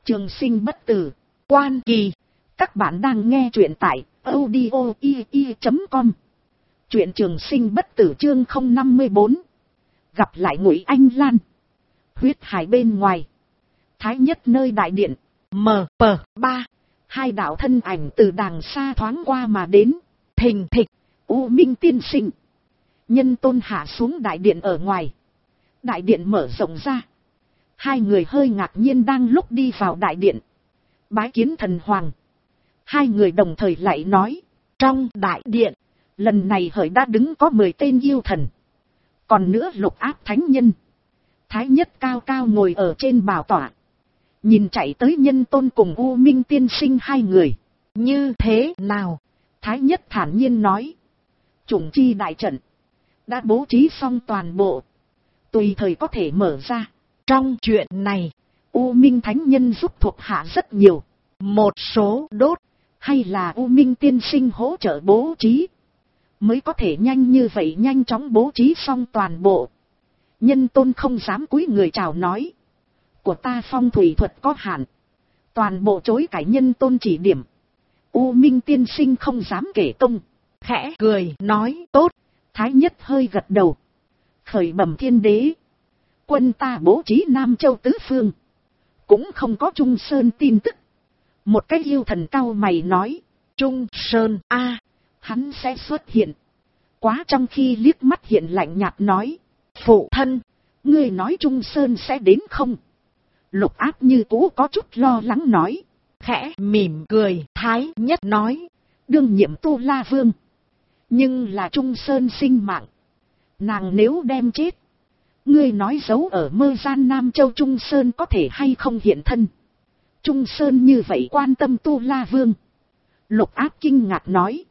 Trường sinh bất tử, Quan Kỳ. Các bạn đang nghe truyện tại audio.com. Truyện Trường sinh bất tử chương 054. Gặp lại Ngụy Anh Lan. Huyết hải bên ngoài. Thái nhất nơi đại điện. MP3. Hai đạo thân ảnh từ đàng xa thoáng qua mà đến. Thình thịch. U Minh tiên sinh. Nhân Tôn hạ xuống đại điện ở ngoài. Đại điện mở rộng ra. Hai người hơi ngạc nhiên đang lúc đi vào đại điện. Bái kiến thần hoàng. Hai người đồng thời lại nói. Trong đại điện, lần này hỡi đã đứng có 10 tên yêu thần. Còn nữa Lục Áp thánh nhân. Thái nhất cao cao ngồi ở trên bảo tọa. Nhìn chạy tới Nhân Tôn cùng U Minh tiên sinh hai người. Như thế nào? Thái nhất thản nhiên nói. Chủng chi đại trận đã bố trí xong toàn bộ. Tùy thời có thể mở ra. Trong chuyện này, U Minh thánh nhân giúp thuộc hạ rất nhiều. Một số đốt, hay là U Minh tiên sinh hỗ trợ bố trí. Mới có thể nhanh như vậy nhanh chóng bố trí xong toàn bộ. Nhân Tôn không dám cúi người chào nói. Của ta phong thủy thuật có hạn. Toàn bộ chối cãi Nhân Tôn chỉ điểm. U Minh tiên sinh không dám kể công. Khẽ cười nói tốt. Thái nhất hơi gật đầu. Khởi bẩm thiên đế. Quân ta bố trí Nam Châu tứ phương. Cũng không có Trung Sơn tin tức. Một cái yêu thần cao mày nói. Trung Sơn a, hắn sẽ xuất hiện. Quá trong khi liếc mắt hiện lạnh nhạt nói. Phụ thân, ngươi nói Trung Sơn sẽ đến không? Lục Áp như cũ có chút lo lắng nói. Khẽ mỉm cười. Thái nhất nói. Đương nhiệm Tu La Vương. Nhưng là Trung Sơn sinh mạng. Nàng nếu đem chết. Ngươi nói giấu ở mơ gian Nam Châu Trung Sơn có thể hay không hiện thân. Trung Sơn như vậy quan tâm Tu La Vương. Lục Áp kinh ngạc nói.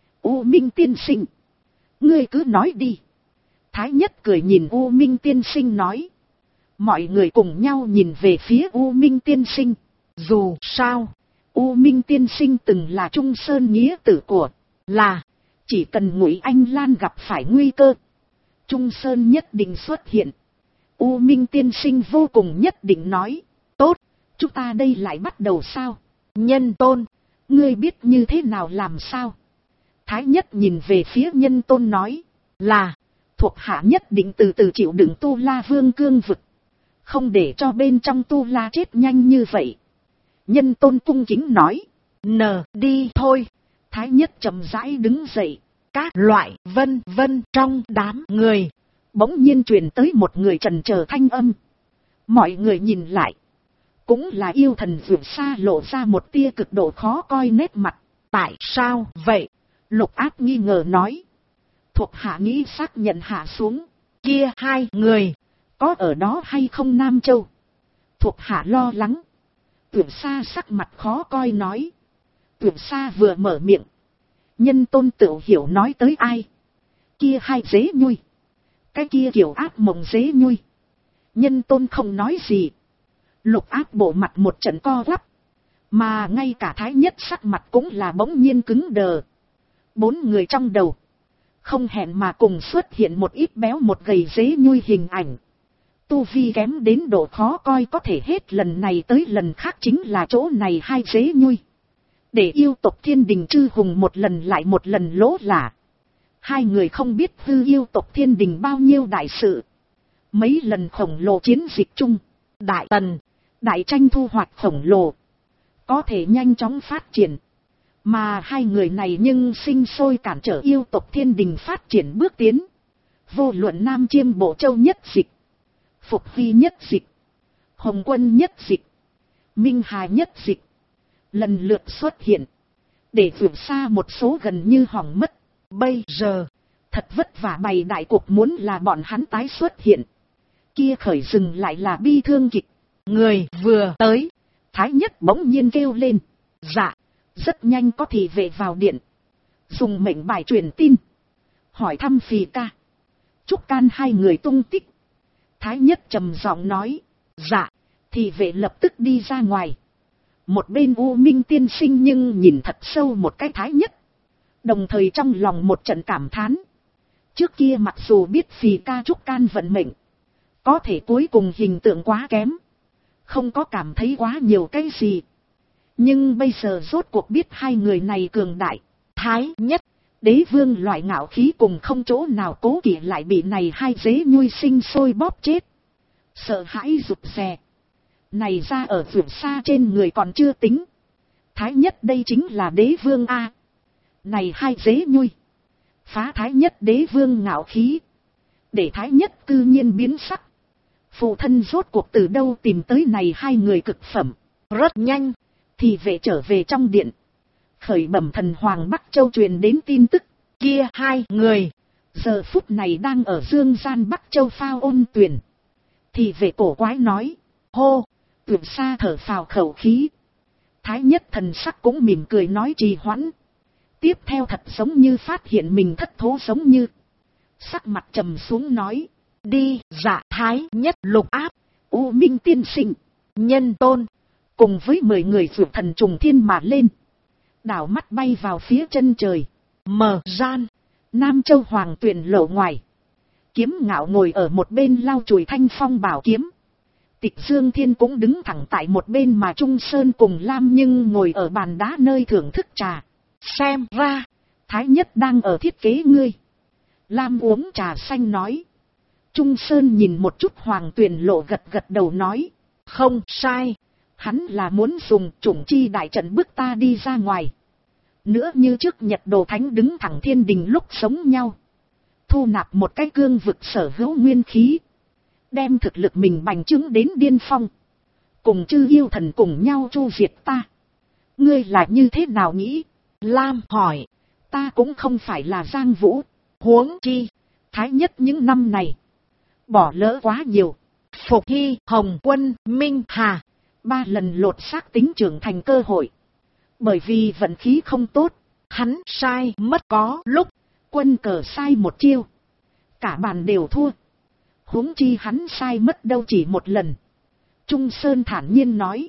U Minh tiên sinh. Ngươi cứ nói đi. Thái nhất cười nhìn U Minh tiên sinh nói. Mọi người cùng nhau nhìn về phía U Minh tiên sinh. Dù sao, U Minh tiên sinh từng là Trung Sơn nghĩa tử của. Là, chỉ cần Ngụy Anh Lan gặp phải nguy cơ. Trung Sơn nhất định xuất hiện. U Minh tiên sinh vô cùng nhất định nói. Tốt, chúng ta đây lại bắt đầu sao? Nhân Tôn, ngươi biết như thế nào làm sao? Thái nhất nhìn về phía Nhân Tôn nói. Là, thuộc hạ nhất định từ từ chịu đựng Tu La Vương cương vực. Không để cho bên trong Tu La chết nhanh như vậy. Nhân Tôn cung kính nói. Đi thôi. Thái nhất chậm rãi đứng dậy. Các loại vân vân trong đám người. Bỗng nhiên truyền tới một người trần chờ thanh âm. Mọi người nhìn lại. Cũng là yêu thần vượt xa lộ ra một tia cực độ khó coi nét mặt. Tại sao vậy? Lục Áp nghi ngờ nói. Thuộc hạ nghĩ xác nhận hạ xuống. Kia hai người. Có ở đó hay không Nam Châu? Thuộc hạ lo lắng. Tuyển Sa sắc mặt khó coi nói. Tuyển Sa vừa mở miệng. Nhân Tôn tự hiểu nói tới ai. Kia hai dế nhui. Cái kia kiểu ác mộng dế nhui. Nhân Tôn không nói gì. Lục Áp bộ mặt một trận co quắp. Mà ngay cả Thái nhất sắc mặt cũng là bỗng nhiên cứng đờ. 4 người trong đầu. Không hẹn mà cùng xuất hiện một ít béo một gầy dế nhui hình ảnh. Tu vi kém đến độ khó coi có thể hết lần này tới lần khác chính là chỗ này hai dế nhui. Để yêu tộc Thiên Đình Chư Hùng một lần lại một lần lỗ lạ. Hai người không biết hư yêu tộc Thiên Đình bao nhiêu đại sự. Mấy lần khổng lồ chiến dịch chung. Đại tần, đại tranh thu hoạch khổng lồ. Có thể nhanh chóng phát triển. Mà hai người này nhưng sinh sôi cản trở yêu tộc Thiên Đình phát triển bước tiến. Vô luận Nam Chiêm Bộ Châu nhất dịch. Phục Hy nhất dịch. Hồng Quân nhất dịch. Minh Hà nhất dịch. Lần lượt xuất hiện. Để vượt xa một số gần như hỏng mất. Bây giờ, thật vất vả bày đại cuộc muốn là bọn hắn tái xuất hiện. Kia khởi dừng lại là bi thương kịch. Người vừa tới. Thái nhất bỗng nhiên kêu lên. Dạ, rất nhanh có thị vệ vào điện. Dùng mệnh bài truyền tin. Hỏi thăm Phì Ca. Trúc Can hai người tung tích. Thái nhất trầm giọng nói. Dạ, thị vệ lập tức đi ra ngoài. Một bên U Minh tiên sinh nhưng nhìn thật sâu một cái Thái nhất. Đồng thời trong lòng một trận cảm thán. Trước kia mặc dù biết Phì Ca Trúc Can vận mệnh. Có thể cuối cùng hình tượng quá kém. không có cảm thấy quá nhiều cái gì. Nhưng bây giờ rốt cuộc biết hai người này cường đại. Thái nhất, đế vương loại ngạo khí cùng không chỗ nào cố kỵ lại bị này hai dế nhui sinh sôi bóp chết. Sợ hãi rụt rè. Này ra ở vượt xa trên người còn chưa tính. Thái nhất đây chính là đế vương A. Này hai dế nhui. Phá thái nhất đế vương ngạo khí. Để thái nhất cư nhiên biến sắc. Phụ thân rốt cuộc từ đâu tìm tới này hai người cực phẩm. Rất nhanh. Thì vệ trở về trong điện. Khởi bẩm thần Hoàng Bắc Châu truyền đến tin tức. Kia hai người. Giờ phút này đang ở dương gian Bắc Châu phao ôn tuyển. Thì vệ cổ quái nói. Hô. Tuyển xa thở phào khẩu khí. Thái nhất thần sắc cũng mỉm cười nói trì hoãn. Tiếp theo thật giống như phát hiện mình thất thố giống như. Sắc mặt trầm xuống nói. Đi. Dạ thái nhất lục áp. U minh tiên sinh. Nhân tôn. Cùng với 10 người vượt thần trùng thiên mà lên. Đảo mắt bay vào phía chân trời. Mờ gian. Nam Châu Hoàng Tuyền lộ ngoài. Kiếm ngạo ngồi ở một bên lau chùi thanh phong bảo kiếm. Tịch Dương Thiên cũng đứng thẳng tại một bên mà Trung Sơn cùng Lam nhưng ngồi ở bàn đá nơi thưởng thức trà. Xem ra. Thái nhất đang ở thiết kế ngươi. Lam uống trà xanh nói. Trung Sơn nhìn một chút Hoàng Tuyền lộ gật gật đầu nói. Không sai. Hắn là muốn dùng chủng chi đại trận bước ta đi ra ngoài. Nữa như trước Nhật Đồ Thánh đứng thẳng thiên đình lúc sống nhau. Thu nạp một cái cương vực sở hữu nguyên khí. Đem thực lực mình bành trướng đến điên phong. Cùng chư yêu thần cùng nhau chu diệt ta. Ngươi là như thế nào nghĩ? Lam hỏi. Ta cũng không phải là Giang Vũ. Huống chi. Thái nhất những năm này. Bỏ lỡ quá nhiều. Phục Hy, Hồng Quân, Minh Hà. 3 lần lột xác tính trưởng thành cơ hội. Bởi vì vận khí không tốt. Hắn sai mất có lúc. Quân cờ sai một chiêu. Cả bàn đều thua. Huống chi hắn sai mất đâu chỉ một lần. Trung Sơn thản nhiên nói.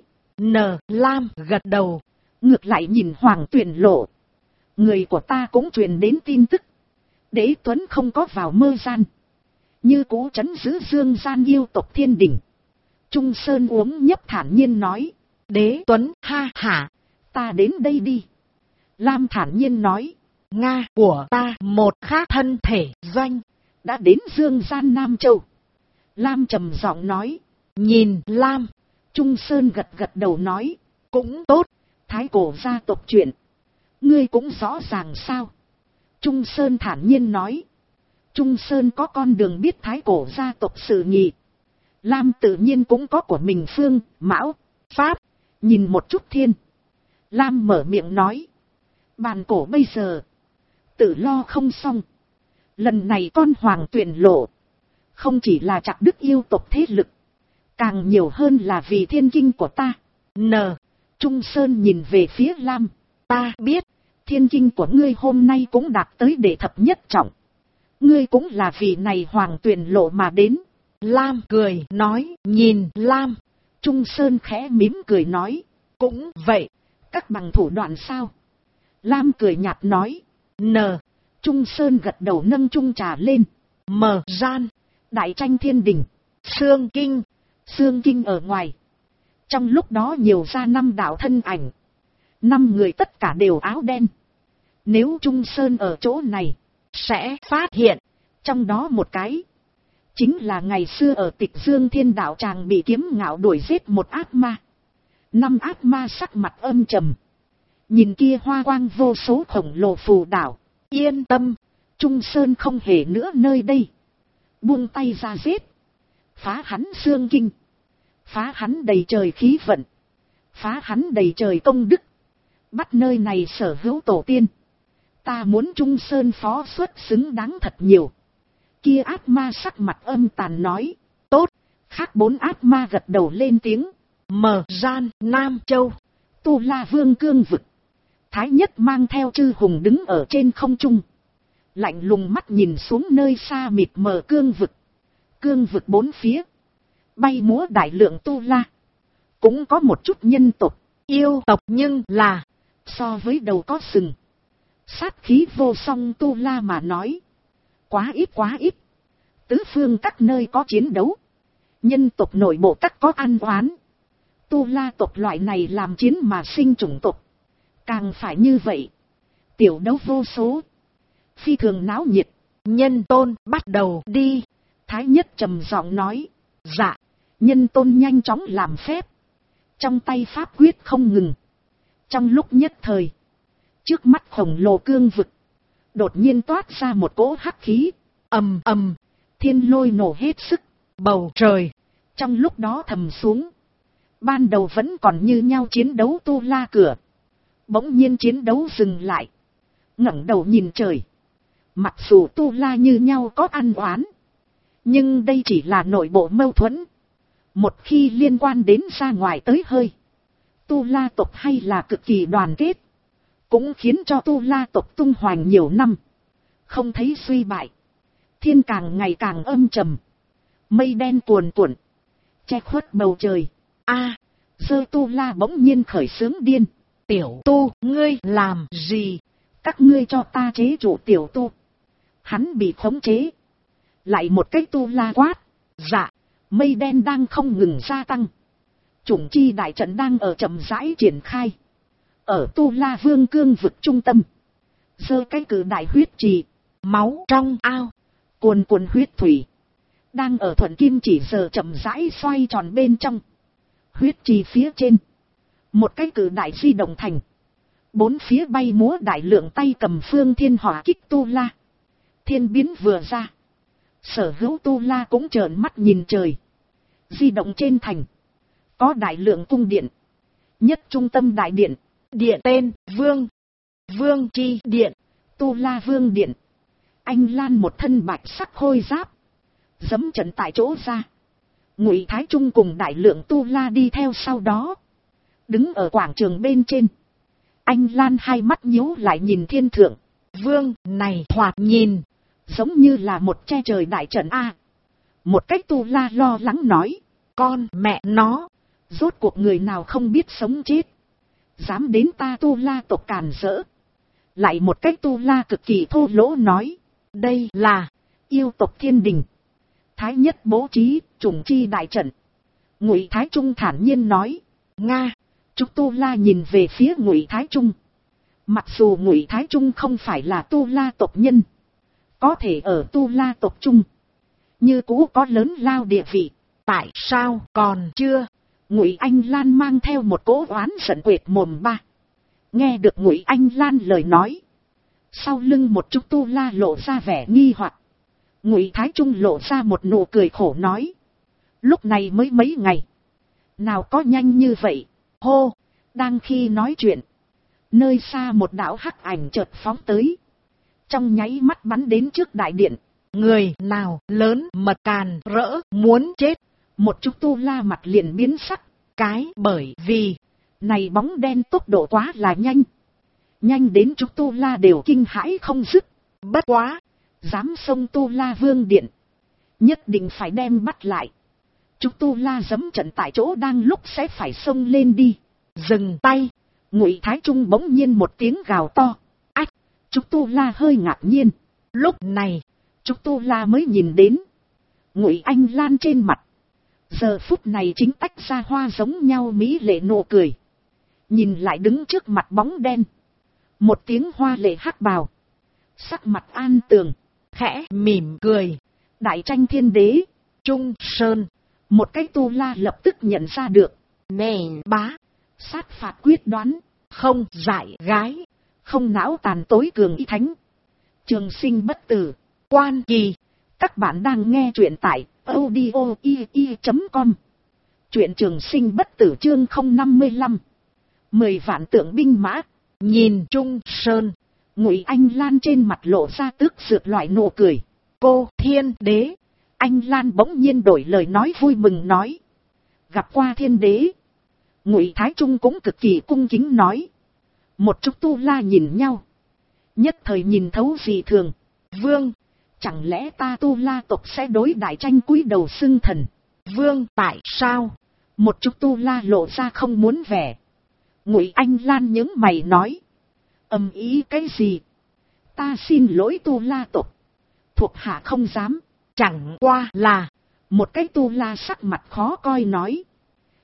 Lam gật đầu. Ngược lại nhìn Hoàng Tuyền lộ. Người của ta cũng truyền đến tin tức. Đế Tuấn không có vào mơ gian. Như cũ trấn giữ dương gian yêu tộc thiên đình. Trung Sơn uống nhấp thản nhiên nói. Đế Tuấn ha hả. Ta đến đây đi. Lam thản nhiên nói. Nga của ta một khác thân thể doanh. Đã đến dương gian Nam Châu. Lam trầm giọng nói. Nhìn Lam. Trung Sơn gật gật đầu nói. Cũng tốt. Thái cổ gia tộc chuyện. Ngươi cũng rõ ràng sao. Trung Sơn thản nhiên nói. Trung Sơn có con đường biết thái cổ gia tộc sự nhị. Lam tự nhiên cũng có của mình phương, mão, pháp. Nhìn một chút thiên. Lam mở miệng nói. Bàn cổ bây giờ. Tự lo không xong. Lần này con Hoàng Tuyền lộ. Không chỉ là chặt đứt yêu tộc thế lực. Càng nhiều hơn là vì thiên kinh của ta. Trung Sơn nhìn về phía Lam. Ta biết. Thiên kinh của ngươi hôm nay cũng đạt tới đệ thập nhất trọng. Ngươi cũng là vì này Hoàng Tuyền lộ mà đến. Lam cười nói. Nhìn Lam. Trung Sơn khẽ mím cười nói. Cũng vậy. Các bằng thủ đoạn sao? Lam cười nhạt nói. Trung Sơn gật đầu nâng chung trà lên. Mờ gian. Đại tranh thiên đình. Sương Kinh. Sương Kinh ở ngoài. Trong lúc đó nhiều ra 5 đạo thân ảnh. 5 người tất cả đều áo đen. Nếu Trung Sơn ở chỗ này. Sẽ phát hiện. Trong đó một cái. Chính là ngày xưa ở Tịch Dương Thiên Đạo Tràng bị kiếm ngạo đuổi giết một ác ma. 5 ác ma sắc mặt âm trầm. Nhìn kia hoa quang vô số khổng lồ phù đảo. Yên tâm. Trung Sơn không hề nữa nơi đây. Buông tay ra giết. Phá hắn xương kinh. Phá hắn đầy trời khí vận. Phá hắn đầy trời công đức. Bắt nơi này sở hữu tổ tiên. Ta muốn Trung Sơn phó xuất xứng đáng thật nhiều. Kia ác ma sắc mặt âm tàn nói. Tốt. Khác 4 ác ma gật đầu lên tiếng. Mờ gian Nam Châu. Tu La Vương cương vực. Thái nhất mang theo chư hùng đứng ở trên không trung. Lạnh lùng mắt nhìn xuống nơi xa mịt mờ cương vực. Cương vực 4 phía. Bay múa đại lượng Tu La. Cũng có một chút nhân tộc, yêu tộc nhưng là so với đầu có sừng. Sát khí vô song Tu La mà nói. Quá ít. Tứ phương các nơi có chiến đấu. Nhân tộc nội bộ các có ăn oán. Tu La tộc loại này làm chiến mà sinh chủng tộc, càng phải như vậy. Tiểu đấu vô số, phi thường náo nhiệt. Nhân Tôn bắt đầu đi. Thái Nhất trầm giọng nói. Dạ. Nhân Tôn nhanh chóng làm phép, trong tay pháp quyết không ngừng. Trong lúc nhất thời, trước mắt khổng lồ cương vực đột nhiên toát ra một cỗ hắc khí. Ầm ầm, thiên lôi nổ hết sức, bầu trời trong lúc đó thầm xuống. Ban đầu vẫn còn như nhau chiến đấu Tu La cửa, bỗng nhiên chiến đấu dừng lại, ngẩng đầu nhìn trời. Mặc dù Tu La như nhau có ăn oán, nhưng đây chỉ là nội bộ mâu thuẫn. Một khi liên quan đến ra ngoài tới hơi, Tu La tộc hay là cực kỳ đoàn kết, cũng khiến cho Tu La tộc tung hoành nhiều năm, không thấy suy bại. Thiên càng ngày càng âm trầm, mây đen cuồn cuộn, che khuất bầu trời. Sơ Tu La bỗng nhiên khởi xướng điên. Tiểu Tu, ngươi làm gì? Các ngươi cho ta chế trụ Tiểu Tu. Hắn bị khống chế. Lại một cái Tu La quát. Dạ. Mây đen đang không ngừng gia tăng, chủng chi đại trận đang ở chậm rãi triển khai. Ở Tu La Vương cương vực trung tâm, giơ cái cử đại huyết trì, máu trong ao, cuồn cuộn huyết thủy, đang ở thuận kim chỉ giờ chậm rãi xoay tròn bên trong. Huyết trì phía trên, một cái cử đại di động thành, bốn phía bay múa đại lượng tay cầm phương thiên hỏa kích Tu La. Thiên biến vừa ra, sở hữu Tu La cũng trợn mắt nhìn trời. Di động trên thành, có đại lượng cung điện, nhất trung tâm đại điện, điện tên Vương Chi Điện, Tu La Vương Điện. Anh Lan một thân bạch sắc khôi giáp, dẫm trận tại chỗ ra. Ngụy Thái Trung cùng đại lượng Tu La đi theo sau đó, đứng ở quảng trường bên trên. Anh Lan hai mắt nhíu lại nhìn thiên thượng. Vương này thoạt nhìn giống như là một che trời đại trận a. Một cách Tu La lo lắng nói. Con mẹ nó, rốt cuộc người nào không biết sống chết, dám đến ta Tu La tộc càn rỡ. Lại một cách Tu La cực kỳ thô lỗ nói. Đây là yêu tộc thiên đình, Thái Nhất bố trí chủng chi đại trận. Ngụy Thái Trung thản nhiên nói. Nga. Chúng Tu La nhìn về phía Ngụy Thái Trung. Mặc dù Ngụy Thái Trung không phải là Tu La tộc nhân, có thể ở Tu La tộc trung như cũ có lớn lao địa vị. Tại sao còn chưa? Ngụy Anh Lan mang theo một cỗ oán giận quệt mồm ba. Nghe được Ngụy Anh Lan lời nói, sau lưng một chút Tu La lộ ra vẻ nghi hoặc. Ngụy Thái Trung lộ ra một nụ cười khổ nói. Lúc này mới mấy ngày, nào có nhanh như vậy. Hô, đang khi nói chuyện, nơi xa một đạo hắc ảnh chợt phóng tới, trong nháy mắt bắn đến trước đại điện. Người nào lớn mật càn rỡ muốn chết? Một chút Tu La mặt liền biến sắc. Cái bởi vì này bóng đen tốc độ quá là nhanh, nhanh đến chút Tu La đều kinh hãi không dứt. Bất quá, dám xông Tu La Vương Điện, nhất định phải đem bắt lại. Chút Tu La giẫm trận tại chỗ đang lúc sẽ phải xông lên đi. Dừng tay. Ngụy Thái Trung bỗng nhiên một tiếng gào to. Ách! Chút Tu La hơi ngạc nhiên. Lúc này, chút Tu La mới nhìn đến Ngụy Anh Lan trên mặt, giờ phút này chính tách ra hoa giống nhau mỹ lệ nụ cười. Nhìn lại đứng trước mặt bóng đen, một tiếng hoa lệ hắc bào, sắc mặt an tường, khẽ mỉm cười. Đại tranh thiên đế Trung Sơn. Một cái Tu La lập tức nhận ra được. Nền bá, sát phạt quyết đoán, không dại gái, không não tàn tối cường y thánh, trường sinh bất tử, quan kỳ. Các bạn đang nghe truyện tại audio.com. Truyện trường sinh bất tử chương 055. 10 vạn tượng binh mã. Nhìn Trung Sơn, Ngụy Anh Lan trên mặt lộ ra tước dược loại nụ cười. Cô thiên đế. Anh Lan bỗng nhiên đổi lời nói vui mừng nói. Gặp qua thiên đế. Ngụy Thái Trung cũng cực kỳ cung kính nói. Một chút Tu La nhìn nhau, nhất thời nhìn thấu dị thường. Vương, chẳng lẽ ta Tu La tộc sẽ đối đại tranh cúi đầu xưng thần? Vương tại sao? Một chút Tu La lộ ra không muốn vẻ. Ngụy Anh Lan nhướng mày nói. Ầm ý cái gì? Ta xin lỗi Tu La tộc, thuộc hạ không dám. Chẳng qua là một cái Tu La sắc mặt khó coi nói.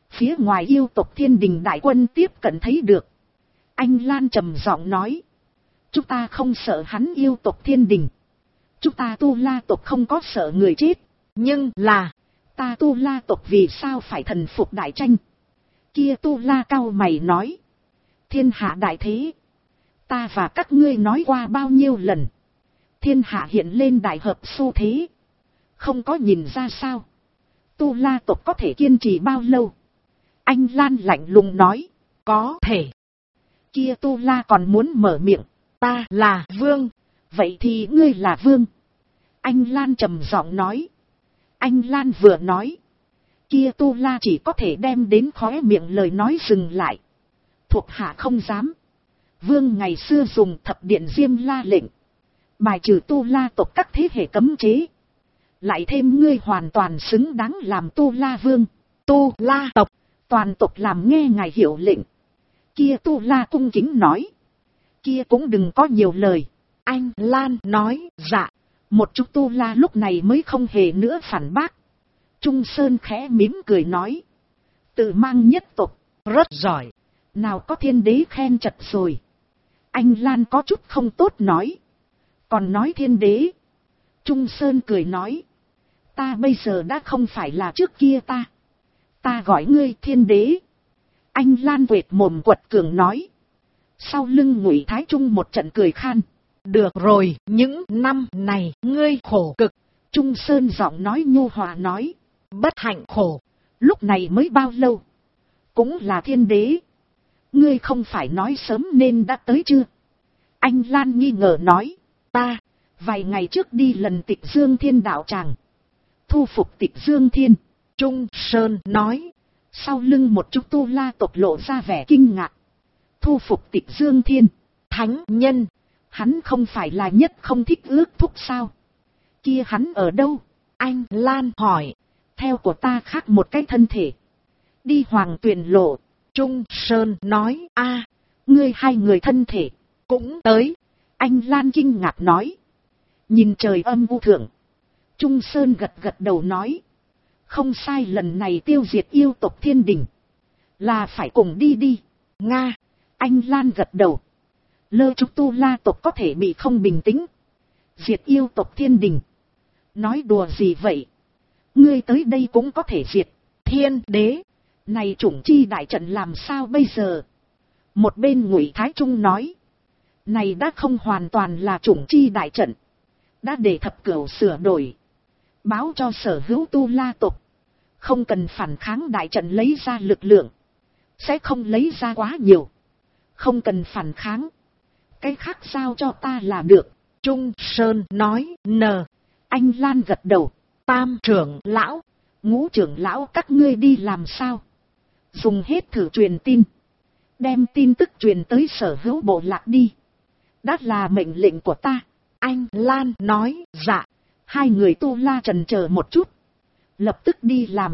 Phía ngoài yêu tộc Thiên Đình đại quân tiếp cận thấy được. Anh Lan trầm giọng nói. Chúng ta không sợ hắn yêu tộc Thiên Đình. Chúng ta Tu La tộc không có sợ người chết. Nhưng là, ta Tu La tộc vì sao phải thần phục đại tranh? Kia Tu La cau mày nói. Thiên hạ đại thế. Ta và các ngươi nói qua bao nhiêu lần. Thiên hạ hiện lên đại hợp xu thế. Không có nhìn ra sao. Tu La tộc có thể kiên trì bao lâu? Anh Lan lạnh lùng nói. có thể. Kia Tu La còn muốn mở miệng. Ta là vương. Vậy thì ngươi là vương. Anh Lan trầm giọng nói. Anh Lan vừa nói. Kia Tu La chỉ có thể đem đến khóe miệng lời nói dừng lại. Thuộc hạ không dám. Vương ngày xưa dùng thập điện Diêm La lệnh. Bài trừ Tu La tộc các thế hệ cấm chế. Lại thêm ngươi hoàn toàn xứng đáng làm Tu La vương. Tu La tộc. Toàn tộc làm nghe ngài hiệu lệnh. Kia Tu La cung kính nói. Kia cũng đừng có nhiều lời. Anh Lan nói. Dạ. Một chút Tu La lúc này mới không hề nữa phản bác. Trung Sơn khẽ mím cười nói. Tự mang nhất tộc. Rất giỏi. Nào có thiên đế khen chật rồi. Anh Lan có chút không tốt nói. Còn nói thiên đế. Trung Sơn cười nói. Ta bây giờ đã không phải là trước kia ta. Ta gọi ngươi thiên đế. Anh Lan quệt mồm quật cường nói. Sau lưng Ngụy Thái Trung một trận cười khan. Được rồi, những năm này ngươi khổ cực. Trung Sơn giọng nói nhu hòa nói. Bất hạnh khổ. Lúc này mới bao lâu? Cũng là thiên đế. Ngươi không phải nói sớm nên đã tới chưa? Anh Lan nghi ngờ nói. Ta, vài ngày trước đi lần Tịch Dương Thiên đạo tràng. Thu phục Tịch Dương Thiên. Trung Sơn nói. Sau lưng một chút Tu La tộc lộ ra vẻ kinh ngạc. Thu phục Tịch Dương Thiên. Thánh nhân. Hắn không phải là nhất không thích ước thúc sao? Kia hắn ở đâu? Anh Lan hỏi. Theo của ta khác một cái thân thể. Đi Hoàng Tuyền lộ. Trung Sơn nói. A, ngươi hai người thân thể. Cũng tới. Anh Lan kinh ngạc nói. Nhìn trời âm u thượng. Trung Sơn gật gật đầu nói. Không sai, lần này tiêu diệt yêu tộc Thiên Đình. Là phải cùng đi đi. Nga. Anh Lan gật đầu. Lơ trúc Tu La tộc có thể bị không bình tĩnh. Diệt yêu tộc Thiên Đình. Nói đùa gì vậy? Ngươi tới đây cũng có thể diệt. Thiên đế. Này chủng chi đại trận làm sao bây giờ? Một bên Ngụy Thái Trung nói. Này đã không hoàn toàn là chủng chi đại trận. Đã để thập cửu sửa đổi. Báo cho sở hữu Tu La tộc. Không cần phản kháng đại trận lấy ra lực lượng. Sẽ không lấy ra quá nhiều. Không cần phản kháng. Cái khác giao cho ta là được. Trung Sơn nói. N. Anh Lan gật đầu. Tam trưởng lão. Ngũ trưởng lão các ngươi đi làm sao? Dùng hết thử truyền tin. Đem tin tức truyền tới sở hữu bộ lạc đi. Đó là mệnh lệnh của ta. Anh Lan nói. Dạ. Hai người Tu La trần chờ một chút. Lập tức đi làm.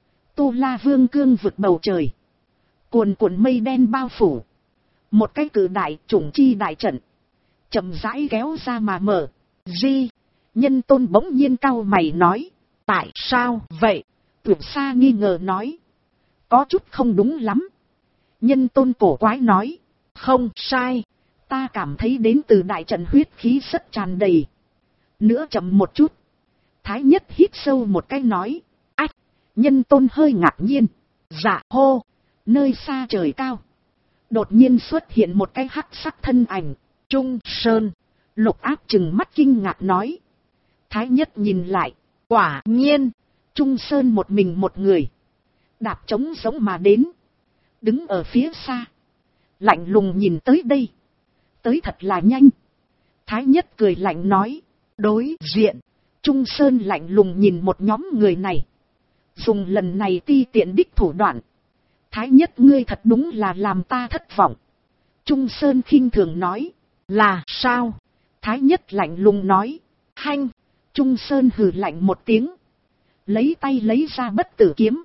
Tu La vương cương vượt bầu trời. Cuồn cuộn mây đen bao phủ. Một cái cử đại chủng chi đại trận. Chậm rãi kéo ra mà mở. Di. Nhân Tôn bỗng nhiên cau mày nói. Tại sao vậy? Tuyệt Sa nghi ngờ nói. Có chút không đúng lắm. Nhân Tôn cổ quái nói. Không sai. Ta cảm thấy đến từ đại trận huyết khí rất tràn đầy. Nữa chậm một chút. Thái Nhất hít sâu một cái nói. Ách. Nhân Tôn hơi ngạc nhiên. Dạ hô. Nơi xa trời cao. Đột nhiên xuất hiện một cái hắc sắc thân ảnh. Trung Sơn. Lục Áp trừng mắt kinh ngạc nói. Thái Nhất nhìn lại. Quả nhiên. Trung Sơn một mình một người. Đạp trống giống mà đến. Đứng ở phía xa. Lạnh lùng nhìn tới đây. Tới thật là nhanh. Thái Nhất cười lạnh nói. Đối diện. Trung Sơn lạnh lùng nhìn một nhóm người này. Dùng lần này ti tiện đích thủ đoạn. Thái Nhất ngươi thật đúng là làm ta thất vọng. Trung Sơn khinh thường nói. Là sao? Thái Nhất lạnh lùng nói. Hanh. Trung Sơn hừ lạnh một tiếng. Lấy tay lấy ra bất tử kiếm.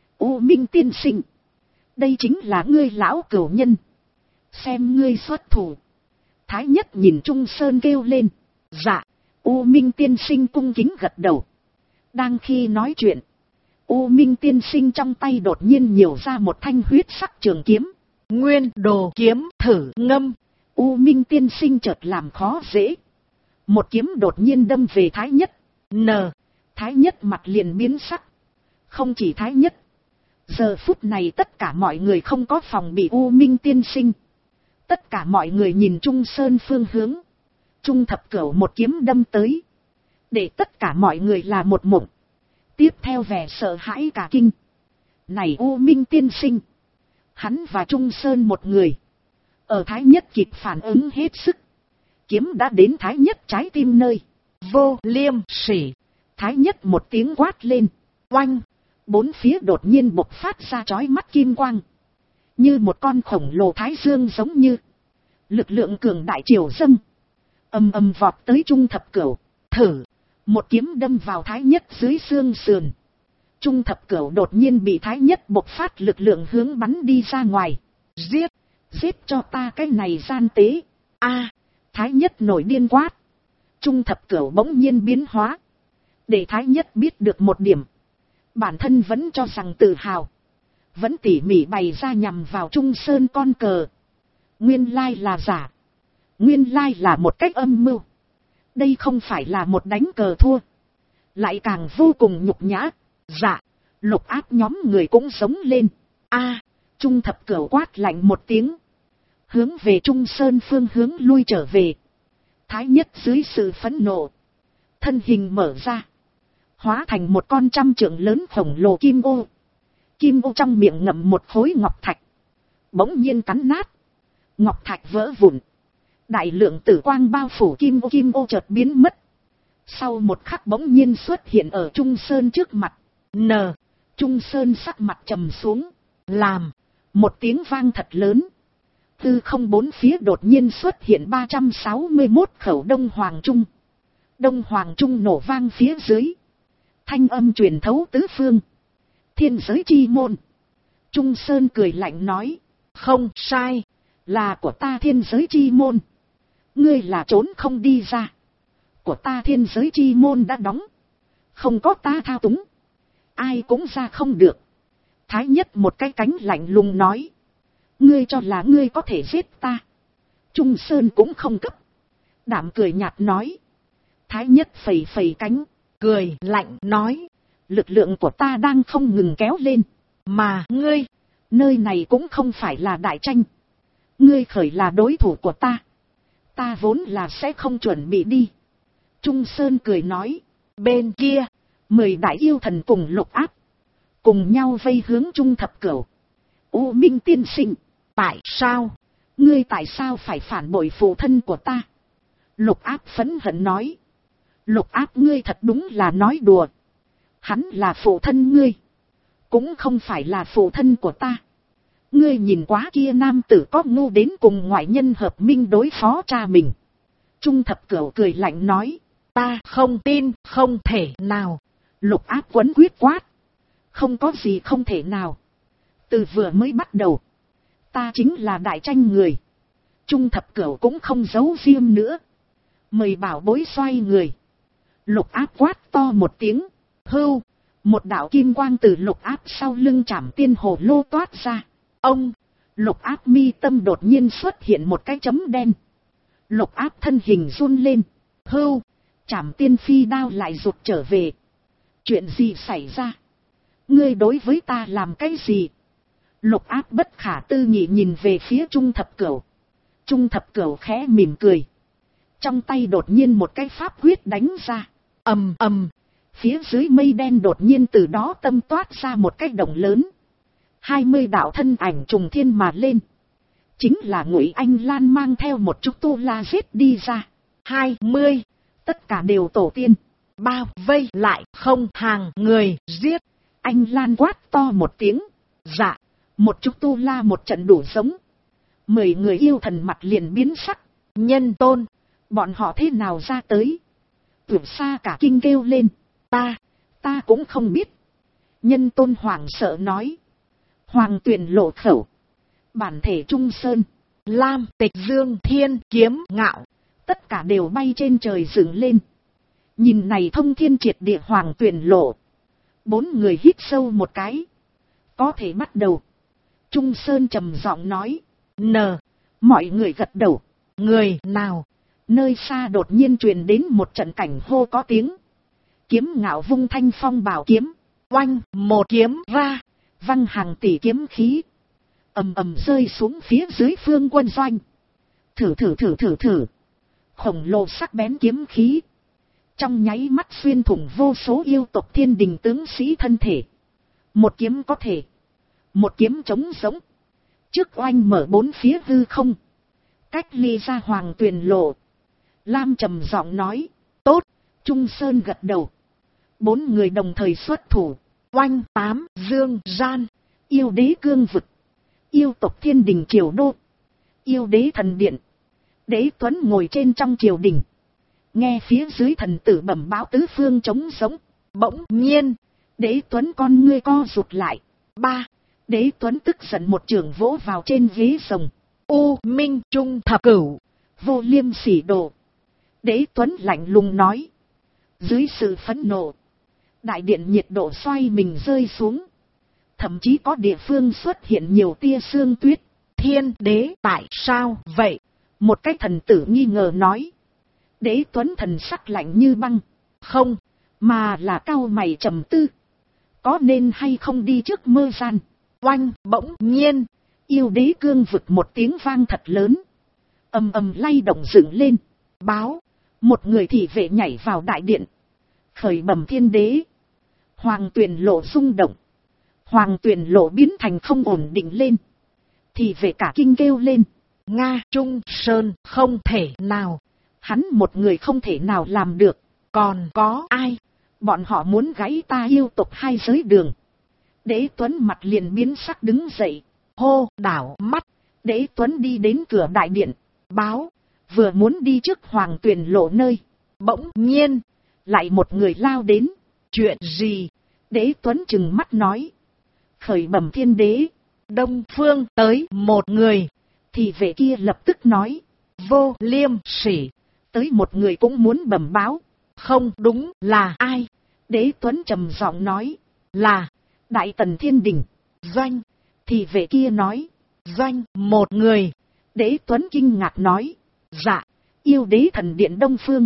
U Minh tiên sinh. Đây chính là ngươi lão cửu nhân. Xem ngươi xuất thủ. Thái Nhất nhìn Trung Sơn kêu lên. Dạ. U Minh tiên sinh cung kính gật đầu. Đang khi nói chuyện. U Minh tiên sinh trong tay đột nhiên nhiều ra một thanh huyết sắc trường kiếm. Nguyên đồ kiếm thử ngâm. U Minh tiên sinh chợt làm khó dễ. Một kiếm đột nhiên đâm về Thái Nhất. Thái Nhất mặt liền biến sắc. Không chỉ Thái Nhất. Giờ phút này tất cả mọi người không có phòng bị U Minh tiên sinh. Tất cả mọi người nhìn Trung Sơn phương hướng. Trung Thập Cửu một kiếm đâm tới. Để tất cả mọi người là một mộng. Tiếp theo vẻ sợ hãi cả kinh. Này U Minh tiên sinh. Hắn và Trung Sơn một người. Ở Thái Nhất kịp phản ứng hết sức. Kiếm đã đến Thái Nhất trái tim nơi. Vô Liêm Sỉ. Thái Nhất một tiếng quát lên. Oanh. Bốn phía đột nhiên bộc phát ra chói mắt kim quang. Như một con khổng lồ thái dương giống như. Lực lượng cường đại triều dâng. Ầm ầm vọt tới Trung Thập Cửu. Thử. Một kiếm đâm vào Thái Nhất dưới xương sườn. Trung Thập Cửu đột nhiên bị Thái Nhất bộc phát lực lượng hướng bắn đi ra ngoài. Giết. Giết cho ta cái này gian tế. A. Thái Nhất nổi điên quát. Trung Thập Cửu bỗng nhiên biến hóa. Để Thái Nhất biết được một điểm. Bản thân vẫn cho rằng tự hào. Vẫn tỉ mỉ bày ra nhằm vào Trung Sơn con cờ. Nguyên lai là giả. Nguyên lai là một cách âm mưu. Đây không phải là một đánh cờ thua. Lại càng vô cùng nhục nhã. Dạ. Lục Áp nhóm người cũng sống lên. A. Trung Thập Cửu quát lạnh một tiếng. Hướng về Trung Sơn phương hướng lui trở về. Thái Nhất dưới sự phẫn nộ. Thân hình mở ra. Hóa thành một con 100 trượng lớn khổng lồ kim ô. Kim ô trong miệng ngậm một khối ngọc thạch. Bỗng nhiên cắn nát. Ngọc thạch vỡ vụn. Đại lượng tử quang bao phủ kim ô chợt biến mất. Sau một khắc bỗng nhiên xuất hiện ở Trung Sơn trước mặt. Trung Sơn sắc mặt trầm xuống. Làm. Một tiếng vang thật lớn. Tư không bốn phía đột nhiên xuất hiện 361 khẩu Đông Hoàng Trung. Đông Hoàng Trung nổ vang phía dưới. Thanh âm truyền thấu tứ phương. Thiên giới chi môn. Trung Sơn cười lạnh nói. Không sai. Là của ta thiên giới chi môn. Ngươi là trốn không đi ra. Của ta thiên giới chi môn đã đóng. Không có ta thao túng. Ai cũng ra không được. Thái Nhất một cái cánh lạnh lùng nói. Ngươi cho là ngươi có thể giết ta. Trung Sơn cũng không cấp. Đảm cười nhạt nói. Thái Nhất phẩy phẩy cánh. Cười lạnh nói. Lực lượng của ta đang không ngừng kéo lên. Mà ngươi. Nơi này cũng không phải là đại tranh. Ngươi khởi là đối thủ của ta. Ta vốn là sẽ không chuẩn bị đi. Trung Sơn cười nói. Bên kia. 10 đại yêu thần cùng Lục Áp. Cùng nhau vây hướng Trung Thập Cửu. U Minh tiên sinh. Tại sao? Ngươi tại sao phải phản bội phụ thân của ta? Lục Áp phẫn hận nói. Lục Áp ngươi thật đúng là nói đùa. Hắn là phụ thân ngươi. Cũng không phải là phụ thân của ta. Ngươi nhìn quá kia nam tử có ngu đến cùng ngoại nhân hợp minh đối phó cha mình. Trung Thập Cửu cười lạnh nói. Ta không tin, không thể nào. Lục Áp quấn quyết quát. Không có gì không thể nào. Từ vừa mới bắt đầu. Ta chính là đại tranh người. Trung Thập Cửu cũng không giấu riêng nữa. Mời bảo bối xoay người. Lục Áp quát to một tiếng. Hưu. Một đạo kim quang từ Lục Áp sau lưng Trảm Tiên Hồ Lô toát ra. Ông. Lục Áp mi tâm đột nhiên xuất hiện một cái chấm đen. Lục Áp thân hình run lên. Hưu. Trảm Tiên phi đao lại rụt trở về. Chuyện gì xảy ra? Ngươi đối với ta làm cái gì? Lục Áp bất khả tư nghị nhìn về phía Trung Thập Cửu. Trung Thập Cửu khẽ mỉm cười. Trong tay đột nhiên một cái pháp quyết đánh ra. Ầm ầm. Phía dưới mây đen đột nhiên từ đó tâm toát ra một cái động lớn. 20 đạo thân ảnh trùng thiên mà lên. Chính là Ngụy Anh Lan mang theo một chút tu la giết đi ra. 20. Tất cả đều tổ tiên. Bao vây lại không hàng người giết. Anh Lan quát to một tiếng. Dạ. Một chút tu la một trận đủ giống. 10 người yêu thần mặt liền biến sắc. Nhân Tôn. Bọn họ thế nào ra tới? Vượt xa cả kinh kêu lên. Ta cũng không biết. Nhân Tôn hoảng sợ nói. Hoàng Tuyền lộ khẩu. Bản thể Trung Sơn. Lam Tịch Dương Thiên Kiếm Ngạo. Tất cả đều bay trên trời dựng lên. Nhìn này thông thiên triệt địa Hoàng Tuyền lộ. Bốn người hít sâu một cái. Có thể bắt đầu. Trung Sơn trầm giọng nói. Mọi người gật đầu. Người nào? Nơi xa đột nhiên truyền đến một trận cảnh hô có tiếng. Kiếm Ngạo vung thanh phong bảo kiếm. Oanh, một kiếm ra. Văng hàng tỷ kiếm khí. Ầm ầm rơi xuống phía dưới phương quân doanh. Thử. Khổng lồ sắc bén kiếm khí. Trong nháy mắt xuyên thủng vô số yêu tộc thiên đình tướng sĩ thân thể. Một kiếm có thể. Một kiếm trống giống. Trước oanh mở bốn phía hư không. Cách ly ra Hoàng Tuyền Lộ. Lam trầm giọng nói. Tốt. Trung Sơn gật đầu. Bốn người đồng thời xuất thủ. Oanh tám dương gian. Yêu đế cương vực. Yêu tộc thiên đình triều đô. Yêu đế thần điện. Đế Tuấn ngồi trên trong triều đình. Nghe phía dưới thần tử bẩm báo tứ phương trống sống. Bỗng nhiên. Đế Tuấn con ngươi co rụt lại. Ba. Đế Tuấn tức giận một trường vỗ vào trên ghế rồng. U Minh Trung Thập Cửu. Vô liêm sỉ đồ. Đế Tuấn lạnh lùng nói. Dưới sự phẫn nộ. Đại điện nhiệt độ xoay mình rơi xuống. Thậm chí có địa phương xuất hiện nhiều tia sương tuyết. Thiên đế tại sao vậy? Một cái thần tử nghi ngờ nói. Đế Tuấn thần sắc lạnh như băng. Không, mà là cau mày trầm tư. Có nên hay không đi trước mơ gian. Oanh bỗng nhiên. Yêu đế cương vực một tiếng vang thật lớn. Ầm ầm lay động dựng lên. Báo. Một người thị vệ nhảy vào đại điện. Khởi bẩm thiên đế. Hoàng Tuyền Lộ rung động. Hoàng Tuyền Lộ biến thành không ổn định lên. Thị vệ cả kinh kêu lên. Nga Trung Sơn không thể nào. Hắn một người không thể nào làm được. Còn có ai? Bọn họ muốn gãy ta yêu tộc hai giới đường. Đế Tuấn mặt liền biến sắc đứng dậy. Hô đảo mắt. Đế Tuấn đi đến cửa đại điện. Báo. Vừa muốn đi trước Hoàng Tuyền Lộ nơi. Bỗng nhiên. Lại một người lao đến. Chuyện gì? Đế Tuấn trừng mắt nói. Khởi bẩm thiên đế. Đông phương tới một người. Thì vệ kia lập tức nói. Vô liêm sỉ. Tới một người cũng muốn bẩm báo. Không đúng là ai? Đế Tuấn trầm giọng nói. Là. Đại Tần Thiên Đình. Doanh. Thì vệ kia nói. Doanh một người. Đế Tuấn kinh ngạc nói. Dạ. Yêu đế thần điện Đông Phương.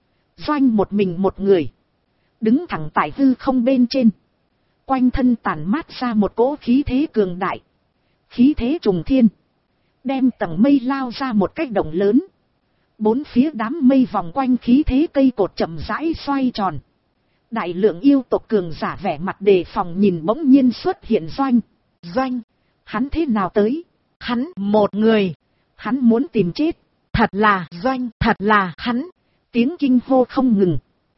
Doanh một mình một người. Đứng thẳng tại hư không bên trên. Quanh thân tản mát ra một cỗ khí thế cường đại. Khí thế trùng thiên. Đem tầng mây lao ra một cách động lớn. Bốn phía đám mây vòng quanh khí thế cây cột chậm rãi xoay tròn. Đại lượng yêu tộc cường giả vẻ mặt đề phòng nhìn bỗng nhiên xuất hiện Doanh. Doanh. Hắn thế nào tới? Hắn một người. Hắn muốn tìm chết. Thật là Doanh. Thật là hắn. Tiếng kinh hô không ngừng.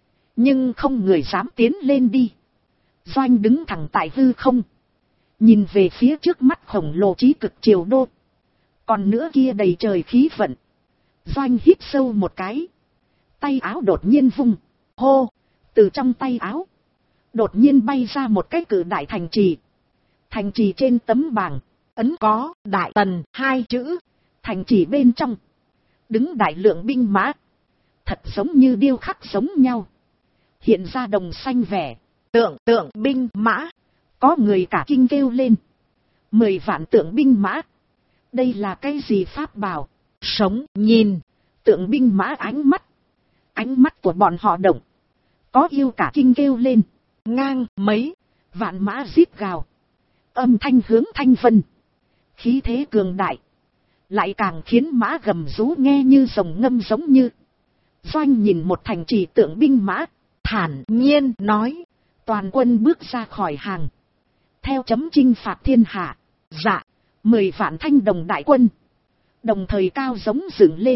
Nhưng không người dám tiến lên đi. Doanh đứng thẳng tại hư không. Nhìn về phía trước mắt khổng lồ chí cực triều đô. Còn nữa kia đầy trời khí vận. Doanh hít sâu một cái. Tay áo đột nhiên vung. Hô. Từ trong tay áo. Đột nhiên bay ra một cái cự đại thành trì. Thành trì trên tấm bảng. Ấn có Đại Tần hai chữ. Thành trì bên trong. Đứng đại lượng binh mã. Thật giống như điêu khắc giống nhau. Hiện ra đồng xanh vẻ. Tượng binh mã. Có người cả kinh kêu lên. 10 vạn tượng binh mã. Đây là cái gì pháp bảo? Sống nhìn. Tượng binh mã ánh mắt của bọn họ động. Có yêu cả kinh kêu lên. Ngang mấy. Vạn mã rít gào. Âm thanh hướng thanh vân. Khí thế cường đại. Lại càng khiến mã gầm rú nghe như rồng ngâm giống như. Doanh nhìn một thành trì tượng binh mã. Thản nhiên nói. Toàn quân bước ra khỏi hàng. Theo chấm chinh phạt thiên hạ. Dạ. 10 vạn thanh đồng đại quân. Đồng thời cao giống dựng lên.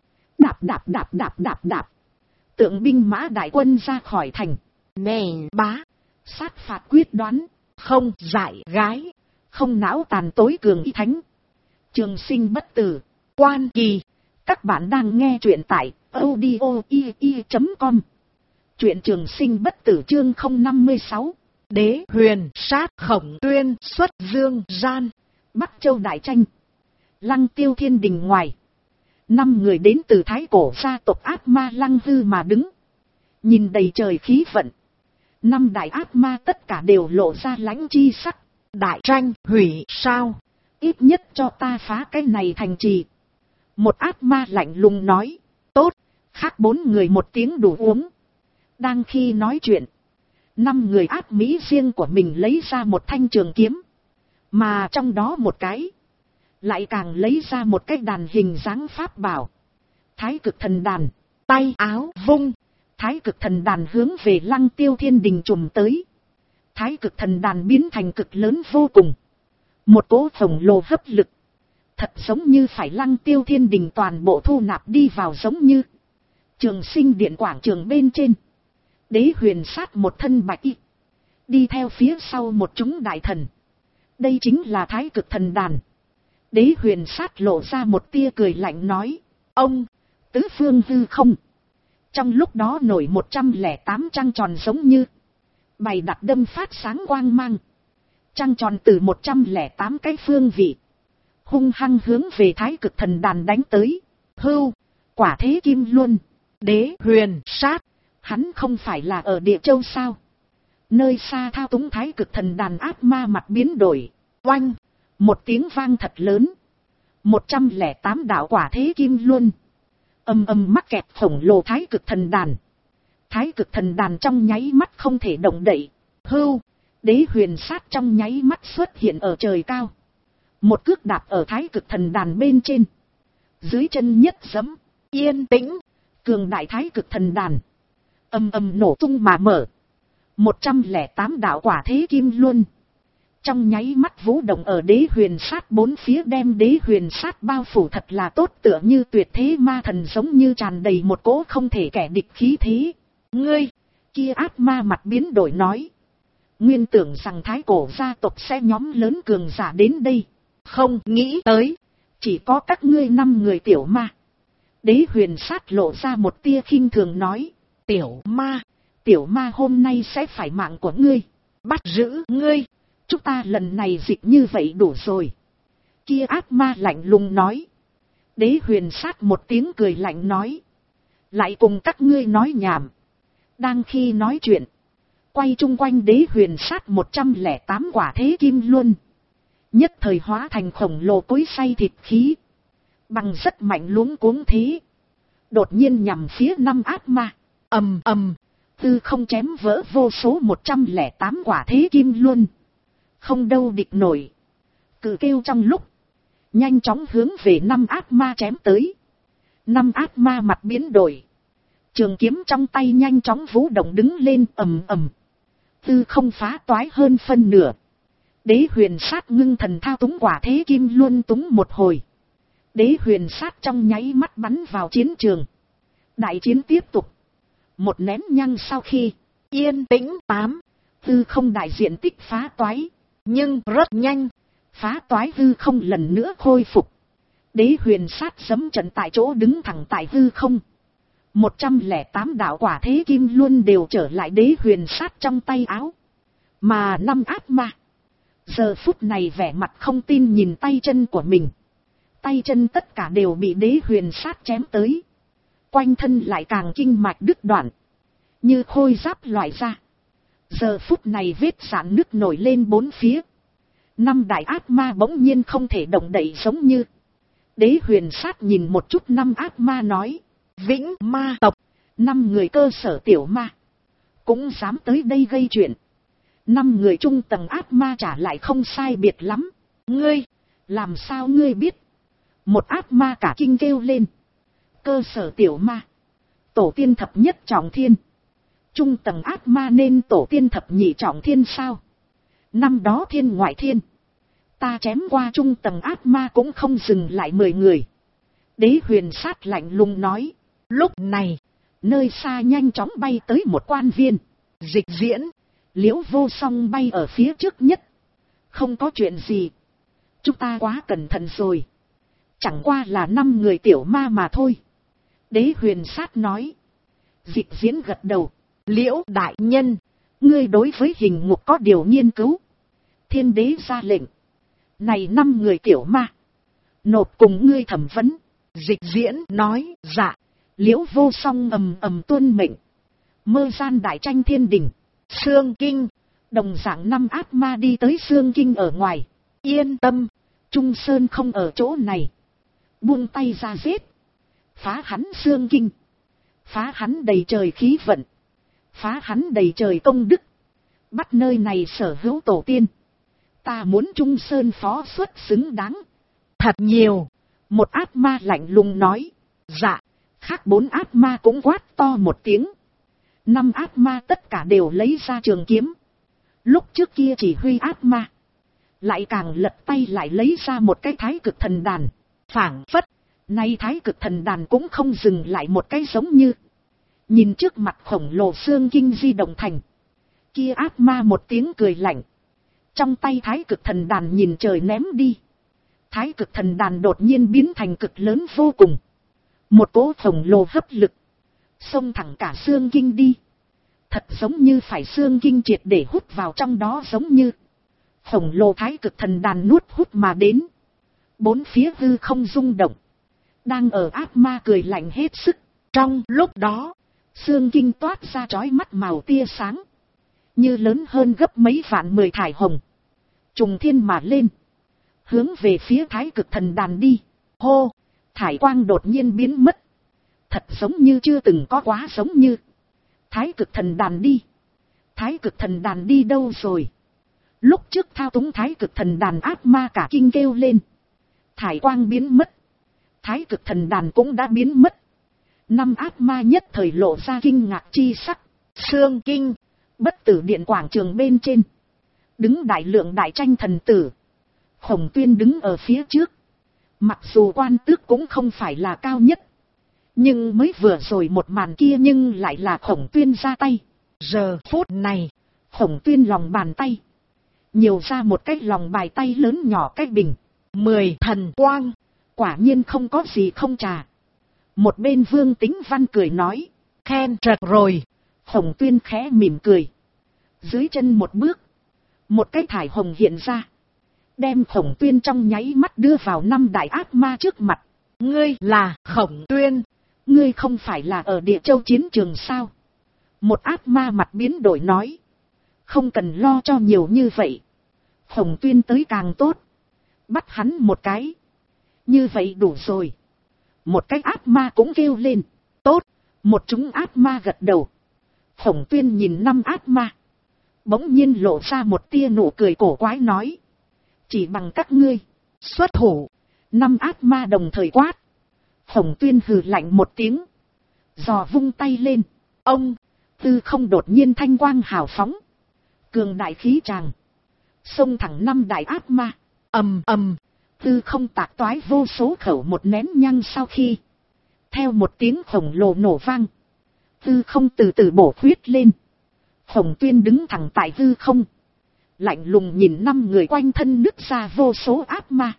Đạp. Tượng binh mã đại quân ra khỏi thành. Nền bá. Sát phạt quyết đoán. Không dại gái. Không não tàn tối cường y thánh. Trường sinh bất tử. Quan kỳ. Các bạn đang nghe truyện tại audio.com. Truyện Trường Sinh Bất Tử chương 056. Đế huyền sát Khổng Tuyên xuất dương gian. Bắc Châu đại tranh. Lăng Tiêu Thiên Đình ngoài. 5 người đến từ thái cổ gia tộc Ác Ma Lăng Hư mà đứng. Nhìn đầy trời khí vận. Năm đại ác ma tất cả đều lộ ra lãnh chi sắc. Đại tranh hủy sao? Ít nhất cho ta phá cái này thành trì. Một ác ma lạnh lùng nói. Tốt. Khác 4 người một tiếng đủ uống. Đang khi nói chuyện, 5 người ác mỹ riêng của mình lấy ra một thanh trường kiếm. Mà trong đó một cái lại càng lấy ra một cái đàn hình dáng pháp bảo. Thái cực thần đàn. Tay áo vung, Thái cực thần đàn hướng về Lăng Tiêu Thiên Đình trùm tới. Thái cực thần đàn biến thành cực lớn vô cùng. Một cỗ khổng lồ hấp lực. Thật giống như phải Lăng Tiêu Thiên Đình toàn bộ thu nạp đi vào, giống như Trường Sinh Điện quảng trường bên trên. Đế Huyền Sát một thân bạch y, đi theo phía sau một chúng đại thần. Đây chính là Thái cực thần đàn. Đế Huyền Sát lộ ra một tia cười lạnh nói. Ông, tứ phương hư không. Trong lúc đó nổi 108 trăng tròn giống như bày đặt đâm phát sáng quang mang. Trăng tròn từ 108 cái phương vị hung hăng hướng về Thái cực thần đàn đánh tới. Hưu, quả thế kim luân. Đế Huyền Sát, hắn không phải là ở Địa Châu sao? Nơi xa thao túng Thái cực thần đàn ác ma mặt biến đổi. Oanh, một tiếng vang thật lớn. 108 đạo quả thế kim luân ầm ầm mắc kẹt khổng lồ Thái cực thần đàn. Thái cực thần đàn trong nháy mắt không thể động đậy. Hưu, Đế Huyền Sát trong nháy mắt xuất hiện ở trời cao. Một cước đạp ở Thái cực thần đàn bên trên. Dưới chân nhất giẫm, yên tĩnh, cường đại Thái cực thần đàn ầm ầm nổ tung mà mở. 108 đạo quả thế kim luân trong nháy mắt vũ động ở Đế Huyền Sát bốn phía, đem Đế Huyền Sát bao phủ thật là tốt, tựa như tuyệt thế ma thần, giống như tràn đầy một cỗ không thể kẻ địch khí thế. Ngươi, kia ác ma mặt biến đổi nói. Nguyên tưởng rằng Thái cổ gia tộc sẽ nhóm lớn cường giả đến đây. Không nghĩ tới, chỉ có các ngươi 5 người tiểu ma. Đế Huyền Sát lộ ra một tia khinh thường nói. Tiểu ma hôm nay sẽ phải mạng của ngươi. Bắt giữ ngươi. Chúng ta lần này dịch như vậy đủ rồi. Kia ác ma lạnh lùng nói. Đế Huyền Sát một tiếng cười lạnh nói. Lại cùng các ngươi nói nhảm. Đang khi nói chuyện, quay chung quanh Đế Huyền Sát 108 quả thế kim luân nhất thời hóa thành khổng lồ cối xay thịt khí. Bằng rất mạnh luống cuống thế, đột nhiên nhằm phía 5 ác ma. Ầm ầm, tư không chém vỡ vô số 108 quả thế kim luân. Không đâu địch nổi. Cự kêu trong lúc nhanh chóng hướng về 5 ác ma chém tới. 5 ác ma mặt biến đổi, trường kiếm trong tay nhanh chóng vũ động đứng lên. Ầm ầm, tư không phá toái hơn phân nửa. Đế Huyền Sát ngưng thần thao túng quả thế kim luân túng một hồi. Đế Huyền Sát trong nháy mắt bắn vào chiến trường. Đại chiến tiếp tục. Một nén nhang sau khi yên tĩnh, tư không đại diện tích phá toái. Nhưng rất nhanh, phá toái hư không lần nữa khôi phục. Đế Huyền Sát giẫm trận tại chỗ đứng thẳng tại hư không. 108 đạo quả thế kim luân đều trở lại Đế Huyền Sát trong tay áo. Mà 5 ác ma giờ phút này vẻ mặt không tin nhìn tay chân của mình. Tay chân tất cả đều bị Đế Huyền Sát chém tới. Quanh thân lại càng kinh mạch đứt đoạn, như khôi giáp loại ra. Giờ phút này vết rạn nứt nổi lên bốn phía. 5 đại ác ma bỗng nhiên không thể động đậy giống như. Đế Huyền Sát nhìn một chút 5 ác ma nói. Vĩnh ma tộc, 5 người cơ sở tiểu ma cũng dám tới đây gây chuyện. 5 người trung tầng ác ma trả lại không sai biệt lắm. Ngươi, làm sao ngươi biết? Một ác ma cả kinh kêu lên. Cơ sở tiểu ma, tổ tiên thập nhất trọng thiên. Trung tầng ác ma nên tổ tiên thập nhị trọng thiên sao? Năm đó thiên ngoại thiên, ta chém qua trung tầng ác ma cũng không dừng lại 10 người. Đế Huyền Sát lạnh lùng nói. Lúc này, nơi xa nhanh chóng bay tới một quan viên. Dịch Diễn, Liễu Vô Song bay ở phía trước nhất. Không có chuyện gì, chúng ta quá cẩn thận rồi. Chẳng qua là 5 người tiểu ma mà thôi. Đế Huyền Sát nói. Dịch Diễn gật đầu. Liễu đại nhân, ngươi đối với hình ngục có điều nghiên cứu. Thiên đế ra lệnh, này 5 người tiểu ma nộp cùng ngươi thẩm vấn. Dịch Diễn nói. Dạ. Liễu Vô Song ầm ầm tuân mệnh. Mơ gian đại tranh thiên đình. Xương Kinh. Đồng dạng 5 ác ma đi tới Xương Kinh ở ngoài. Yên tâm, Trung Sơn không ở chỗ này. Buông tay ra giết. Phá hắn Xương Kinh. Phá hắn đầy trời khí vận. Phá hắn đầy trời công đức. Bắt nơi này sở hữu tổ tiên. Ta muốn Trung Sơn phó xuất xứng đáng. Thật nhiều. Một ác ma lạnh lùng nói. Dạ. Khác 4 ác ma cũng quát to một tiếng. 5 ác ma tất cả đều lấy ra trường kiếm. Lúc trước kia chỉ huy ác ma. Lại càng lật tay lại lấy ra một cái thái cực thần đàn. Phảng phất. Nay thái cực thần đàn cũng không dừng lại một cái giống như. Nhìn trước mặt khổng lồ Xương Kinh di động thành. Kia ác ma một tiếng cười lạnh. Trong tay thái cực thần đàn nhìn trời ném đi. Thái cực thần đàn đột nhiên biến thành cực lớn vô cùng. Một cỗ khổng lồ hấp lực. Xông thẳng cả Xương Kinh đi. Thật giống như phải Xương Kinh triệt để hút vào trong đó giống như. Khổng lồ thái cực thần đàn nuốt hút mà đến. 4 phía hư không rung động. Đang ở ác ma cười lạnh hết sức. Trong lúc đó, Xương Kinh toát ra chói mắt màu tia sáng. Như lớn hơn gấp mấy vạn 10 thải hồng. Trùng thiên mà lên. Hướng về phía thái cực thần đàn đi. Hô! Thải quang đột nhiên biến mất. Thật giống như chưa từng có quá giống như. Thái cực thần đàn đi. Thái cực thần đàn đi đâu rồi? Lúc trước thao túng thái cực thần đàn ác ma cả kinh kêu lên. Thải quang biến mất. Thái cực thần đàn cũng đã biến mất. 5 ác ma nhất thời lộ ra kinh ngạc chi sắc. Xương Kinh. Bất tử điện quảng trường bên trên. Đứng đại lượng đại tranh thần tử. Khổng Tuyên đứng ở phía trước. Mặc dù quan tước cũng không phải là cao nhất. Nhưng mới vừa rồi một màn kia nhưng lại là Khổng Tuyên ra tay. Giờ phút này, Khổng Tuyên lòng bàn tay. Nhiều ra một cái lòng bài tay lớn nhỏ cái bình. 10 thần quang. Quả nhiên không có gì không trà. Một bên Vương Tính Văn cười nói. Khen trật rồi. Khổng Tuyên khẽ mỉm cười. Dưới chân một bước. Một cái thải hồng hiện ra. Đem Khổng Tuyên trong nháy mắt đưa vào 5 đại ác ma trước mặt. Ngươi là Khổng Tuyên. Ngươi không phải là ở Địa Châu chiến trường sao? Một ác ma mặt biến đổi nói. Không cần lo cho nhiều như vậy. Khổng Tuyên tới càng tốt. Bắt hắn một cái. Như vậy đủ rồi. Một cái ác ma cũng kêu lên. Tốt. Một chúng ác ma gật đầu. Khổng Tuyên nhìn 5 ác ma. Bỗng nhiên lộ ra một tia nụ cười cổ quái nói. Chỉ bằng các ngươi. Xuất thủ. 5 ác ma đồng thời quát. Khổng Tuyên hừ lạnh một tiếng. Giò vung tay lên. Ông. Tư không đột nhiên thanh quang hào phóng. Cường đại khí tràng. Xông thẳng 5 đại ác ma. Ầm ầm. Tư không tạc toái vô số khẩu một nén nhang sau khi. Theo một tiếng khổng lồ nổ vang. Tư không từ từ bổ khuyết lên. Khổng Tuyên đứng thẳng tại tư không. Lạnh lùng nhìn 5 người quanh thân nứt ra vô số ác ma.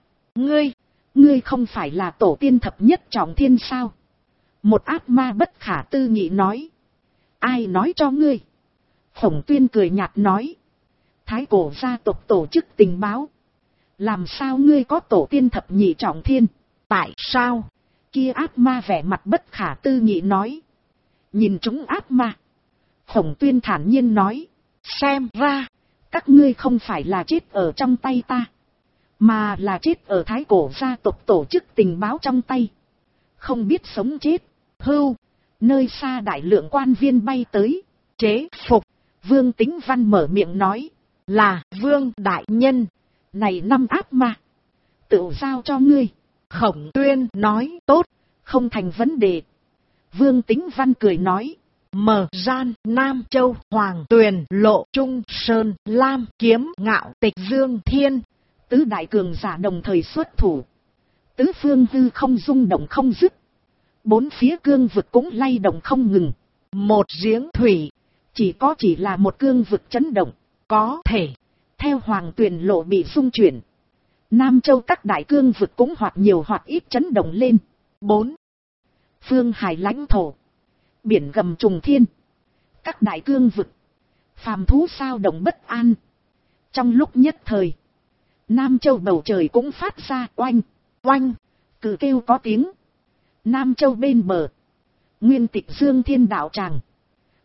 Ngươi không phải là tổ tiên thập nhất trọng thiên sao? Một ác ma bất khả tư nghị nói. Ai nói cho ngươi? Khổng Tuyên cười nhạt nói. Thái cổ gia tộc tổ chức tình báo. Làm sao ngươi có tổ tiên thập nhị trọng thiên? Tại sao? Kia ác ma vẻ mặt bất khả tư nghị nói. Nhìn chúng ác ma. Khổng Tuyên thản nhiên nói. Xem ra, các ngươi không phải là chết ở trong tay ta. Mà là chết ở thái cổ gia tộc tổ chức tình báo trong tay. Không biết sống chết. Hưu. Nơi xa đại lượng quan viên bay tới. Chế phục. Vương Tính Văn mở miệng nói. Là Vương Đại Nhân. Này 5 ác ma. Tự giao cho ngươi. Khổng Tuyên nói. Tốt. Không thành vấn đề. Vương Tính Văn cười nói. Mở Gian, Nam Châu, Hoàng Tuyền, Lộ, Trung, Sơn, Lam, Kiếm, Ngạo, Tịch Dương, Thiên. Tứ đại cường giả đồng thời xuất thủ. Tứ phương hư không rung động không dứt. 4 phía cương vực cũng lay động không ngừng. Một giếng thủy. Chỉ là một cương vực chấn động. Có thể. Theo Hoàng Tuyền Lộ bị xung chuyển. Nam Châu các đại cương vực cũng hoặc nhiều hoặc ít chấn động lên. 4. Phương hải lãnh thổ. Biển gầm trùng thiên. Các đại cương vực. Phàm thú sao động bất an. Trong lúc nhất thời. Nam Châu bầu trời cũng phát ra oanh. Oanh. Cự kêu có tiếng. Nam Châu bên bờ. Nguyên Tịch Dương Thiên đạo tràng.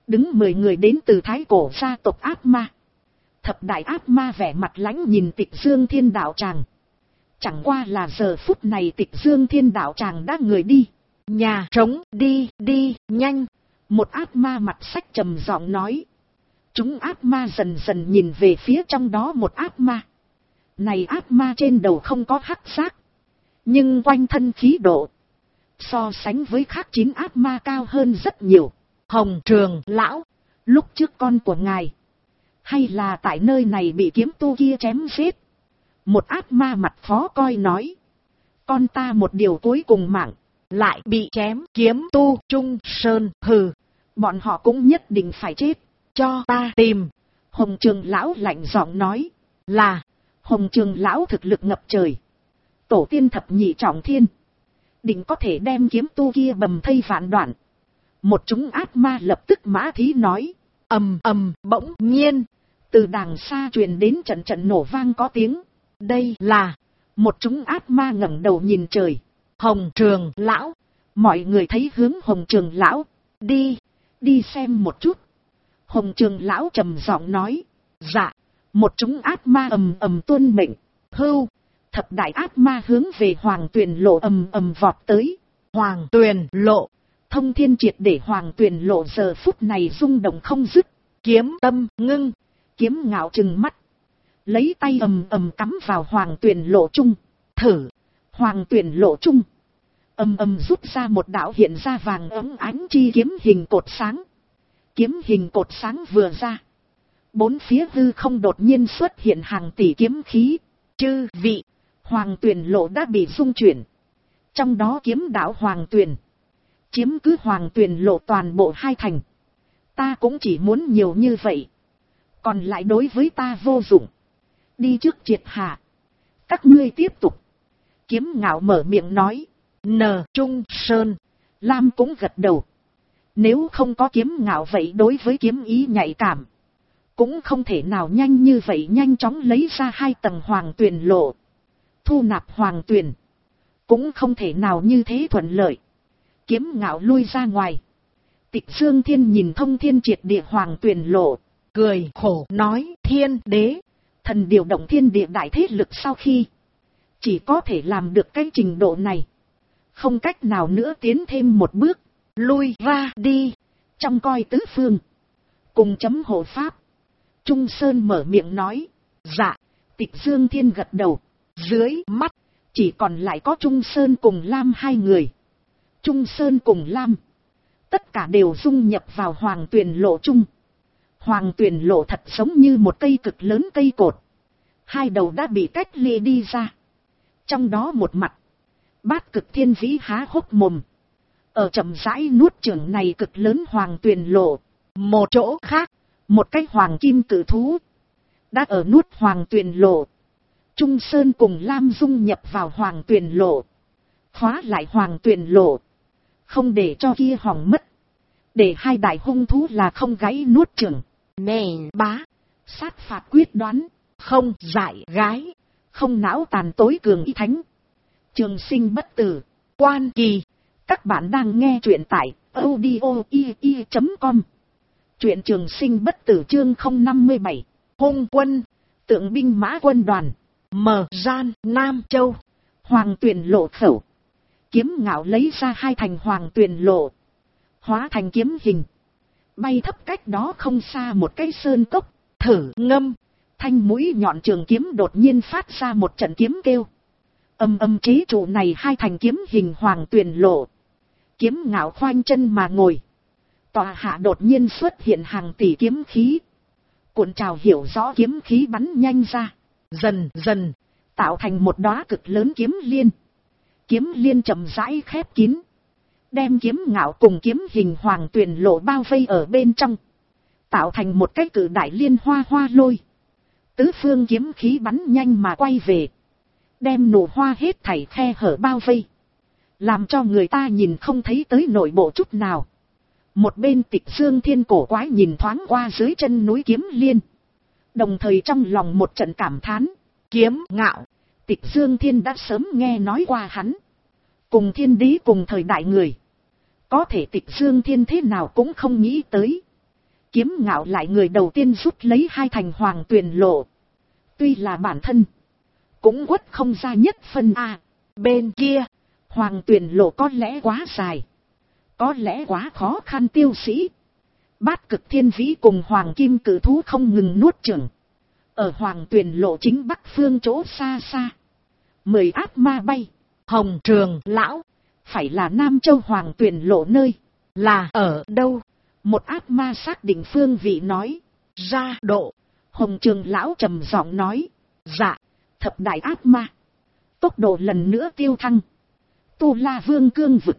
đứng 10 người đến từ thái cổ gia tộc ác ma. Thập đại ác ma vẻ mặt lãnh nhìn Tịch Dương Thiên đạo tràng. Chẳng qua là giờ phút này Tịch Dương Thiên đạo tràng đã người đi. Nhà trống, đi, nhanh. Một ác ma mặt sách trầm giọng nói. Chúng ác ma dần dần nhìn về phía trong đó một ác ma. Này ác ma trên đầu không có hắc giác, nhưng quanh thân khí độ so sánh với khác 9 ác ma cao hơn rất nhiều. Hồng Trường lão, lúc trước con của ngài hay là tại nơi này bị kiếm tu kia chém giết? Một ác ma mặt phó coi nói. Con ta một điều cuối cùng mạng, lại bị chém, kiếm tu Trung Sơn, hừ. Bọn họ cũng nhất định phải chết. Cho ta tìm. Hồng Trường lão lạnh giọng nói. Là. Hồng Trường lão thực lực ngập trời, tổ tiên thập nhị trọng thiên, định có thể đem kiếm tu kia bầm thây vạn đoạn. Một chúng ác ma lập tức mã thí nói. Ầm ầm, bỗng nhiên từ đàng xa truyền đến trận trận nổ vang có tiếng. Đây là. Một chúng ác ma ngẩng đầu nhìn trời. Hồng Trường lão. Mọi người thấy hướng Hồng Trường lão. Đi xem một chút. Hồng Trường lão trầm giọng nói. Dạ. Một chúng ác ma ầm ầm tuân mệnh. Hưu. Thập đại ác ma hướng về Hoàng Tuyền Lộ ầm ầm vọt tới. Hoàng Tuyền Lộ. Thông thiên triệt để Hoàng Tuyền Lộ giờ phút này rung động không dứt. Kiếm tâm ngưng. Kiếm ngạo trừng mắt, lấy tay ầm ầm cắm vào Hoàng Tuyền Lộ trung. Thử. Hoàng Tuyền Lộ trung ầm ầm rút ra một đạo hiện ra vàng ấm ánh chi kiếm hình cột sáng. Kiếm hình cột sáng vừa ra, bốn phía hư không đột nhiên xuất hiện hàng tỷ kiếm khí. Chư vị, Hoàng Tuyền Lộ đã bị rung chuyển. Trong đó kiếm đạo Hoàng Tuyền chiếm cứ Hoàng Tuyền Lộ toàn bộ 2 thành. Ta cũng chỉ muốn nhiều như vậy, còn lại đối với ta vô dụng. Đi trước triệt hạ, các ngươi tiếp tục. Kiếm ngạo mở miệng nói. Trung Sơn, Lam cũng gật đầu. Nếu không có kiếm ngạo vậy đối với kiếm ý nhạy cảm, cũng không thể nào nhanh như vậy nhanh chóng lấy ra 2 tầng Hoàng Tuyền Lộ. Thu nạp Hoàng Tuyền cũng không thể nào như thế thuận lợi. Kiếm ngạo lui ra ngoài. Tịch Dương Thiên nhìn thông thiên triệt địa Hoàng Tuyền Lộ, cười khổ nói. Thiên đế, thần điều động thiên địa đại thế lực sau khi chỉ có thể làm được cái trình độ này, không cách nào nữa tiến thêm một bước. Lui ra đi. Trong coi tứ phương, cùng chấm hộ pháp. Trung Sơn mở miệng nói. Dạ. Tịch Dương Thiên gật đầu. Dưới mắt chỉ còn lại có Trung Sơn cùng Lam 2 người. Trung Sơn cùng Lam tất cả đều dung nhập vào Hoàng Tuyền Lộ chung. Hoàng Tuyền Lộ thật giống như một cây cực lớn cây cột, 2 đầu đã bị cách ly đi ra. Trong đó một mặt, Bát Cực Thiên Vĩ há hốc mồm, ở chậm rãi nuốt chửng này cực lớn Hoàng Tuyền Lộ. Một chỗ khác, một cái hoàng kim cự thú đã ở nuốt Hoàng Tuyền Lộ. Trung Sơn cùng Lam dung nhập vào Hoàng Tuyền Lộ, khóa lại Hoàng Tuyền Lộ, không để cho kia hỏng mất, để 2 đại hung thú là không gáy nuốt chửng. Nè bá, sát phạt quyết đoán, không dại gái, không não tàn tối cường y thánh, trường sinh bất tử. Quan Kỳ. Các bạn đang nghe truyện tại audio.com. Truyện trường sinh bất tử chương 057. Hung quân. Tượng binh mã quân đoàn. Mở gian Nam Châu. Hoàng Tuyền Lộ khẩu. Kiếm ngạo lấy ra 2 thành Hoàng Tuyền Lộ, hóa thành kiếm hình, bay thấp cách đó không xa một cái sơn cốc. Thử ngâm. Thanh mũi nhọn trường kiếm đột nhiên phát ra một trận kiếm kêu. Âm âm chế trụ này 2 thành kiếm hình Hoàng Tuyền Lộ. Kiếm ngạo khoanh chân mà ngồi. Tòa hạ đột nhiên xuất hiện hàng tỷ kiếm khí. Cuộn trào hiểu rõ kiếm khí bắn nhanh ra. Dần dần tạo thành một đóa cực lớn kiếm liên. Kiếm liên chậm rãi khép kín, đem kiếm ngạo cùng kiếm hình Hoàng Tuyền Lộ bao vây ở bên trong, tạo thành một cái cự đại liên hoa hoa lôi. Tứ phương kiếm khí bắn nhanh mà quay về, đem nụ hoa hết thảy khe hở bao vây, làm cho người ta nhìn không thấy tới nội bộ chút nào. Một bên Tịch Dương Thiên cổ quái nhìn thoáng qua dưới chân núi kiếm liên, đồng thời trong lòng một trận cảm thán. Kiếm ngạo, Tịch Dương Thiên đã sớm nghe nói qua hắn, cùng thiên đế cùng thời đại người, có thể Tịch Dương Thiên thế nào cũng không nghĩ tới, Kiếm Ngạo lại người đầu tiên rút lấy hai thành Hoàng Tuyền Lộ. Tuy là bản thân, cũng quất không ra nhất phân a. Bên kia, Hoàng Tuyền Lộ có lẽ quá dài, có lẽ quá khó khăn tiêu sĩ. Bát Cực Thiên Vĩ cùng Hoàng Kim Cử Thú không ngừng nuốt chửng. Ở Hoàng Tuyền Lộ chính bắc phương chỗ xa xa, 10 ác ma bay. Hồng Trường lão, phải là Nam Châu Hoàng Tuyền Lộ nơi, là ở đâu? Một ác ma xác định phương vị nói. Ra độ. Hồng Trường lão trầm giọng nói. Dạ. Thập đại ác ma, tốc độ lần nữa tiêu thăng. Tu La Vương cương vực,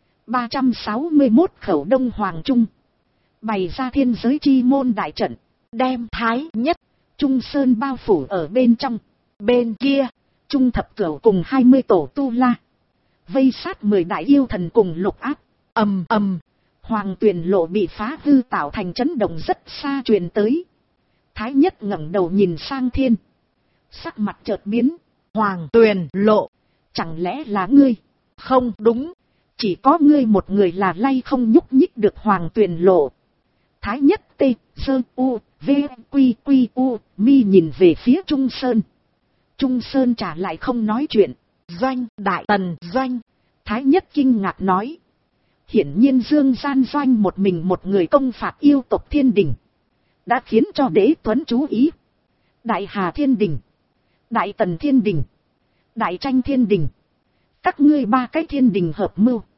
361 khẩu Đông Hoàng Trung, bày ra thiên giới chi môn đại trận, đem Thái Nhất, Trung Sơn bao phủ ở bên trong. Bên kia, Trung Thập Cửu cùng 20 tổ Tu La, vây sát 10 đại yêu thần cùng lục áp. Ầm ầm, Hoàng Tuyền Lộ bị phá hư tạo thành chấn động rất xa truyền tới. Thái Nhất ngẩng đầu nhìn sang thiên, sắc mặt chợt biến. Hoàng Tuyền Lộ, chẳng lẽ là ngươi? Không đúng, chỉ có ngươi một người là lay không nhúc nhích được Hoàng Tuyền Lộ. Thái Nhất tê, sơ u, v, quy quy u, mi nhìn về phía Trung Sơn. Trung Sơn trả lại không nói chuyện. Doanh, Đại Tần Doanh. Thái Nhất kinh ngạc nói. Hiển nhiên Dương Gian Doanh một mình một người công phạt yêu tộc thiên đình, đã khiến cho Đế Tuấn chú ý. Đại Hà Thiên Đình, Đại Tần Thiên Đình, Đại Tranh Thiên Đình, các ngươi ba cái thiên đình hợp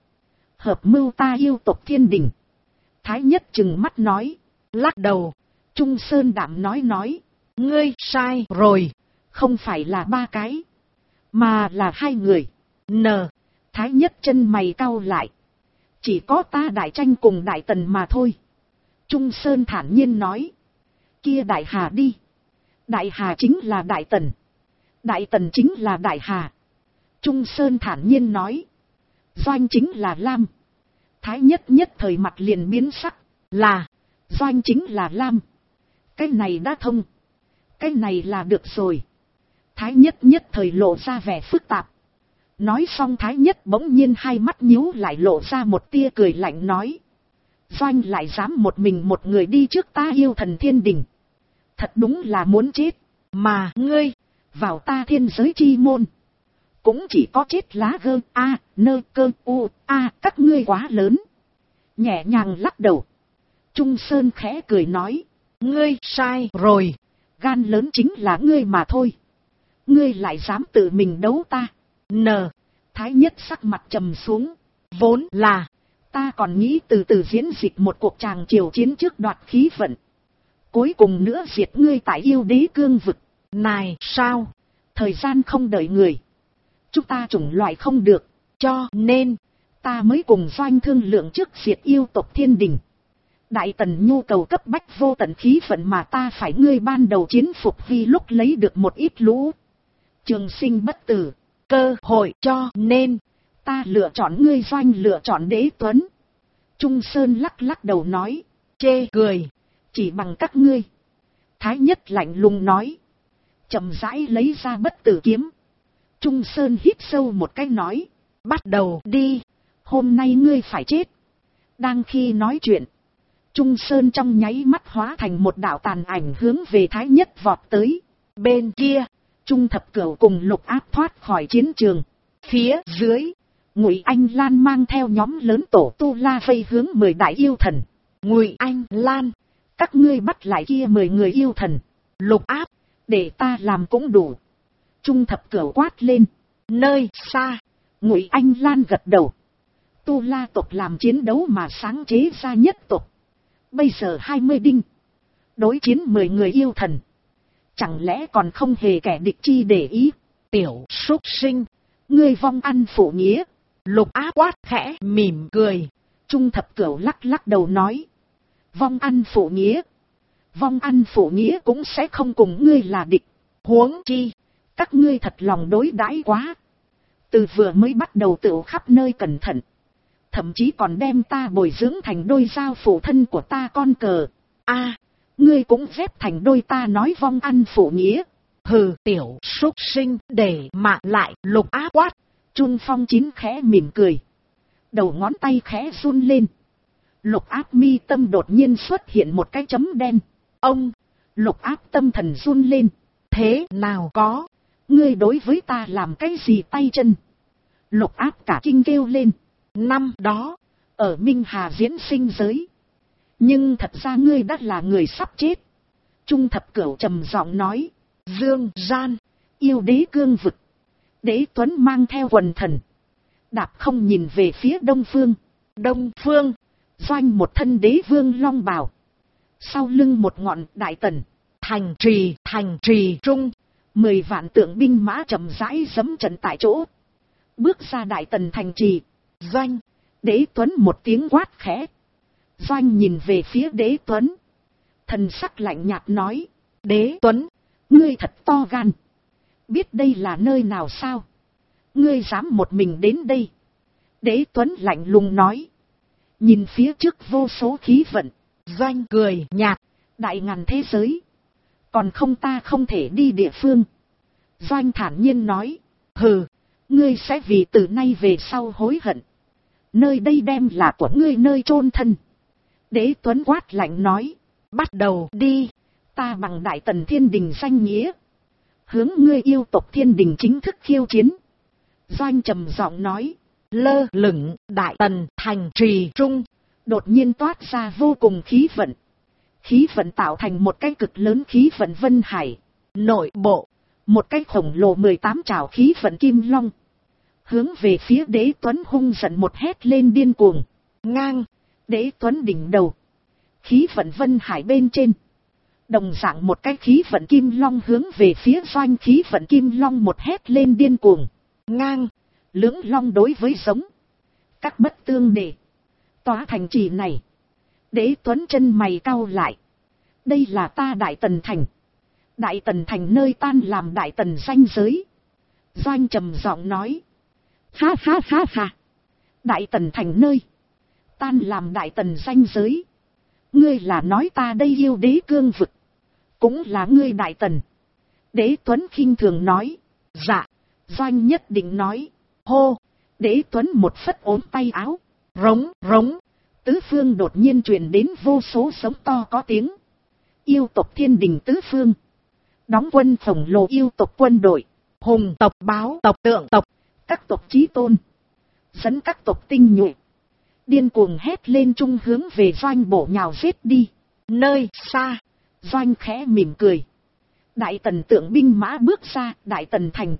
mưu ta yêu tộc thiên đình. Thái Nhất trừng mắt nói. Lắc đầu. Trung Sơn đạm nói. Ngươi sai rồi. Không phải là ba cái, mà là hai người. N. Thái Nhất chân mày cau lại. Chỉ có ta Đại Tranh cùng Đại Tần mà thôi. Trung Sơn thản nhiên nói. Kia Đại Hà đi. Đại Hà chính là Đại Tần, Đại Tần chính là Đại Hà. Trung Sơn thản nhiên nói. Doanh chính là Lam. Thái Nhất nhất thời mặt liền biến sắc. Là. Doanh chính là Lam. Cái này đã thông. Cái này là được rồi. Thái Nhất nhất thời lộ ra vẻ phức tạp. Nói xong Thái Nhất bỗng nhiên hai mắt nhíu lại lộ ra một tia cười lạnh nói. Doanh lại dám một mình một người đi trước ta yêu thần thiên đình. Thật đúng là muốn chết. Mà ngươi, vào ta thiên giới chi môn, cũng chỉ có chết lá gơ a, nơ cơ u a, các ngươi quá lớn. Nhẹ nhàng lắc đầu. Trung Sơn khẽ cười nói. Ngươi sai rồi. Gan lớn chính là ngươi mà thôi. Ngươi lại dám tự mình đấu ta. N. Thái Nhất sắc mặt trầm xuống. Vốn là, ta còn nghĩ từ từ diễn dịch một cuộc tràng triều chiến trước đoạt khí vận, cuối cùng nữa diệt ngươi tại yêu đế cương vực. Này sao? Thời gian không đợi người, chúng ta chủng loại không được, cho nên ta mới cùng Doanh thương lượng trước diệt yêu tộc thiên đình. Đại Tần nhu cầu cấp bách vô tận khí vận mà ta phải ngươi ban đầu chiến phục vì lúc lấy được một ít lũ trường sinh bất tử cơ hội, cho nên ta lựa chọn ngươi Doanh lựa chọn Đế Tuấn. Trung Sơn lắc lắc đầu nói. Chê cười. Chỉ bằng các ngươi. Thái Nhất lạnh lùng nói. Chậm rãi lấy ra bất tử kiếm. Trung Sơn hít sâu một cái nói. Bắt đầu đi. Hôm nay ngươi phải chết. Đang khi nói chuyện, Trung Sơn trong nháy mắt hóa thành một đạo tàn ảnh hướng về Thái Nhất vọt tới. Bên kia, Trung Thập Cửu cùng Lục Áp thoát khỏi chiến trường. Phía dưới, Ngụy Anh Lan mang theo nhóm lớn tổ Tu La vây hướng 10 đại yêu thần. Ngụy Anh Lan, các ngươi bắt lại kia 10 người yêu thần. Lục Áp, để ta làm cũng đủ. Trung Thập Cửu quát lên. Nơi xa, Ngụy Anh Lan gật đầu. Tu La tộc làm chiến đấu mà sáng chế ra nhất tộc. Bây giờ 20 đinh, đối chiến 10 người yêu thần, chẳng lẽ còn không hề kẻ địch chi để ý. Tiểu súc sinh, ngươi vong ăn phụ nghĩa. Lục Áp quát khẽ mỉm cười. Trung Thập Cửu lắc lắc đầu nói. Vong ăn phụ nghĩa. Vong ăn phụ nghĩa cũng sẽ không cùng ngươi là địch. Huống chi, các ngươi thật lòng đối đãi quá. Từ vừa mới bắt đầu tựu khắp nơi cẩn thận. Thậm chí còn đem ta bồi dưỡng thành đôi dao phụ thân của ta con cờ. A, ngươi cũng phép thành đôi ta nói vong ăn phụ nghĩa. Hừ, tiểu súc sinh, để mà lại. Lục Áp quát. Trung Phong Chín khẽ mỉm cười. Đầu ngón tay khẽ run lên. Lục áp mi tâm đột nhiên xuất hiện một cái chấm đen. Ông, Lục áp tâm thần run lên. thế nào có? Ngươi đối với ta làm cái gì tay chân? Lục áp cả kinh kêu lên. Năm đó, ở Minh Hà diễn sinh giới. Nhưng thật ra ngươi đã là người sắp chết. Trung thập cửu trầm giọng nói. Dương gian, Yêu đế cương vực. Đế Tuấn mang theo quần thần. Đạp không nhìn về phía đông phương. Đông phương, Doanh một thân đế vương long bào. Sau lưng một ngọn đại tần. thành trì trung. 10 vạn tượng binh mã chậm rãi dẫm trận tại chỗ. Bước ra đại tần thành trì. Doanh, Đế Tuấn một tiếng quát khẽ. Doanh nhìn về phía Đế Tuấn. Thần sắc lạnh nhạt nói. Đế Tuấn, ngươi thật to gan. Biết đây là nơi nào sao? Ngươi dám một mình đến đây. Đế Tuấn lạnh lùng nói. Nhìn phía trước vô số khí vận. Doanh cười nhạt. Đại ngàn thế giới. Còn không ta không thể đi địa phương. Doanh thản nhiên nói. Hừ, ngươi sẽ vì từ nay về sau hối hận. Nơi đây đem là của ngươi nơi chôn thân. Đế Tuấn quát lạnh nói. Bắt đầu đi. Ta bằng đại tần thiên đình danh nghĩa. Hướng ngươi yêu tộc thiên đình chính thức khiêu chiến. Doanh trầm giọng nói. Lơ lửng đại tần thành trì trung. Đột nhiên toát ra vô cùng khí vận. Khí vận tạo thành một cái cực lớn khí vận vân hải. Nội bộ, một cái khổng lồ 18 trảo khí vận kim long. Hướng về phía Đế Tuấn hung giận một hét lên điên cuồng. Ngang, Đế Tuấn đỉnh đầu. Khí vận vân hải bên trên. Đồng dạng một cái khí vận kim long hướng về phía Doanh khí vận kim long một hét lên điên cuồng. Ngang, Lưỡng long đối với giống. Các bất tương đề. Tòa thành trì này. Đế Tuấn chân mày cau lại. Đây là ta Đại Tần Thành. Đại Tần Thành nơi tan làm Đại Tần danh giới. Doanh trầm giọng nói. Ha ha ha ha. Đại Tần Thành nơi. Tan làm Đại Tần danh giới. Ngươi là nói ta đây yêu đế cương vực. Cũng là ngươi Đại Tần. Đế Tuấn khinh thường nói. Dạ. Doanh nhất định nói. Hô. Đế Tuấn một phất ốm tay áo. Rống, rống. Tứ phương đột nhiên truyền đến vô số sống to có tiếng. Yêu tộc thiên đình tứ phương. Đóng quân khổng lồ yêu tộc quân đội. Hùng tộc báo tộc tượng tộc. Các tộc chí tôn. Dẫn các tộc tinh nhuệ. Điên cuồng hét lên trung hướng về Doanh bổ nhào giết đi. Nơi xa. Doanh khẽ mỉm cười. Đại tần tượng binh mã bước ra Đại Tần Thành.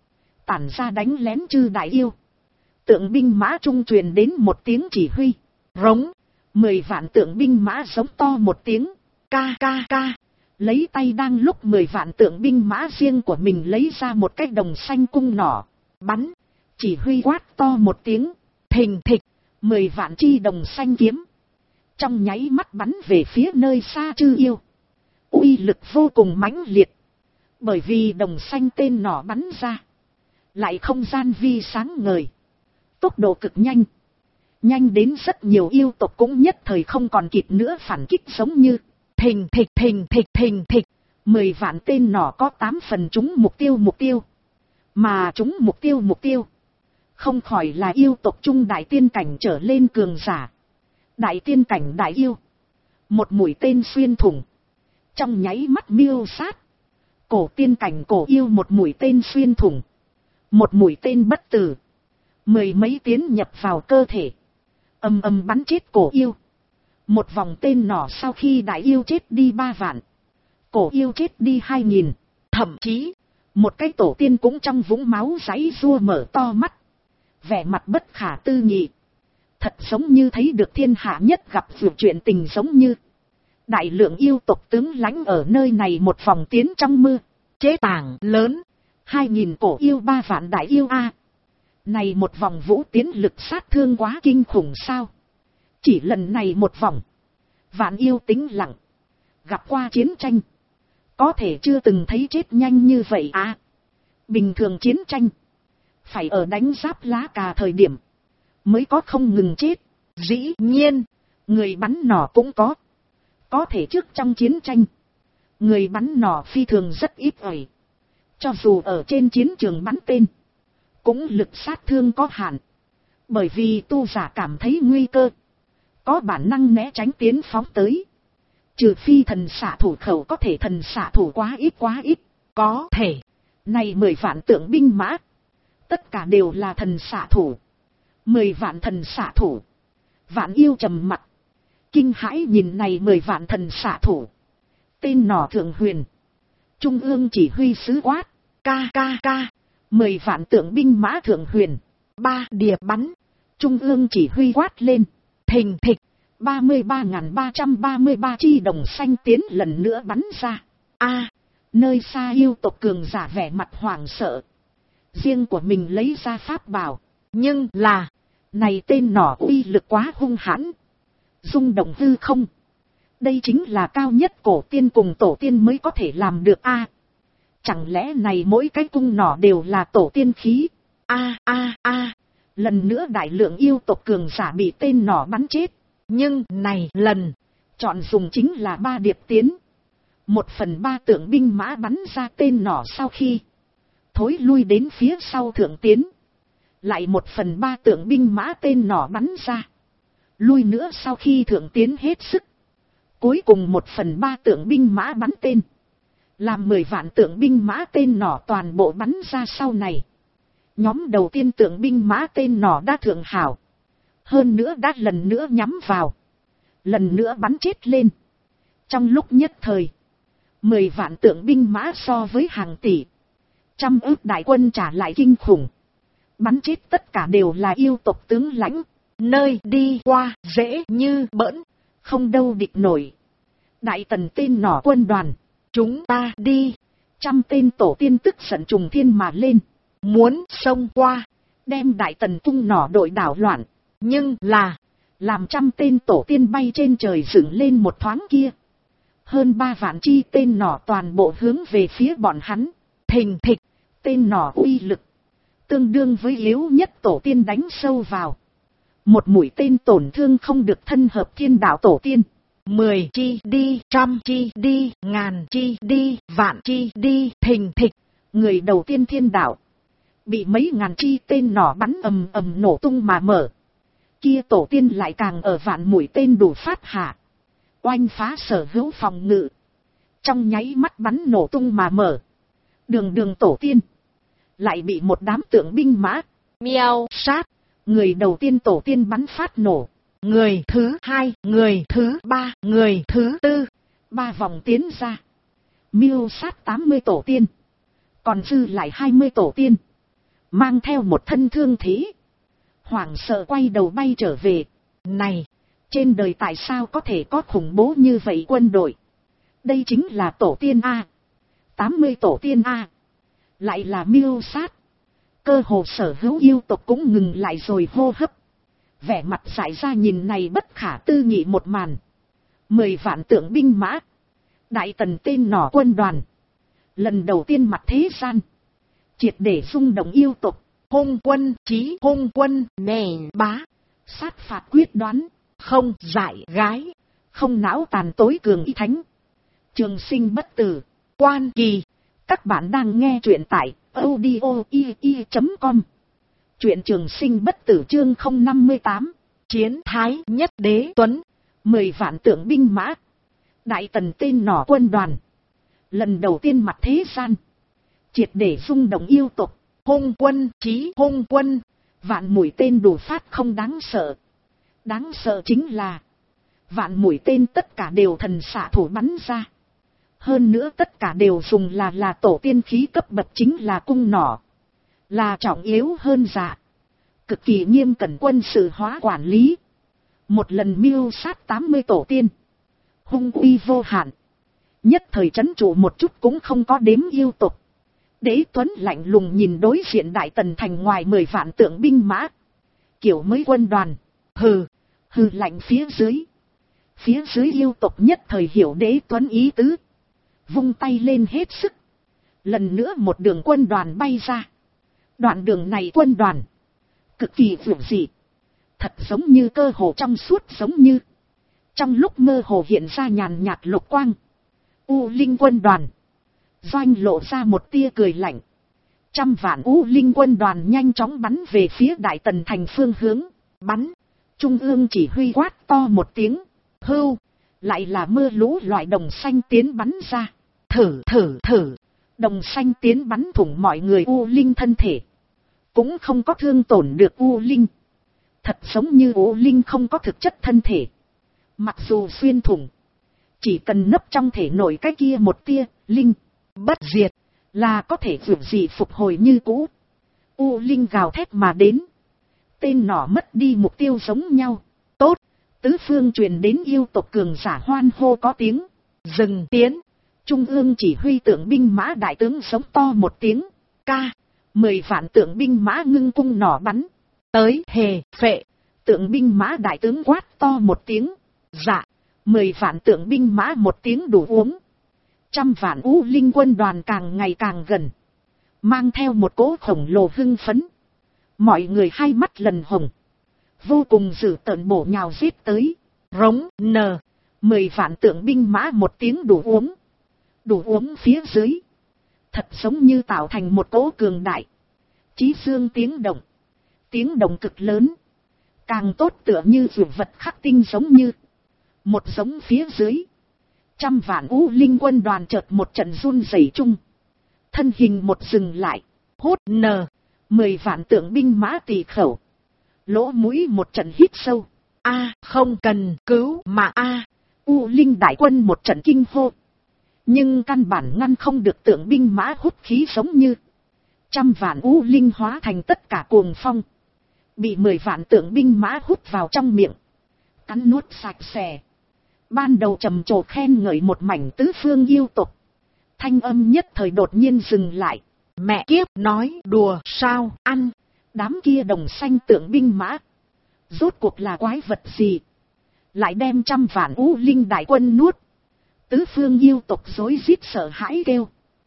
Tản ra đánh lén chư đại yêu. Tượng binh mã trung truyền đến một tiếng chỉ huy. Rống. 10 vạn tượng binh mã giống to một tiếng. Ca ca ca. Lấy tay đang lúc 10 vạn tượng binh mã riêng của mình lấy ra một cái đồng xanh cung nỏ. Bắn. Chỉ huy quát to một tiếng. Thình thịch. 10 vạn chi đồng xanh kiếm. Trong nháy mắt bắn về phía nơi xa chư yêu. Uy lực vô cùng mãnh liệt. Bởi vì đồng xanh tên nỏ bắn ra. Lại không gian vi sáng ngời. Tốc độ cực nhanh. Nhanh đến rất nhiều yêu tộc cũng nhất thời không còn kịp nữa phản kích giống như. Thình thịch thình thịch thình thịch. 10 vạn tên nỏ có 8 phần trúng mục tiêu. Mà trúng mục tiêu. Không khỏi là yêu tộc trung đại tiên cảnh trở lên cường giả. Đại tiên cảnh đại yêu. Một mũi tên xuyên thủng. Trong nháy mắt miêu sát. Cổ tiên cảnh cổ yêu một mũi tên xuyên thủng. Một mũi tên bất tử. 10 mấy tiến nhập vào cơ thể. Ầm ầm bắn chết cổ yêu. Một vòng tên nỏ sau khi đại yêu chết đi 3 vạn. Cổ yêu chết đi 2000. Thậm chí. Một cái tổ tiên cũng trong vũng máu giãy giụa mở to mắt. Vẻ mặt bất khả tư nghị. Thật giống như thấy được thiên hạ nhất gặp vượt chuyện tình giống như. Đại lượng yêu tộc tướng lãnh ở nơi này một vòng tiến trong mưa. Chế tàng lớn. 2000 cổ yêu 3 vạn đại yêu a. Này một vòng vũ tiến lực sát thương quá kinh khủng sao. Chỉ lần này một vòng. Vạn yêu tĩnh lặng. Gặp qua chiến tranh. Có thể chưa từng thấy chết nhanh như vậy à. Bình thường chiến tranh. Phải ở đánh giáp lá cà thời điểm. Mới có không ngừng chết. Dĩ nhiên. Người bắn nỏ cũng có. Có thể trước trong chiến tranh. Người bắn nỏ phi thường rất ít ỏi. Cho dù ở trên chiến trường bắn tên. Cũng lực sát thương có hạn. Bởi vì tu giả cảm thấy nguy cơ. có bản năng né tránh tiến phóng tới. Trừ phi thần xạ thủ khẩu có thể thần xạ thủ quá ít. Có thể. Này 10 vạn tượng binh mã. Tất cả đều là thần xạ thủ. 10 vạn thần xạ thủ. Vạn Yêu trầm mặt. Kinh hãi nhìn này 10 vạn thần xạ thủ. Tên nỏ thượng huyền. Trung ương chỉ huy sứ quát. Ca. 10 vạn tượng binh mã thượng huyền. 3 đìa bắn. Trung ương chỉ huy quát lên. Thình thịch. 33.333 chi đồng xanh tiến lần nữa bắn ra. Nơi xa yêu tộc cường giả vẻ mặt hoảng sợ. Riêng của mình lấy ra pháp bảo. Nhưng là. Này tên nỏ uy lực quá hung hãn. Rung động hư không. Đây chính là cao nhất cổ tiên cùng tổ tiên mới có thể làm được Chẳng lẽ này mỗi cái cung nỏ đều là tổ tiên khí. Lần nữa đại lượng yêu tộc cường giả bị tên nỏ bắn chết. Nhưng này lần chọn dùng chính là 3 điệp tiến. 1/3 tượng binh mã bắn ra tên nỏ sau khi thối lui đến phía sau thượng tiến. Lại 1/3 tượng binh mã tên nỏ bắn ra. Lui nữa sau khi thượng tiến hết sức. Cuối cùng 1/3 tượng binh mã bắn tên. Làm 10 vạn tượng binh mã tên nỏ toàn bộ bắn ra sau này. Nhóm đầu tiên tượng binh mã tên nỏ đã thượng hảo. Hơn nữa đã lần nữa nhắm vào. Lần nữa bắn chết lên. Trong lúc nhất thời. 10 vạn tượng binh mã so với hàng tỷ. 100 ức đại quân trả lại kinh khủng. Bắn chết tất cả đều là yêu tộc tướng lãnh. Nơi đi qua dễ như bỡn. Không đâu địch nổi. Đại tần tên nỏ quân đoàn. Chúng ta đi. 100 tên tổ tiên tức giận trùng thiên mà lên. Muốn xông qua. Đem đại tần cung nỏ đội đảo loạn. Nhưng là. Làm 100 tên tổ tiên bay trên trời dựng lên một thoáng kia. Hơn 3 vạn chi tên nỏ toàn bộ hướng về phía bọn hắn. Thình thịch. Tên nỏ uy lực. Tương đương với yếu nhất tổ tiên đánh sâu vào. Một mũi tên tổn thương không được thân hợp thiên đạo tổ tiên. 10 chi đi, 100 chi đi, 1000 chi đi, vạn chi đi, thình thịch. Người đầu tiên thiên đạo. Bị mấy ngàn chi tên nỏ bắn ầm ầm nổ tung mà mở. Kia tổ tiên lại càng ở vạn mũi tên đủ phát hạ. Oanh phá sở hữu phòng ngự. Trong nháy mắt bắn nổ tung mà mở. Đường tổ tiên. Lại bị một đám tượng binh mã. Miao sát. Người đầu tiên tổ tiên bắn phát nổ. Người thứ 2, người thứ 3, người thứ 4. 3 vòng tiến ra. Miêu sát 80 tổ tiên. Còn dư lại 20 tổ tiên. Mang theo một thân thương thế. Hoảng sợ quay đầu bay trở về. Này, trên đời tại sao có thể có khủng bố như vậy quân đội? Đây chính là tổ tiên A. 80 tổ tiên A. Lại là miêu sát. Cơ hồ sở hữu yêu tộc cũng ngừng lại rồi hô hấp. Vẻ mặt dại ra nhìn này bất khả tư nghị một màn. 10 vạn tượng binh mã. Đại tần tên nỏ quân đoàn. Lần đầu tiên mặt thế gian. Triệt để rung động yêu tộc. Hung quân, chí hung quân, nền bá. Sát phạt quyết đoán. Không dại gái. Không não tàn tối cường y thánh. Trường sinh bất tử. Quan Kỳ. Các bạn đang nghe truyện tại audio.com. Truyện trường sinh bất tử chương 058. Chiến thái nhất đế tuấn. 10 vạn tượng binh mã. Đại tần tên nỏ quân đoàn. Lần đầu tiên mặt thế gian. Triệt để rung động yêu tộc. Hung quân, chí hung quân. Vạn mũi tên đủ phát không đáng sợ. Đáng sợ chính là. Vạn mũi tên tất cả đều thần xạ thủ bắn ra. Hơn nữa tất cả đều dùng là tổ tiên khí cấp bậc chính là cung nỏ. Là trọng yếu hơn dạ. Cực kỳ nghiêm cẩn quân sự hóa quản lý. Một lần miêu sát 80 tổ tiên. Hung uy vô hạn. Nhất thời trấn trụ một chút cũng không có đếm yêu tục. Đế Tuấn lạnh lùng nhìn đối diện đại tần thành ngoài 10 vạn tượng binh mã. Kiểu mới quân đoàn. Hừ lạnh phía dưới. Phía dưới yêu tục nhất thời hiểu Đế Tuấn ý tứ. Vung tay lên hết sức. Lần nữa một đường quân đoàn bay ra. Đoạn đường này quân đoàn. Cực kỳ vượt dị. Thật giống như cơ hồ trong suốt giống như. Trong lúc mơ hồ hiện ra nhàn nhạt lục quang. U Linh quân đoàn. Doanh lộ ra một tia cười lạnh. 100 vạn U Linh quân đoàn nhanh chóng bắn về phía đại tần thành phương hướng. Bắn. Trung ương chỉ huy quát to một tiếng, hưu, lại là mưa lũ loại đồng xanh tiến bắn ra. Thử, đồng xanh tiến bắn thủng mọi người U Linh thân thể. Cũng không có thương tổn được U Linh. Thật giống như U Linh không có thực chất thân thể. Mặc dù xuyên thủng, chỉ cần nấp trong thể nội cái kia một tia, Linh, bất diệt, là có thể vượt gì phục hồi như cũ. U Linh gào thét mà đến. Tên nỏ mất đi mục tiêu giống nhau. Tốt, tứ phương truyền đến yêu tộc cường giả hoan hô có tiếng. Dừng tiến. Trung ương chỉ huy tượng binh mã đại tướng giống to một tiếng. Ca, 10 vạn tượng binh mã ngưng cung nỏ bắn. Tới hề phệ. Tượng binh mã đại tướng quát to một tiếng. Dạ, 10 vạn tượng binh mã một tiếng đủ uống. 100 vạn U Linh quân đoàn càng ngày càng gần. Mang theo một cỗ khổng lồ hưng phấn. Mọi người hai mắt lần hồng. Vô cùng dữ tợn bổ nhào giết tới. Rống nờ. 10 vạn tượng binh mã một tiếng đủ uống. Đủ uống phía dưới. Thật giống như tạo thành một cỗ cường đại. Chí xương tiếng động. Tiếng động cực lớn. Càng tốt tựa như dụ vật khắc tinh giống như. Một giống phía dưới. 100 vạn U Linh quân đoàn chợt một trận run rẩy chung. Thân hình một dừng lại. Hốt nờ. 10 vạn tượng binh mã tỳ khẩu. Lỗ mũi một trận hít sâu. A, không cần cứu mà a. U Linh đại quân một trận kinh hô. Nhưng căn bản ngăn không được tượng binh mã hút khí giống như. 100 vạn U Linh hóa thành tất cả cuồng phong. Bị 10 vạn tượng binh mã hút vào trong miệng. Cắn nuốt sạch sẽ. Ban đầu trầm trồ khen ngợi một mảnh tứ phương yêu tộc. Thanh âm nhất thời đột nhiên dừng lại. Mẹ kiếp, nói đùa sao ăn. Đám kia đồng xanh tượng binh mã. Rốt cuộc là quái vật gì? Lại đem 100 vạn U Linh đại quân nuốt. Tứ phương yêu tộc rối rít sợ hãi kêu.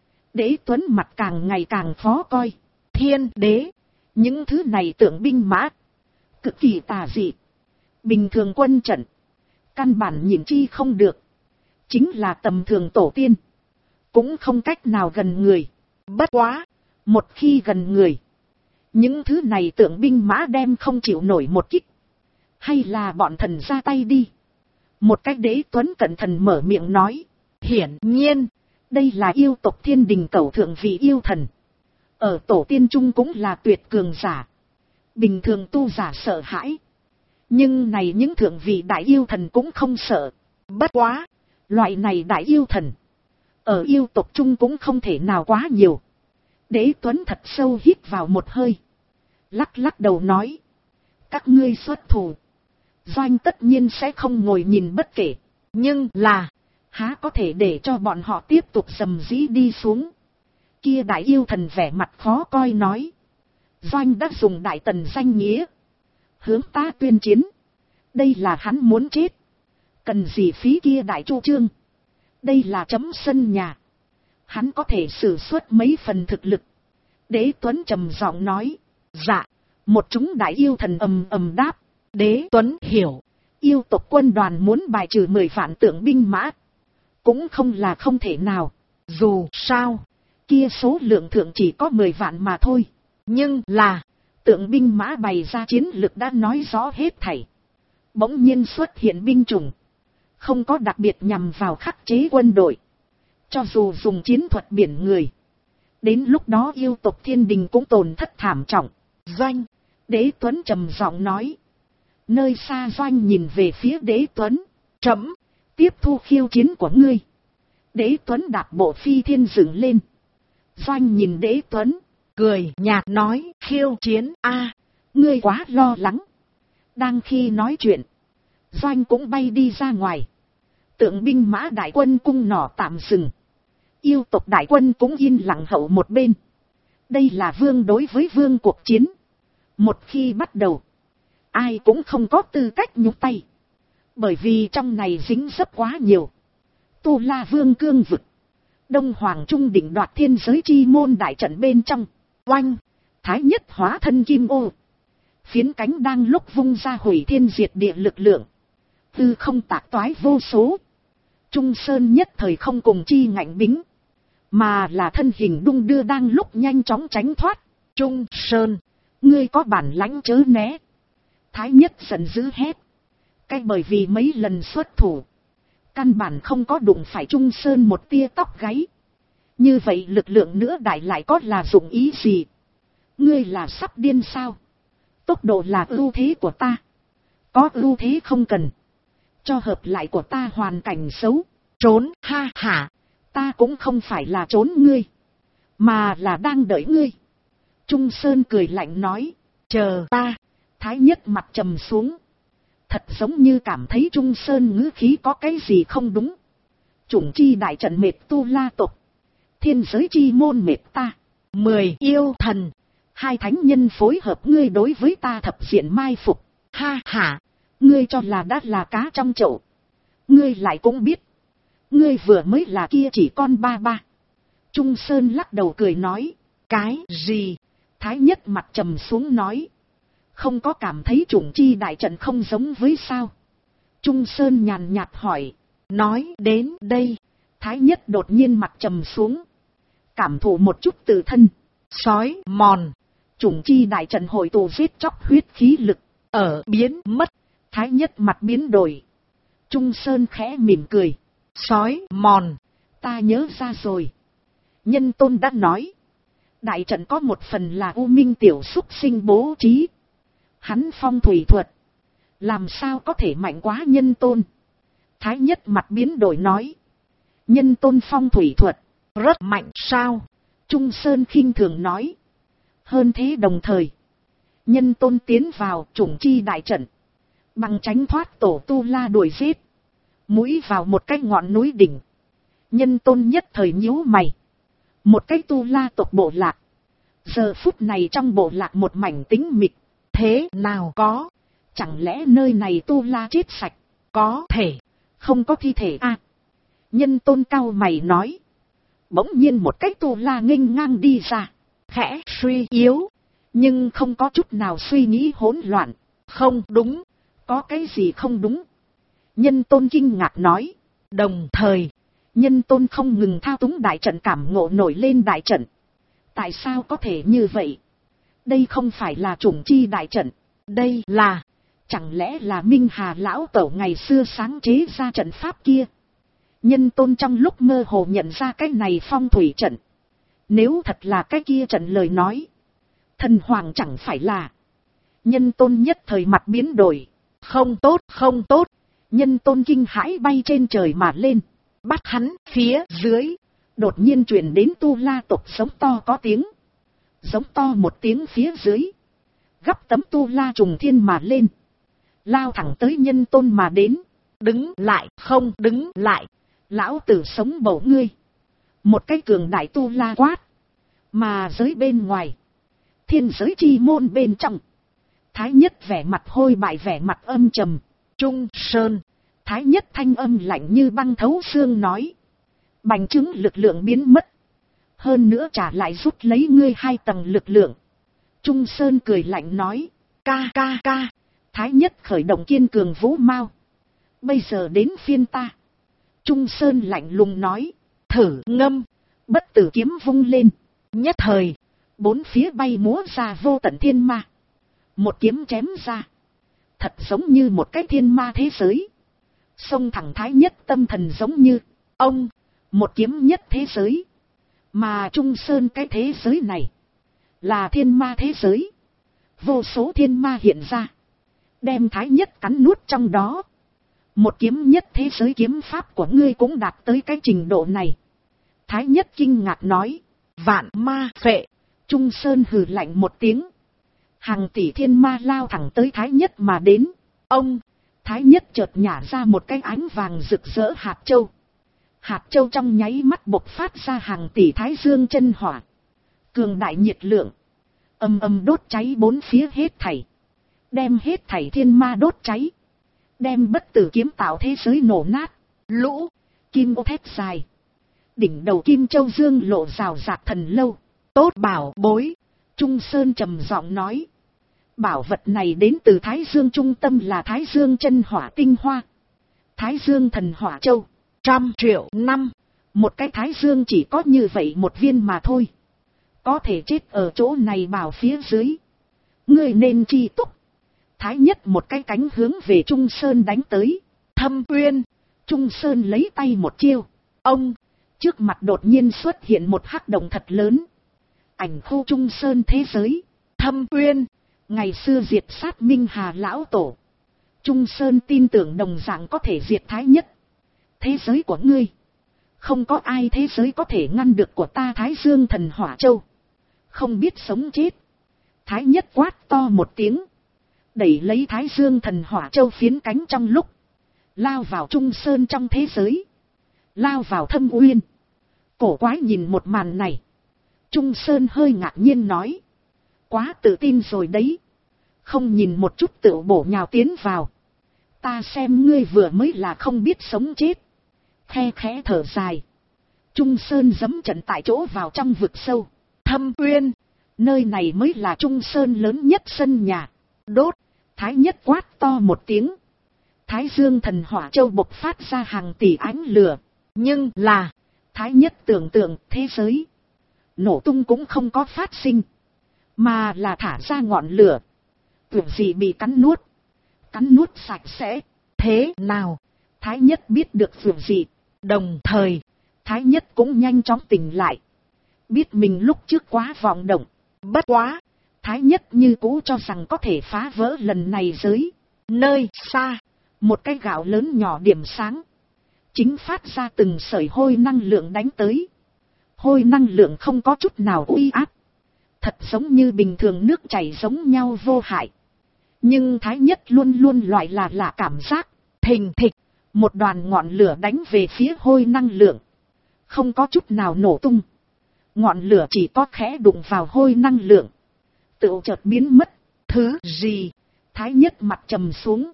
Đế Tuấn mặt càng ngày càng khó coi. Thiên đế. Những thứ này tượng binh mã. Cực kỳ tà dị. Bình thường quân trận. Căn bản nhìn chi không được. Chính là tầm thường tổ tiên. Cũng không cách nào gần người. Bất quá. Một khi gần người. Những thứ này tượng binh mã đem không chịu nổi một kích. Hay là bọn thần ra tay đi. Một cách Đế Tuấn cẩn thận mở miệng nói. Hiển nhiên. Đây là yêu tộc thiên đình cẩu thượng vị yêu thần. Ở tổ tiên trung cũng là tuyệt cường giả. Bình thường tu giả sợ hãi. Nhưng này những thượng vị đại yêu thần cũng không sợ. Bất quá. Loại này đại yêu thần. Ở yêu tộc trung cũng không thể nào quá nhiều. Đế Tuấn thật sâu hít vào một hơi. Lắc lắc đầu nói. Các ngươi xuất thủ. Doanh tất nhiên sẽ không ngồi nhìn bất kể. Nhưng là. Há có thể để cho bọn họ tiếp tục dầm dĩ đi xuống. Kia đại yêu thần vẻ mặt khó coi nói. Doanh đã dùng đại tần danh nghĩa. Hướng ta tuyên chiến. Đây là hắn muốn chết. Cần gì phí kia đại chu trương. Đây là chấm sân nhà. Hắn có thể sử xuất mấy phần thực lực. Đế Tuấn trầm giọng nói. Dạ. Một chúng đại yêu thần ầm ầm đáp. Đế Tuấn hiểu. Yêu tộc quân đoàn muốn bài trừ 10 vạn tượng binh mã. Cũng không là không thể nào. Dù sao. Kia số lượng thượng chỉ có 10 vạn mà thôi. Nhưng là. Tượng binh mã bày ra chiến lực đã nói rõ hết thảy. Bỗng nhiên xuất hiện binh chủng. Không có đặc biệt nhằm vào khắc chế quân đội. Cho dù dùng chiến thuật biển người. Đến lúc đó yêu tộc thiên đình cũng tổn thất thảm trọng. Doanh. Đế Tuấn trầm giọng nói. Nơi xa Doanh nhìn về phía Đế Tuấn. Trẫm tiếp thu khiêu chiến của ngươi. Đế Tuấn đạp bộ phi thiên dựng lên. Doanh nhìn Đế Tuấn. Cười nhạt nói. Khiêu chiến a, ngươi quá lo lắng. Đang khi nói chuyện. Doanh cũng bay đi ra ngoài. Tượng binh mã đại quân cung nỏ tạm dừng. Yêu tộc đại quân cũng yên lặng hậu một bên. Đây là vương đối với vương cuộc chiến. Một khi bắt đầu. Ai cũng không có tư cách nhúc tay. Bởi vì trong này dính dấp quá nhiều. Tu La Vương cương vực. Đông Hoàng Trung định đoạt thiên giới chi môn đại trận bên trong. Oanh. Thái nhất hóa thân kim ô. Phiến cánh đang lúc vung ra hủy thiên diệt địa lực lượng. Tư không tạc toái vô số. Trung Sơn nhất thời không cùng chi ngạnh bính. Mà là thân hình đung đưa đang lúc nhanh chóng tránh thoát. Trung Sơn. Ngươi có bản lãnh chớ né. Thái nhất giận dữ hét. Cái bởi vì mấy lần xuất thủ, căn bản không có đụng phải Trung Sơn một tia tóc gáy. Như vậy lực lượng nữa đại lại có là dụng ý gì? Ngươi là sắp điên sao? Tốc độ là ưu thế của ta. Có ưu thế không cần. Cho hợp lại của ta hoàn cảnh xấu. Trốn ha hả. Ta cũng không phải là trốn ngươi, mà là đang đợi ngươi. Trung Sơn cười lạnh nói. Chờ ta. Thái nhất mặt trầm xuống. Thật giống như cảm thấy Trung Sơn ngữ khí có cái gì không đúng. Chủng chi đại trận mệt tu la tộc. Thiên giới chi môn mệt ta. 10 yêu thần. 2 thánh nhân phối hợp ngươi đối với ta thập diện mai phục. Ha ha. Ngươi cho là đã là cá trong chậu. Ngươi lại cũng biết. Ngươi vừa mới là kia chỉ con ba ba. Trung Sơn lắc đầu cười nói. Cái gì? Thái nhất mặt trầm xuống nói. Không có cảm thấy chủng chi đại trận không giống với sao? Trung Sơn nhàn nhạt hỏi. Nói đến đây, Thái nhất đột nhiên mặt trầm xuống. Cảm thụ một chút tự thân. Sói mòn. Chủng chi đại trận hội tụ giết chóc huyết khí lực. Ở biến mất. Thái nhất mặt biến đổi. Trung Sơn khẽ mỉm cười. Sói mòn. Ta nhớ ra rồi. Nhân Tôn đã nói. Đại trận có một phần là U Minh tiểu xúc sinh bố trí. Hắn phong thủy thuật. Làm sao có thể mạnh quá Nhân Tôn? Thái nhất mặt biến đổi nói. Nhân Tôn phong thủy thuật. Rất mạnh sao? Trung Sơn khinh thường nói. Hơn thế đồng thời. Nhân Tôn tiến vào chủng chi đại trận. Bằng tránh thoát tổ tu la đuổi giết. Mũi vào một cái ngọn núi đỉnh. Nhân Tôn nhất thời nhíu mày. Một cái tu la tộc bộ lạc. Giờ phút này trong bộ lạc một mảnh tĩnh mịch. Thế nào có? Chẳng lẽ nơi này tu la chết sạch? Có thể. Không có thi thể à? Nhân Tôn cao mày nói. Bỗng nhiên một cái tu la nghênh ngang đi ra. Khẽ suy yếu. Nhưng không có chút nào suy nghĩ hỗn loạn. Không đúng. Có cái gì không đúng? Nhân Tôn kinh ngạc nói. Đồng thời, Nhân Tôn không ngừng thao túng đại trận cảm ngộ nổi lên đại trận. Tại sao có thể như vậy? Đây không phải là chủng chi đại trận. Đây là... Chẳng lẽ là Minh Hà lão tổ ngày xưa sáng chế ra trận pháp kia? Nhân Tôn trong lúc mơ hồ nhận ra cái này phong thủy trận. Nếu thật là cái kia trận lời nói, thần hoàng chẳng phải là... Nhân Tôn nhất thời mặt biến đổi. Không tốt, không tốt. Nhân Tôn kinh hãi bay trên trời mà lên. Bắt hắn phía dưới. Đột nhiên truyền đến tu la tộc giống to có tiếng. Giống to một tiếng phía dưới. Gấp tấm tu la trùng thiên mà lên. Lao thẳng tới Nhân Tôn mà đến. Đứng lại, không đứng lại. Lão tử sống bổ ngươi. Một cái cường đại tu la quát. Mà giới bên ngoài. Thiên giới chi môn bên trong. Thái nhất vẻ mặt hôi bại vẻ mặt âm trầm. Trung Sơn. Thái nhất thanh âm lạnh như băng thấu xương nói. Bành trướng lực lượng biến mất. Hơn nữa trả lại rút lấy ngươi 2 tầng lực lượng. Trung Sơn cười lạnh nói. Ca ca ca. Thái nhất khởi động kiên cường vũ mao. Bây giờ đến phiên ta. Trung Sơn lạnh lùng nói. Thử ngâm. Bất tử kiếm vung lên. Nhất thời. 4 phía bay múa ra vô tận thiên ma. Một kiếm chém ra. Thật giống như một cái thiên ma thế giới. Xông thẳng Thái nhất tâm thần giống như. Ông. Một kiếm nhất thế giới. Mà Trung Sơn cái thế giới này. Là thiên ma thế giới. Vô số thiên ma hiện ra. Đem Thái nhất cắn nuốt trong đó. Một kiếm nhất thế giới kiếm pháp của ngươi cũng đạt tới cái trình độ này. Thái nhất kinh ngạc nói. Vạn ma phệ. Trung Sơn hừ lạnh một tiếng. Hàng tỷ thiên ma lao thẳng tới Thái nhất mà đến. Ông. Thái nhất chợt nhả ra một cái ánh vàng rực rỡ hạt châu. Hạt châu trong nháy mắt bộc phát ra hàng tỷ thái dương chân hỏa. Cường đại nhiệt lượng. Ầm ầm đốt cháy 4 phía hết thảy. Đem hết thảy thiên ma đốt cháy. Đem bất tử kiếm tạo thế giới nổ nát. Lũ. Kim ô thét dài. Đỉnh đầu Kim Châu Dương lộ rào rạc thần lâu. Tốt bảo bối. Trung Sơn trầm giọng nói. Bảo vật này đến từ Thái Dương trung tâm là Thái Dương chân hỏa tinh hoa. Thái Dương thần hỏa châu. 100 triệu năm. Một cái Thái Dương chỉ có như vậy một viên mà thôi. Có thể chết ở chỗ này bảo phía dưới. Ngươi nên chi túc. Thái nhất một cái cánh hướng về Trung Sơn đánh tới. Thâm Uyên. Trung Sơn lấy tay một chiêu. Ông. Trước mặt đột nhiên xuất hiện một hắc động thật lớn. Ảnh khu Trung Sơn thế giới. Thâm Uyên. Ngày xưa diệt sát Minh Hà lão tổ. Trung Sơn tin tưởng đồng dạng có thể diệt Thái nhất. Thế giới của ngươi. Không có ai thế giới có thể ngăn được của ta Thái Dương Thần Hỏa Châu. Không biết sống chết. Thái nhất quát to một tiếng. Đẩy lấy Thái Dương Thần Hỏa Châu phiến cánh trong lúc. Lao vào Trung Sơn trong thế giới. Lao vào Thâm Uyên. Cổ quái nhìn một màn này. Trung Sơn hơi ngạc nhiên nói. Quá tự tin rồi đấy. Không nhìn một chút tự bổ nhào tiến vào. Ta xem ngươi vừa mới là không biết sống chết. Khe khẽ thở dài. Trung Sơn giẫm trận tại chỗ vào trong vực sâu. Thâm Uyên. Nơi này mới là Trung Sơn lớn nhất sân nhà. Đốt. Thái nhất quát to một tiếng. Thái Dương Thần Hỏa Châu bộc phát ra hàng tỷ ánh lửa. Nhưng là. Thái nhất tưởng tượng thế giới. Nổ tung cũng không có phát sinh. Mà là thả ra ngọn lửa. Tưởng gì bị cắn nuốt. Cắn nuốt sạch sẽ. Thế nào? Thái nhất biết được tưởng gì. Đồng thời. Thái nhất cũng nhanh chóng tỉnh lại. Biết mình lúc trước quá vọng động. Bất quá. Thái nhất như cũ cho rằng có thể phá vỡ lần này giới. Nơi xa. Một cái gạo lớn nhỏ điểm sáng. Chính phát ra từng sợi hôi năng lượng đánh tới. Hôi năng lượng không có chút nào uy áp. Thật giống như bình thường nước chảy giống nhau vô hại. Nhưng Thái nhất luôn luôn loại là cảm giác. Thình thịch. Một đoàn ngọn lửa đánh về phía hôi năng lượng. Không có chút nào nổ tung. Ngọn lửa chỉ có khẽ đụng vào hôi năng lượng. Tự chợt biến mất. Thứ gì? Thái nhất mặt trầm xuống.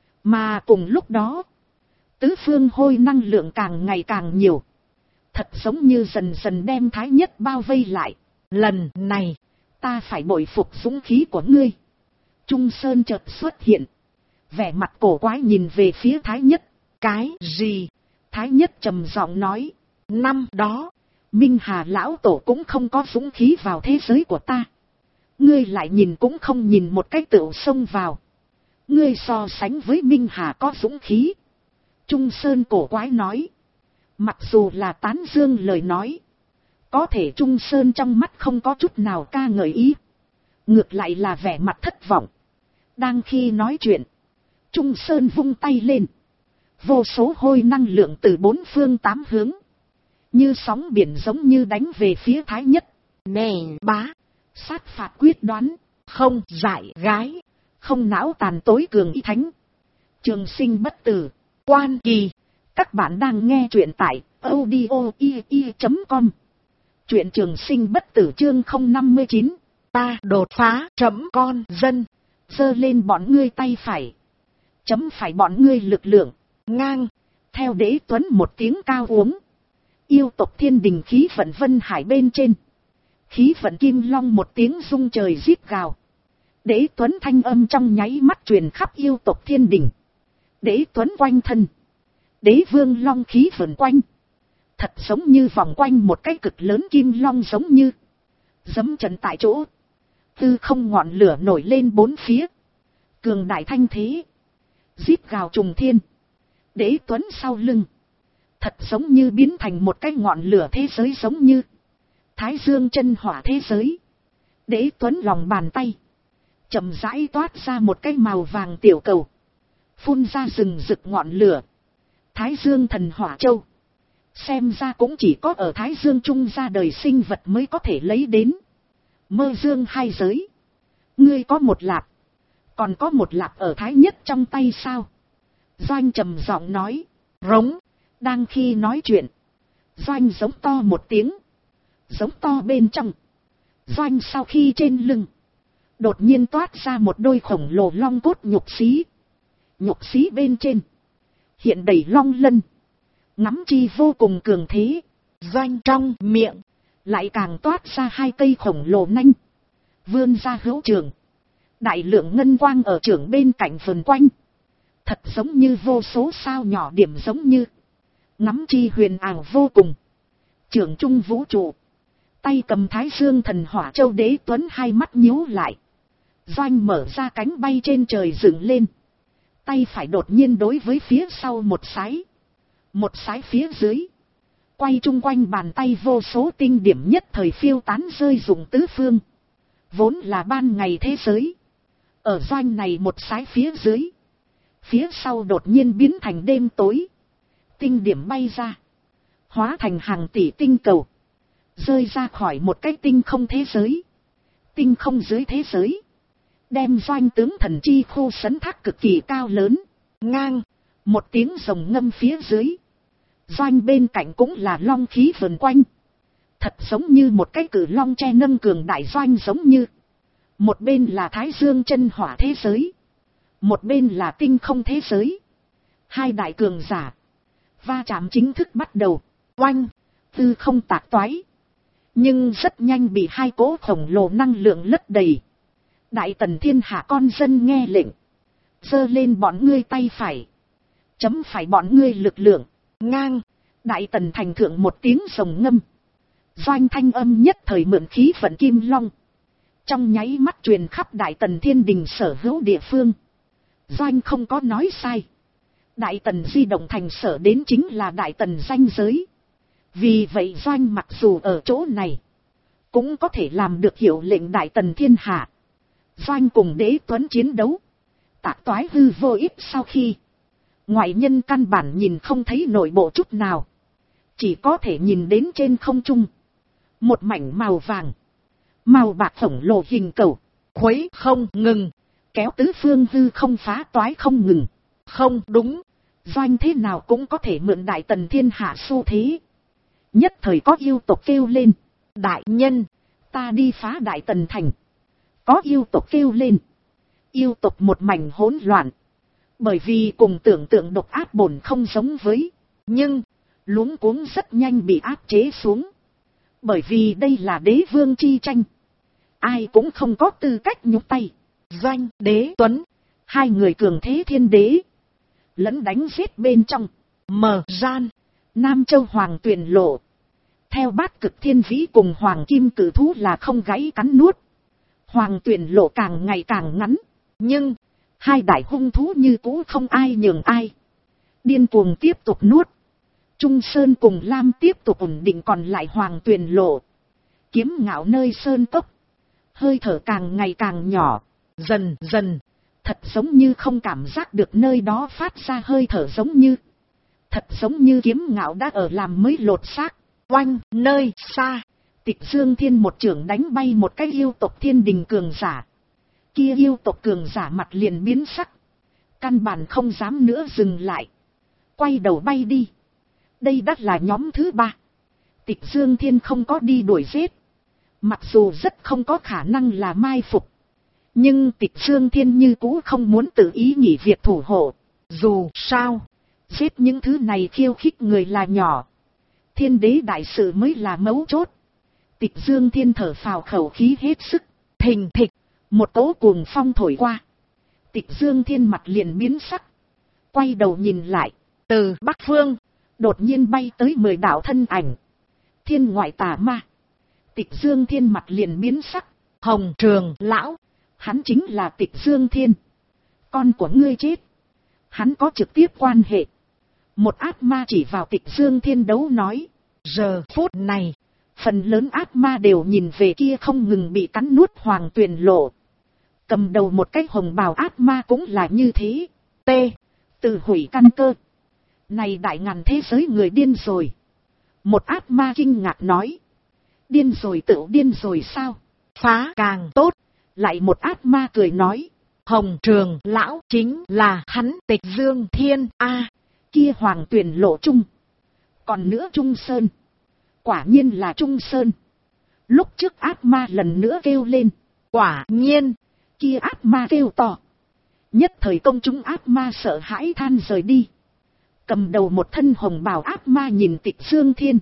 Mà cùng lúc đó. Tứ phương hôi năng lượng càng ngày càng nhiều. Thật giống như dần dần đem Thái nhất bao vây lại. Lần này. Ta phải bội phục dũng khí của ngươi. Trung Sơn chợt xuất hiện. Vẻ mặt cổ quái nhìn về phía Thái nhất. Cái gì? Thái nhất trầm giọng nói. Năm đó. Minh Hà lão tổ cũng không có dũng khí vào thế giới của ta. Ngươi lại nhìn cũng không nhìn một cái tựu xông vào. Ngươi so sánh với Minh Hà có dũng khí. Trung Sơn cổ quái nói. Mặc dù là tán dương lời nói. Có thể Trung Sơn trong mắt không có chút nào ca ngợi ý. Ngược lại là vẻ mặt thất vọng. Đang khi nói chuyện. Trung Sơn vung tay lên. Vô số hôi năng lượng từ bốn phương tám hướng. Như sóng biển giống như đánh về phía Thái nhất. Nè bá. Sát phạt quyết đoán. Không dại gái. Không não tàn tối cường y thánh. Trường sinh bất tử. Quan kỳ. Các bạn đang nghe truyện tại audio.com. Truyện trường sinh bất tử chương 059. Ta đột phá chấm con dân. Giơ lên bọn ngươi tay phải. Chấm phải bọn ngươi lực lượng. Ngang. Theo Đế Tuấn một tiếng cao uống. Yêu tộc thiên đình khí vận vân hải bên trên. Khí vận kim long một tiếng rung trời rít gào. Đế Tuấn thanh âm trong nháy mắt truyền khắp yêu tộc thiên đình. Đế Tuấn quanh thân. Đế vương long khí vần quanh. Thật giống như vòng quanh một cái cực lớn kim long giống như. Giẫm trận tại chỗ. Tư không ngọn lửa nổi lên bốn phía. Cường đại thanh thế. Rít gào trùng thiên. Đế Tuấn sau lưng. Thật giống như biến thành một cái ngọn lửa thế giới giống như. Thái Dương chân hỏa thế giới. Đế Tuấn lòng bàn tay. Chậm rãi toát ra một cái màu vàng tiểu cầu. Phun ra rừng rực ngọn lửa. Thái Dương Thần Hỏa Châu. Xem ra cũng chỉ có ở Thái Dương Trung ra đời sinh vật mới có thể lấy đến. Mơ dương hai giới. Ngươi có một lạp. Còn có một lạp ở Thái nhất trong tay sao? Doanh trầm giọng nói. Rống. Đang khi nói chuyện. Doanh giống to một tiếng. Giống to bên trong. Doanh sau khi trên lưng. Đột nhiên toát ra một đôi khổng lồ long cốt nhục xí. Nhục xí bên trên. Hiện đầy long lân. Ngắm chi vô cùng cường thế. Doanh trong miệng. Lại càng toát ra hai cây khổng lồ nanh. Vươn ra hữu trường. Đại lượng ngân quang ở trường bên cạnh vần quanh. Thật giống như vô số sao nhỏ điểm giống như. Ngắm chi huyền ảo vô cùng. Trường trung vũ trụ. Tay cầm Thái Dương Thần Hỏa Châu. Đế Tuấn hai mắt nhíu lại. Doanh mở ra cánh bay trên trời dựng lên. Tay phải đột nhiên đối với phía sau một sái. Một sái phía dưới. Quay chung quanh bàn tay vô số tinh điểm nhất thời phiêu tán rơi rụng tứ phương. Vốn là ban ngày thế giới. Ở Doanh này một sái phía dưới. Phía sau đột nhiên biến thành đêm tối. Tinh điểm bay ra. Hóa thành hàng tỷ tinh cầu. Rơi ra khỏi một cái tinh không thế giới. Tinh không dưới thế giới. Đem Doanh tướng thần chi khu sấn thác cực kỳ cao lớn. Ngang. Một tiếng rồng ngâm phía dưới. Doanh bên cạnh cũng là long khí vần quanh. Thật giống như một cái cử long che nâng cường đại Doanh giống như. Một bên là Thái Dương chân hỏa thế giới. Một bên là tinh không thế giới. Hai đại cường giả. Va chạm chính thức bắt đầu. Oanh. Tư không tạc toái. Nhưng rất nhanh bị hai cỗ khổng lồ năng lượng lấp đầy. Đại tần thiên hạ con dân nghe lệnh. Giơ lên bọn ngươi tay phải. Chấm phải bọn ngươi lực lượng. Ngang. Đại tần thành thượng một tiếng rồng ngâm. Doanh thanh âm nhất thời mượn khí vận kim long. Trong nháy mắt truyền khắp đại tần thiên đình sở hữu địa phương. Doanh không có nói sai. Đại tần di động thành sở đến chính là đại tần danh giới. Vì vậy Doanh mặc dù ở chỗ này. Cũng có thể làm được hiệu lệnh đại tần thiên hạ. Doanh cùng Đế Tuấn chiến đấu. Tạc toái hư vô ít sau khi. Ngoại nhân căn bản nhìn không thấy nội bộ chút nào. Chỉ có thể nhìn đến trên không trung. Một mảnh màu vàng. Màu bạc khổng lồ hình cầu. Khuấy không ngừng. Kéo tứ phương hư không phá toái không ngừng. Không đúng. Doanh thế nào cũng có thể mượn đại tần thiên hạ xu thế. Nhất thời có yêu tộc kêu lên. Đại nhân. Ta đi phá đại tần thành. Có yêu tộc kêu lên. Yêu tộc một mảnh hỗn loạn. Bởi vì cùng tưởng tượng độc ác bổn không giống với. Nhưng. Luống cuống rất nhanh bị áp chế xuống. Bởi vì đây là đế vương chi tranh. Ai cũng không có tư cách nhúc tay. Doanh, Đế Tuấn. Hai người cường thế thiên đế. Lẫn đánh giết bên trong. Mở gian. Nam Châu Hoàng Tuyền Lộ. Theo Bát Cực Thiên Vĩ cùng Hoàng Kim Cử Thú là không gáy cắn nuốt. Hoàng Tuyền Lộ càng ngày càng ngắn. Nhưng. Hai đại hung thú như cũ không ai nhường ai. Điên cuồng tiếp tục nuốt. Trung Sơn cùng Lam tiếp tục ổn định còn lại Hoàng Tuyền Lộ. Kiếm ngạo nơi sơn cốc. Hơi thở càng ngày càng nhỏ. Dần dần. Thật giống như không cảm giác được nơi đó phát ra hơi thở giống như. Thật giống như kiếm ngạo đã ở làm mới lột xác. Oanh nơi xa. Tịch Dương Thiên một chưởng đánh bay một cái yêu tộc thiên đình cường giả. Kia yêu tộc cường giả mặt liền biến sắc. Căn bản không dám nữa dừng lại. Quay đầu bay đi. Đây đã là nhóm thứ 3. Tịch Dương Thiên không có đi đuổi giết. Mặc dù rất không có khả năng là mai phục. Nhưng Tịch Dương Thiên như cũ không muốn tự ý nghỉ việc thủ hộ. Dù sao. Giết những thứ này khiêu khích người là nhỏ. Thiên đế đại sự mới là mấu chốt. Tịch Dương Thiên thở phào khẩu khí hết sức. Thình thịch. Một cỗ cuồng phong thổi qua. Tịch Dương Thiên mặt liền biến sắc. Quay đầu nhìn lại. Từ Bắc Phương. Đột nhiên bay tới 10 đạo thân ảnh. Thiên ngoại tà ma. Tịch Dương Thiên mặt liền biến sắc. Hồng Trường Lão. Hắn chính là Tịch Dương Thiên. Con của ngươi chết. Hắn có trực tiếp quan hệ. Một ác ma chỉ vào Tịch Dương Thiên đấu nói. Giờ phút này. Phần lớn ác ma đều nhìn về kia không ngừng bị cắn nuốt Hoàng Tuyền Lộ. Cầm đầu một cái hồng bào ác ma cũng là như thế. T. Tự hủy căn cơ. Này đại ngàn thế giới người điên rồi. Một ác ma kinh ngạc nói. Điên rồi tự điên rồi sao? Phá càng tốt. Lại một ác ma cười nói. Hồng Trường Lão chính là hắn Tịch Dương Thiên A. Kia Hoàng Tuyền Lộ Trung. Còn nữa Trung Sơn. Quả nhiên là Trung Sơn. Lúc trước ác ma lần nữa kêu lên. Quả nhiên. Kia ác ma kêu to. Nhất thời công chúng ác ma sợ hãi than rời đi. Cầm đầu một thân hồng bào ác ma nhìn Tịch Dương Thiên.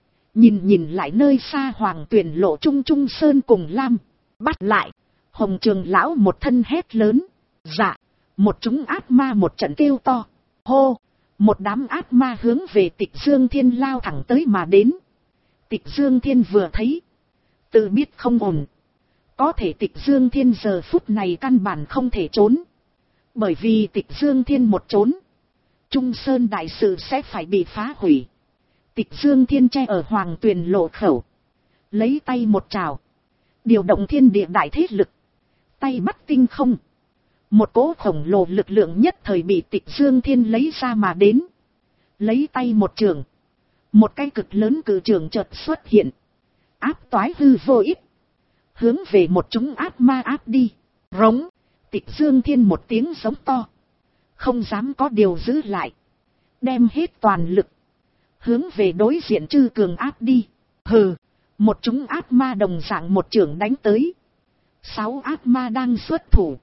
Nhìn lại nơi xa Hoàng Tuyền Lộ Trung Trung Sơn cùng Lam. Bắt lại. Hồng Trường Lão một thân hét lớn. Dạ. Một chúng ác ma một trận kêu to. Hô. Một đám ác ma hướng về Tịch Dương Thiên lao thẳng tới mà đến. Tịch Dương Thiên vừa thấy. Tự biết không ổn. Có thể Tịch Dương Thiên giờ phút này căn bản không thể trốn. Bởi vì Tịch Dương Thiên một trốn, Trung Sơn đại sự sẽ phải bị phá hủy. Tịch Dương Thiên che ở Hoàng Tuyền lộ khẩu. Lấy tay một trào. Điều động thiên địa đại thế lực. Tay bắt tinh không. Một cỗ khổng lồ lực lượng nhất thời bị Tịch Dương Thiên lấy ra mà đến. Lấy tay một trường. Một cái cực lớn cự trường chợt xuất hiện. Áp toái hư vô ích. Hướng về một chúng ác ma áp đi. Rống. Tịch Dương Thiên một tiếng giống to. Không dám có điều giữ lại. Đem hết toàn lực. Hướng về đối diện Trư Cường áp đi. Hừ. Một chúng ác ma đồng dạng một trường đánh tới. 6 ác ma đang xuất thủ.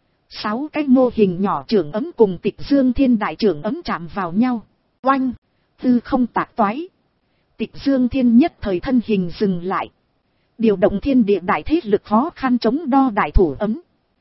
6 cái mô hình nhỏ trường ấm cùng Tịch Dương Thiên đại trường ấm chạm vào nhau. Oanh. Tư không tạc toái. Tịch Dương Thiên nhất thời thân hình dừng lại. Điều động thiên địa đại thế lực khó khăn chống đo đại thủ ấm.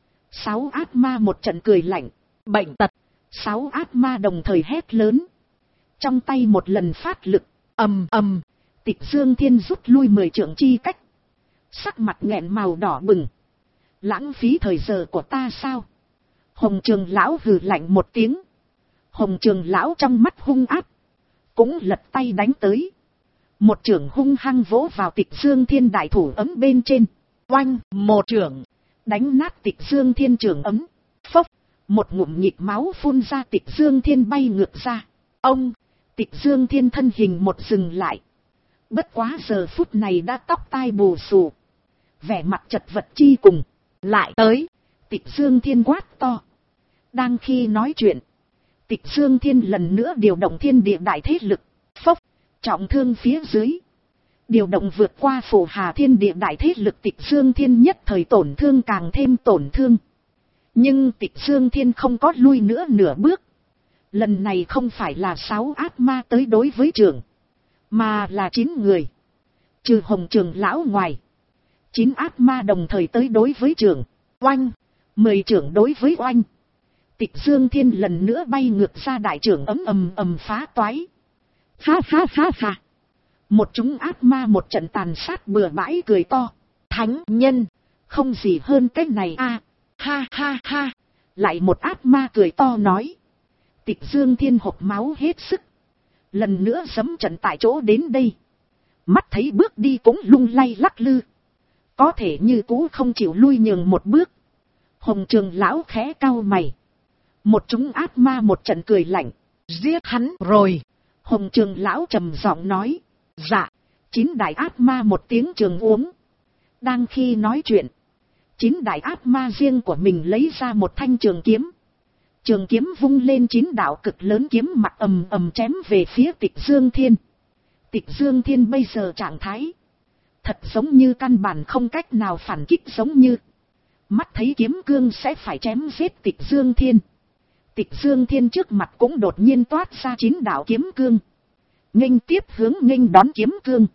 6 ác ma một trận cười lạnh. Bệnh tật. 6 ác ma đồng thời hét lớn. Trong tay một lần phát lực. Ầm ầm. Tịch Dương Thiên rút lui 10 trượng chi cách. Sắc mặt nghẹn màu đỏ bừng. Lãng phí thời giờ của ta sao? Hồng Trường Lão hừ lạnh một tiếng. Hồng Trường Lão trong mắt hung áp. Cũng lật tay đánh tới. Một trưởng hung hăng vỗ vào Tịch Dương Thiên đại thủ ấm bên trên. Oanh, một trưởng. Đánh nát Tịch Dương Thiên trưởng ấm. Phốc, một ngụm nhịp máu phun ra, Tịch Dương Thiên bay ngược ra. Ông, Tịch Dương Thiên thân hình một dừng lại. Bất quá giờ phút này đã tóc tai bù xù. Vẻ mặt chật vật chi cùng. Lại tới. Tịch Dương Thiên quát to. Đang khi nói chuyện. Tịch Dương Thiên lần nữa điều động thiên địa đại thế lực. Phốc. Trọng thương phía dưới. Điều động vượt qua phổ hà thiên địa đại thế lực, Tịch Dương Thiên nhất thời tổn thương càng thêm tổn thương. Nhưng Tịch Dương Thiên không có lui nữa nửa bước. Lần này không phải là 6 ác ma tới đối với trường. Mà là 9 người. Trừ Hồng Trường Lão ngoài. 9 ác ma đồng thời tới đối với trường. Oanh. 10 trưởng đối với oanh. Tịch Dương Thiên lần nữa bay ngược ra, đại trưởng ầm ầm phá toái. Ha ha ha ha. Một chúng ác ma một trận tàn sát bừa bãi cười to. Thánh nhân. Không gì hơn cái này a. Ha ha ha. Lại một ác ma cười to nói. Tịch Dương Thiên hộc máu hết sức. Lần nữa giẫm trận tại chỗ đến đây. Mắt thấy bước đi cũng lung lay lắc lư. Có thể như cũ không chịu lui nhường một bước. Hồng Trường Lão khẽ cau mày. Một chúng ác ma một trận cười lạnh. Giết hắn rồi. Hồng Trường Lão trầm giọng nói. Dạ. 9 đại ác ma một tiếng trường uống. Đang khi nói chuyện. 9 đại ác ma riêng của mình lấy ra một thanh trường kiếm. Trường kiếm vung lên 9 đạo cực lớn kiếm mặt ầm chém về phía Tịch Dương Thiên. Tịch Dương Thiên bây giờ trạng thái. Thật giống như căn bản không cách nào phản kích, giống như. Mắt thấy kiếm cương sẽ phải chém giết Tịch Dương Thiên. Tịch Dương Thiên trước mặt cũng đột nhiên toát ra 9 đạo kiếm cương. Nghênh tiếp hướng nghênh đón kiếm cương.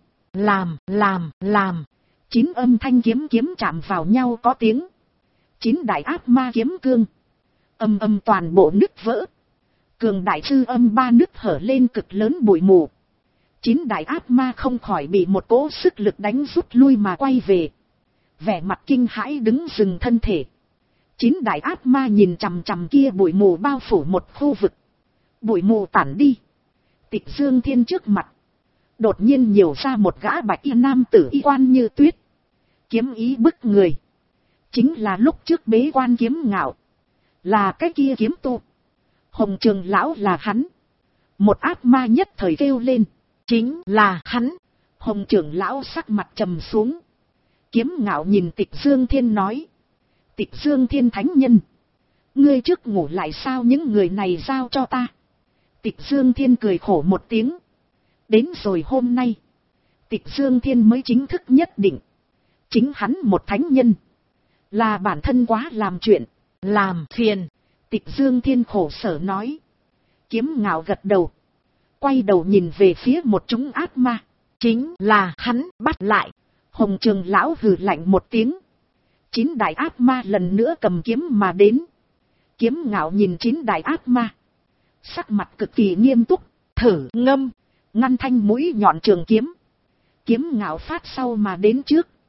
Làm. 9 âm thanh kiếm chạm vào nhau có tiếng. 9 đại ác ma kiếm cương. Âm toàn bộ nứt vỡ. Cường đại sư âm 3 nứt hở lên cực lớn bụi mù. 9 đại ác ma không khỏi bị một cỗ sức lực đánh rút lui mà quay về. Vẻ mặt kinh hãi đứng dừng thân thể. 9 đại ác ma nhìn chằm chằm kia bụi mù bao phủ một khu vực. Bụi mù tản đi. Tịch Dương Thiên trước mặt. Đột nhiên nhiều ra một gã bạch y nam tử y quan như tuyết. Kiếm ý bức người. Chính là lúc trước bế quan Kiếm Ngạo. Là cái kia kiếm tu. Hồng Trường Lão là hắn. Một ác ma nhất thời kêu lên. Chính là hắn. Hồng Trường Lão sắc mặt trầm xuống. Kiếm Ngạo nhìn Tịch Dương Thiên nói. Tịch Dương Thiên thánh nhân. Ngươi trước ngủ lại sao, những người này giao cho ta. Tịch Dương Thiên cười khổ một tiếng. Đến rồi hôm nay. Tịch Dương Thiên mới chính thức nhất định. Chính hắn một thánh nhân. Là bản thân quá làm chuyện. Làm phiền. Tịch Dương Thiên khổ sở nói. Kiếm Ngạo gật đầu. Quay đầu nhìn về phía một chúng ác ma. Chính là hắn bắt lại. Hồng Trường Lão hừ lạnh một tiếng. 9 đại ác ma lần nữa cầm kiếm mà đến. Kiếm Ngạo nhìn 9 đại ác ma. Sắc mặt cực kỳ nghiêm túc. Thử ngâm. Ngăn thanh mũi nhọn trường kiếm. Kiếm Ngạo phát sau mà đến trước.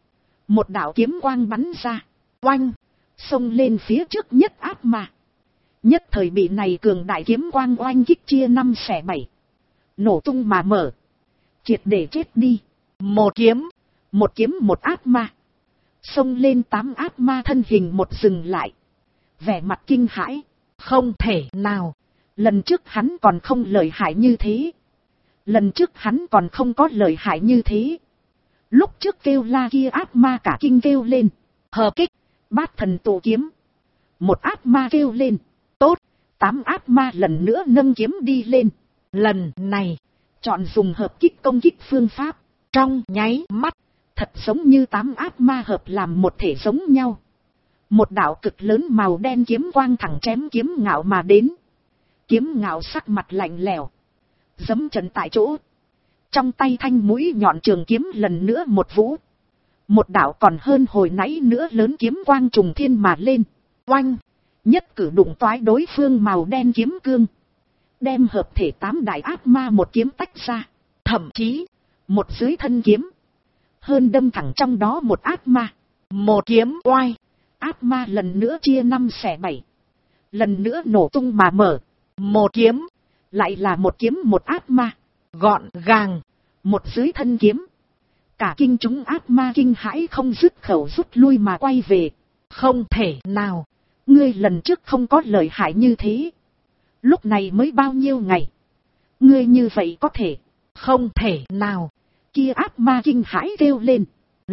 Một đạo kiếm quang bắn ra. Oanh. Xông lên phía trước nhất ác ma. Nhất thời bị này cường đại kiếm quang oanh kích chia 5/7. Nổ tung mà mở. Triệt để chết đi. Một kiếm một ác ma. Xông lên 8 ác ma thân hình một dừng lại. Vẻ mặt kinh hãi. Không thể nào. Lần trước hắn còn không lợi hại như thế. Lần trước hắn còn không có lợi hại như thế. Lúc trước kêu la kia ác ma cả kinh kêu lên. Hợp kích. Bát thần tụ kiếm. Một ác ma kêu lên. Tốt. 8 ác ma lần nữa nâng kiếm đi lên. Lần này. Chọn dùng hợp kích công kích phương pháp. Trong nháy mắt. Thật giống như 8 ác ma hợp làm một thể giống nhau. Một đạo cực lớn màu đen kiếm quang thẳng chém Kiếm Ngạo mà đến. Kiếm Ngạo sắc mặt lạnh lẽo. Giẫm chân tại chỗ. Trong tay thanh mũi nhọn trường kiếm lần nữa một vũ. Một đạo còn hơn hồi nãy nữa lớn kiếm quang trùng thiên mà lên. Oanh. Nhất cử đụng toái đối phương màu đen kiếm cương. Đem hợp thể 8 đại ác ma một kiếm tách ra. Thậm chí. Một dưới thân kiếm. Hơn đâm thẳng trong đó một ác ma. Một kiếm oai. Ác ma lần nữa chia 5/7. Lần nữa nổ tung mà mở. Một kiếm. Lại là một kiếm một ác ma. Gọn gàng. Một dưới thân kiếm. Cả kinh chúng ác ma kinh hãi không dứt khẩu rút lui mà quay về. Không thể nào. Ngươi lần trước không có lợi hại như thế. Lúc này mới bao nhiêu ngày. Ngươi như vậy có thể. Không thể nào. Kia ác ma kinh hãi kêu lên.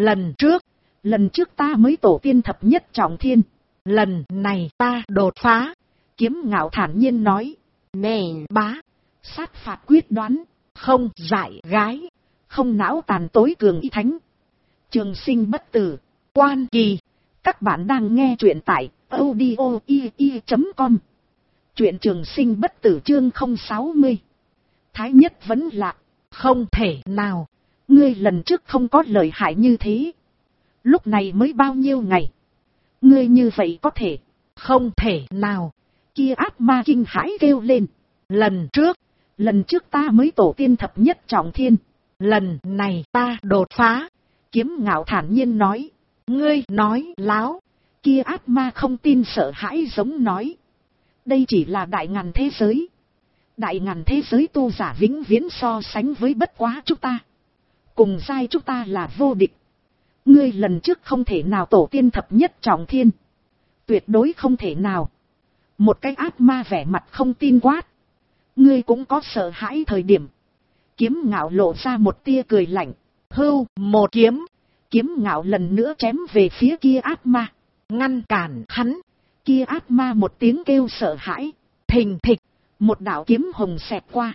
Lần trước ta mới tổ tiên thập nhất trọng thiên. Lần này ta đột phá. Kiếm Ngạo thản nhiên nói. Nè bá. Sát phạt quyết đoán. Không dại gái. Không não tàn tối cường y thánh. Trường sinh bất tử. Quan kỳ. Các bạn đang nghe truyện tại audio.com. Truyện Trường Sinh bất tử chương 060. Thái nhất vẫn lạc. Không thể nào. Ngươi lần trước không có lợi hại như thế. Lúc này mới bao nhiêu ngày. Ngươi như vậy có thể. Không thể nào. Kia ác ma kinh hãi kêu lên. Lần trước ta mới tổ tiên thập nhất trọng thiên. Lần này ta đột phá. Kiếm Ngạo thản nhiên nói. Ngươi nói láo. Kia ác ma không tin sợ hãi giống nói. Đây chỉ là đại ngàn thế giới. Đại ngàn thế giới tu giả vĩnh viễn so sánh với bất quá chúng ta. Cùng giai chúng ta là vô địch. Ngươi lần trước không thể nào tổ tiên thập nhất trọng thiên. Tuyệt đối không thể nào. Một cái ác ma vẻ mặt không tin quát. Ngươi cũng có sợ hãi thời điểm. Kiếm Ngạo lộ ra một tia cười lạnh. Hưu, một kiếm. Kiếm Ngạo lần nữa chém về phía kia ác ma. Ngăn cản hắn. Kia ác ma một tiếng kêu sợ hãi. Thình thịch. Một đạo kiếm hồng xẹt qua.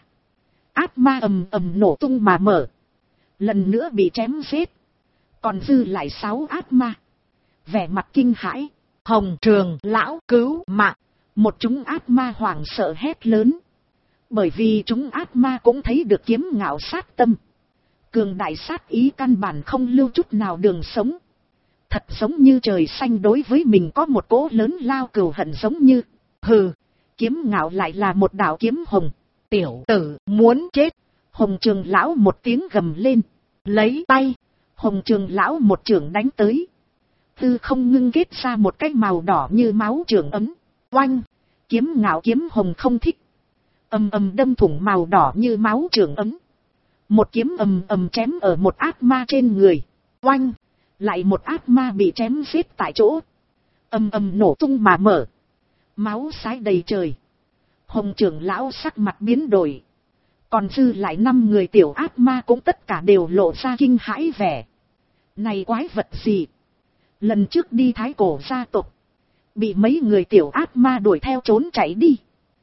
Ác ma ầm ầm nổ tung mà mở. Lần nữa bị chém giết. Còn dư lại 6 ác ma. Vẻ mặt kinh hãi. Hồng Trường lão cứu mạng. Một chúng ác ma hoảng sợ hét lớn. Bởi vì chúng ác ma cũng thấy được Kiếm Ngạo sát tâm. Cường đại sát ý căn bản không lưu chút nào đường sống. Thật giống như trời xanh đối với mình có một cỗ lớn lao cừu hận giống như. Hừ, Kiếm Ngạo lại là một đạo kiếm hồng. Tiểu tử muốn chết. Hồng Trường lão một tiếng gầm lên. Lấy tay. Hồng Trường lão một chưởng đánh tới. Tư không ngưng kết ra một cái màu đỏ như máu trường ấm. Oanh. Kiếm Ngạo kiếm hồng không thích. Ầm ầm đâm thủng màu đỏ như máu trường ấm. Một kiếm ầm ầm chém ở một ác ma trên người. Oanh. Lại một ác ma bị chém giết tại chỗ. Ầm ầm nổ tung mà mở. Máu xái đầy trời. Hồng Trường lão sắc mặt biến đổi. Còn dư lại 5 người tiểu ác ma cũng tất cả đều lộ ra kinh hãi vẻ. Này quái vật gì? Lần trước đi Thái Cổ gia tộc. Bị mấy người tiểu ác ma đuổi theo trốn chạy đi.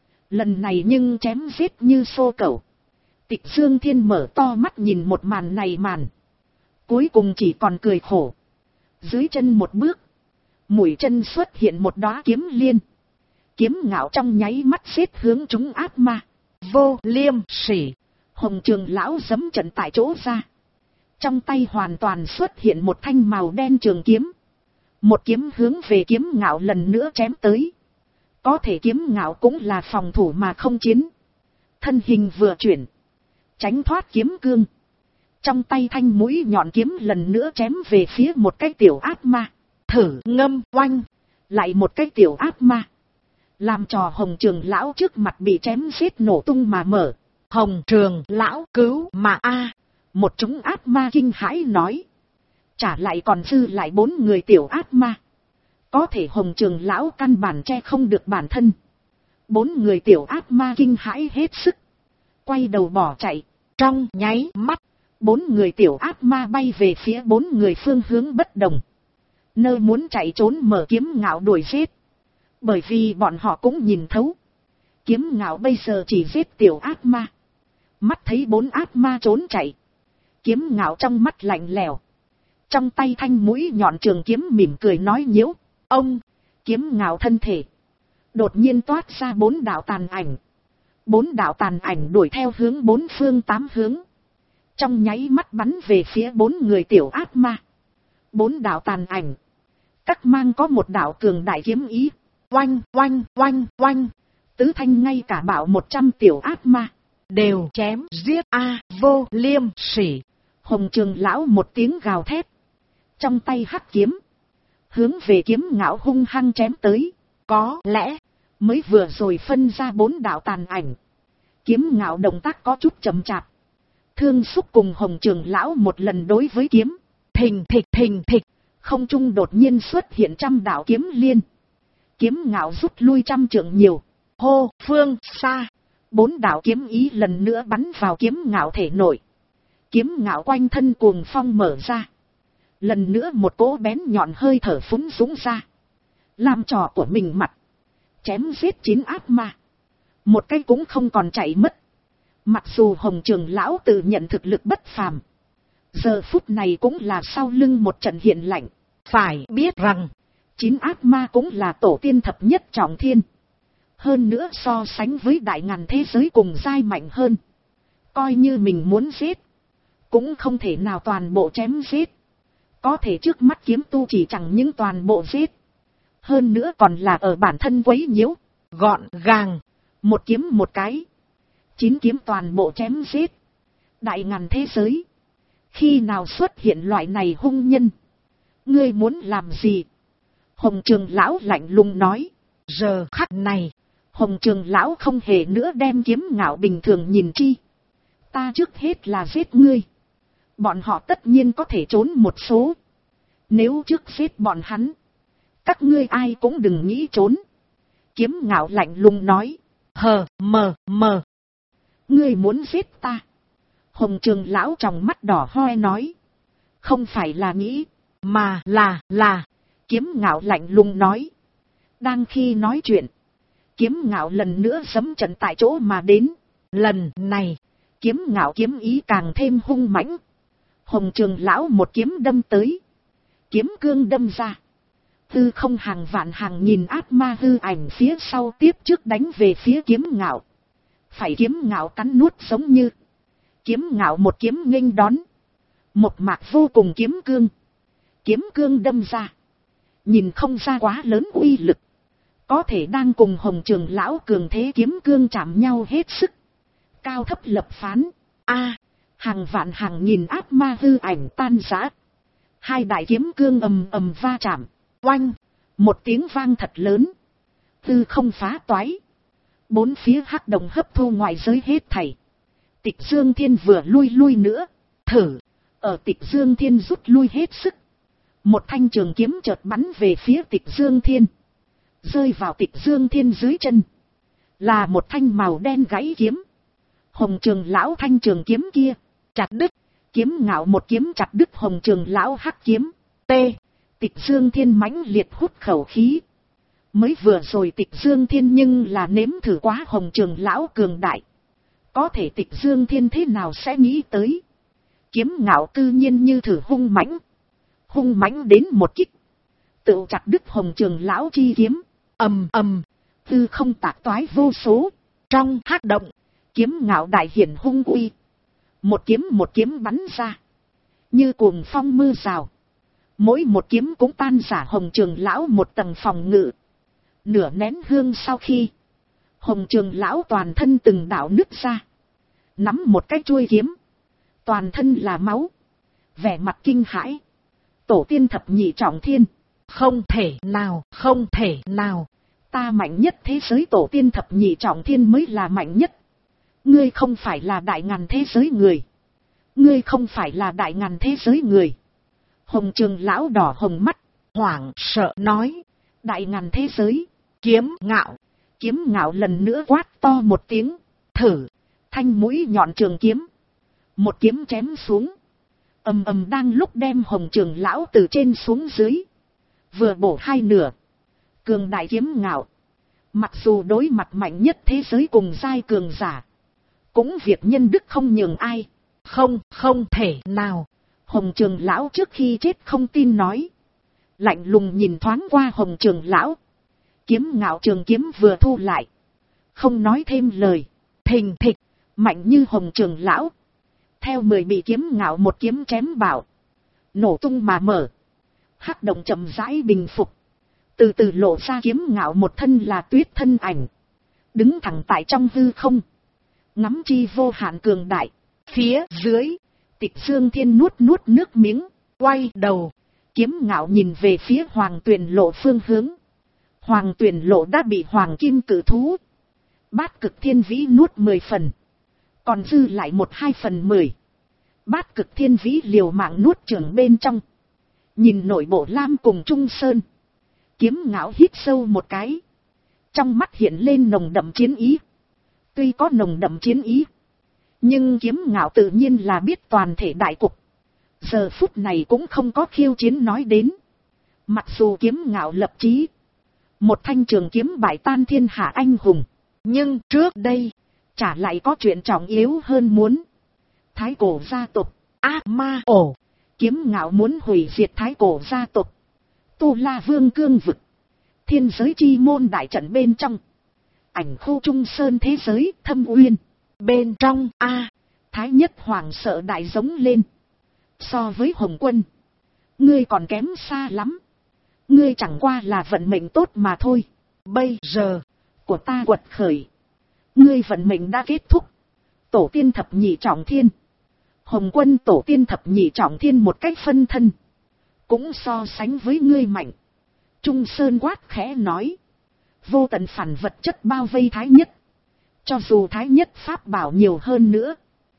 Lần này nhưng chém giết như xô cẩu. Tịch Dương Thiên mở to mắt nhìn một màn này màn. Cuối cùng chỉ còn cười khổ. Dưới chân một bước. Mũi chân xuất hiện một đóa kiếm liên. Kiếm Ngạo trong nháy mắt xếp hướng chúng ác ma. Vô liêm sỉ. Hồng Trường lão giẫm trận tại chỗ ra. Trong tay hoàn toàn xuất hiện một thanh màu đen trường kiếm. Một kiếm hướng về Kiếm Ngạo lần nữa chém tới. Có thể Kiếm Ngạo cũng là phòng thủ mà không chiến. Thân hình vừa chuyển. Tránh thoát kiếm cương. Trong tay thanh mũi nhọn kiếm lần nữa chém về phía một cái tiểu ác ma. Thử ngâm oanh. Lại một cái tiểu ác ma. Làm trò Hồng Trường lão trước mặt bị chém giết nổ tung mà mở. Hồng Trường lão cứu mà a. Một chúng ác ma kinh hãi nói. Trả lại còn dư lại 4 người tiểu ác ma. Có thể Hồng Trường lão căn bản che không được bản thân. 4 người tiểu ác ma kinh hãi hết sức. Quay đầu bỏ chạy. Trong nháy mắt. 4 người tiểu ác ma bay về phía 4 người phương hướng bất đồng. Nơi muốn chạy trốn mở Kiếm Ngạo đuổi giết. Bởi vì bọn họ cũng nhìn thấu. Kiếm Ngạo bây giờ chỉ giết tiểu ác ma. Mắt thấy 4 ác ma trốn chạy. Kiếm Ngạo trong mắt lạnh lẽo. Trong tay thanh mũi nhọn trường kiếm mỉm cười nói nhiễu. Ông, Kiếm Ngạo thân thể. Đột nhiên toát ra 4 đạo tàn ảnh. 4 đạo tàn ảnh đuổi theo hướng 4 phương 8 hướng. Trong nháy mắt bắn về phía 4 người tiểu ác ma. 4 đạo tàn ảnh. Các mang có một đạo cường đại kiếm ý. Oanh, oanh, oanh, oanh. Tứ thanh ngay cả bảo 100 tiểu ác ma. Đều chém giết vô liêm sỉ. Hồng Trường lão một tiếng gào thét. Trong tay hắc kiếm. Hướng về Kiếm Ngạo hung hăng chém tới. Có lẽ mới vừa rồi phân ra 4 đạo tàn ảnh. Kiếm Ngạo động tác có chút chậm chạp. Thương xúc cùng Hồng Trường lão một lần đối với kiếm. Thình thịch. Không trung đột nhiên xuất hiện 100 đạo kiếm liên. Kiếm Ngạo rút lui 100 trượng nhiều. Hô phương xa. 4 đạo kiếm ý lần nữa bắn vào Kiếm Ngạo thể nội. Kiếm Ngạo quanh thân cuồng phong mở ra. Lần nữa một cỗ bén nhọn hơi thở phúng dũng ra. Làm trò của mình mặt. Chém giết 9 ác ma. Một cái cũng không còn chạy mất. Mặc dù Hồng Trường lão tự nhận thực lực bất phàm. Giờ phút này cũng là sau lưng một trận hiện lạnh. Phải biết rằng 9 ác ma cũng là tổ tiên thập nhất trọng thiên. Hơn nữa so sánh với đại ngàn thế giới cùng giai mạnh hơn. Coi như mình muốn giết. Cũng không thể nào toàn bộ chém giết. Có thể trước mắt kiếm tu chỉ chẳng những toàn bộ giết. Hơn nữa còn là ở bản thân quấy nhiễu. Gọn gàng. Một kiếm một cái. 9 kiếm toàn bộ chém giết. Đại ngàn thế giới. Khi nào xuất hiện loại này hung nhân? Ngươi muốn làm gì? Hồng Trường lão lạnh lùng nói. Giờ khắc này. Hồng Trường lão không hề nữa đem Kiếm Ngạo bình thường nhìn chi. Ta trước hết là giết ngươi. Bọn họ tất nhiên có thể trốn một số. Nếu trước giết bọn hắn. Các ngươi ai cũng đừng nghĩ trốn. Kiếm Ngạo lạnh lùng nói. Mờ. Ngươi muốn giết ta. Hồng Trường lão trong mắt đỏ hoe nói. Không phải là nghĩ. Mà là. Kiếm Ngạo lạnh lùng nói. Đang khi nói chuyện. Kiếm Ngạo lần nữa giẫm trận tại chỗ mà đến. Lần này. Kiếm Ngạo kiếm ý càng thêm hung mãnh. Hồng Trường lão một kiếm đâm tới. Kiếm cương đâm ra. Hư không hàng vạn hàng nghìn ác ma hư ảnh phía sau tiếp trước đánh về phía Kiếm Ngạo. Phải Kiếm Ngạo cắn nuốt giống như. Kiếm Ngạo một kiếm nghênh đón. Một mạc vô cùng kiếm cương. Kiếm cương đâm ra. Nhìn không ra quá lớn uy lực. Có thể đang cùng Hồng Trường lão cường thế kiếm cương chạm nhau hết sức. Cao thấp lập phán. Hàng vạn hàng nghìn ác ma hư ảnh tan rã. Hai đại kiếm cương ầm ầm va chạm. Oanh. Một tiếng vang thật lớn. Hư không phá toái. 4 phía hắc đồng hấp thu ngoại giới hết thảy. Tịch Dương Thiên vừa lui nữa. Thử. Ở Tịch Dương Thiên rút lui hết sức. Một thanh trường kiếm chợt bắn về phía Tịch Dương Thiên. Rơi vào Tịch Dương Thiên dưới chân. Là một thanh màu đen gãy kiếm. Hồng Trường lão thanh trường kiếm kia. Chặt đứt. Kiếm Ngạo một kiếm chặt đứt Hồng Trường lão hắc kiếm. Tịch Dương Thiên mãnh liệt hút khẩu khí. Mới vừa rồi Tịch Dương Thiên nhưng là nếm thử quá Hồng Trường lão cường đại. Có thể Tịch Dương Thiên thế nào sẽ nghĩ tới. Kiếm Ngạo tự nhiên như thử hung mãnh. Hung mãnh đến một kích. Tự chặt đứt Hồng Trường lão chi kiếm. Ầm. Tư không tạc toái vô số. Trong hắc động. Kiếm Ngạo đại hiển hung uy. Một kiếm bắn ra. Như cuồng phong mưa rào. Mỗi một kiếm cũng tan rã Hồng Trường lão một tầng phòng ngự. Nửa nén hương sau khi. Hồng Trường lão toàn thân từng đạo nứt ra. Nắm một cái chuôi kiếm. toàn thân là máu, vẻ mặt kinh hãi. Tổ tiên thập nhị trọng thiên, không thể nào, không thể nào. Ta mạnh nhất thế giới, tổ tiên thập nhị trọng thiên mới là mạnh nhất. Ngươi không phải là đại ngàn thế giới người. Ngươi không phải là đại ngàn thế giới người. Hồng Trường lão đỏ hồng mắt, hoảng sợ nói. Đại ngàn thế giới, Kiếm Ngạo. Kiếm Ngạo lần nữa quát to một tiếng, thử, thanh mũi nhọn trường kiếm. Một kiếm chém xuống. Ầm ầm, đang lúc đem Hồng Trường lão từ trên xuống dưới, vừa bổ hai nửa. Cường đại Kiếm Ngạo, mặc dù đối mặt mạnh nhất thế giới cùng giai cường giả, cũng việc nhân đức không nhường ai. Không, không thể nào. Hồng Trường lão trước khi chết không tin nói. Lạnh lùng nhìn thoáng qua Hồng Trường lão. Kiếm Ngạo trường kiếm vừa thu lại, không nói thêm lời. Thình thịch, mạnh như Hồng Trường lão, theo 10 bị Kiếm Ngạo một kiếm chém bảo, nổ tung mà mở. Hắc động chậm rãi bình phục, từ từ lộ ra Kiếm Ngạo một thân là tuyết thân ảnh, đứng thẳng tại trong hư không, ngắm chi vô hạn cường đại. Phía dưới, Tịch Dương Thiên nuốt nước miếng, quay đầu. Kiếm Ngạo nhìn về phía Hoàng Tuyền Lộ phương hướng. Hoàng Tuyền Lộ đã bị Hoàng Kim Cử Thú, Bát Cực Thiên Vĩ nuốt 10 phần, còn dư lại 1/2/10. Bát Cực Thiên Vĩ liều mạng nuốt chửng bên trong. Nhìn nội bộ Lam cùng Trung Sơn, Kiếm Ngạo hít sâu một cái, trong mắt hiện lên nồng đậm chiến ý. Tuy có nồng đậm chiến ý, nhưng Kiếm Ngạo tự nhiên là biết toàn thể đại cục, giờ phút này cũng không có khiêu chiến nói đến. Mặc dù Kiếm Ngạo lập chí một thanh trường kiếm bại tan thiên hạ anh hùng, nhưng trước đây chả lại có chuyện trọng yếu hơn muốn. Thái Cổ gia tộc, ác ma ổ. Kiếm Ngạo muốn hủy diệt Thái Cổ gia tộc. Tu La Vương cương vực, thiên giới chi môn đại trận bên trong, ảnh khu Trung Sơn thế giới Thâm Uyên bên trong. Thái Nhất hoảng sợ đại giống lên. So với Hồng Quân, ngươi còn kém xa lắm. Ngươi chẳng qua là vận mệnh tốt mà thôi. Bây giờ của ta quật khởi, ngươi vận mệnh đã kết thúc. Tổ tiên thập nhị trọng thiên, Hồng Quân tổ tiên thập nhị trọng thiên một cách phân thân, cũng so sánh với ngươi mạnh. Trung Sơn quát khẽ nói. Vô tận phản vật chất bao vây Thái Nhất. Cho dù Thái Nhất pháp bảo nhiều hơn nữa,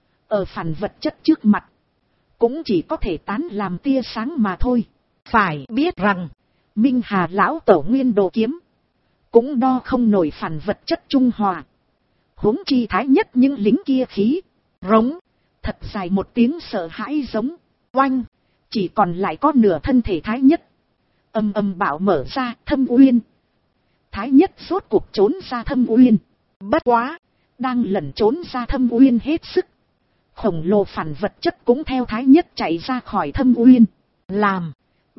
ở phản vật chất trước mặt, cũng chỉ có thể tán làm tia sáng mà thôi. Phải biết rằng, Minh Hà lão tổ nguyên đồ kiếm, cũng đo không nổi phản vật chất trung hòa. Huống chi Thái Nhất những lính kia khí, rống, thật dài một tiếng sợ hãi giống. oanh, chỉ còn lại có nửa thân thể Thái Nhất. Âm âm bảo mở ra Thâm Uyên. Thái Nhất rốt cuộc trốn ra Thâm Uyên. Bất quá, đang lẩn trốn ra Thâm Uyên hết sức, khổng lồ phản vật chất cũng theo Thái Nhất chạy ra khỏi Thâm Uyên. Làm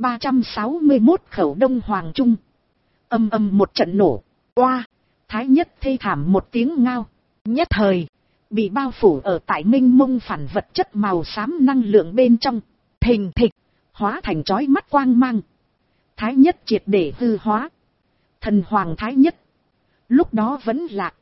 361 khẩu Đông Hoàng Trung. Âm âm một trận nổ. Oa, Thái Nhất thê thảm một tiếng ngao. Nhất thời, bị bao phủ ở tại mênh mông phản vật chất màu xám năng lượng bên trong. Thình thịch, hóa thành chói mắt quang mang. Thái Nhất triệt để hư hóa. Thần Hoàng Thái Nhất, lúc đó vẫn lạc.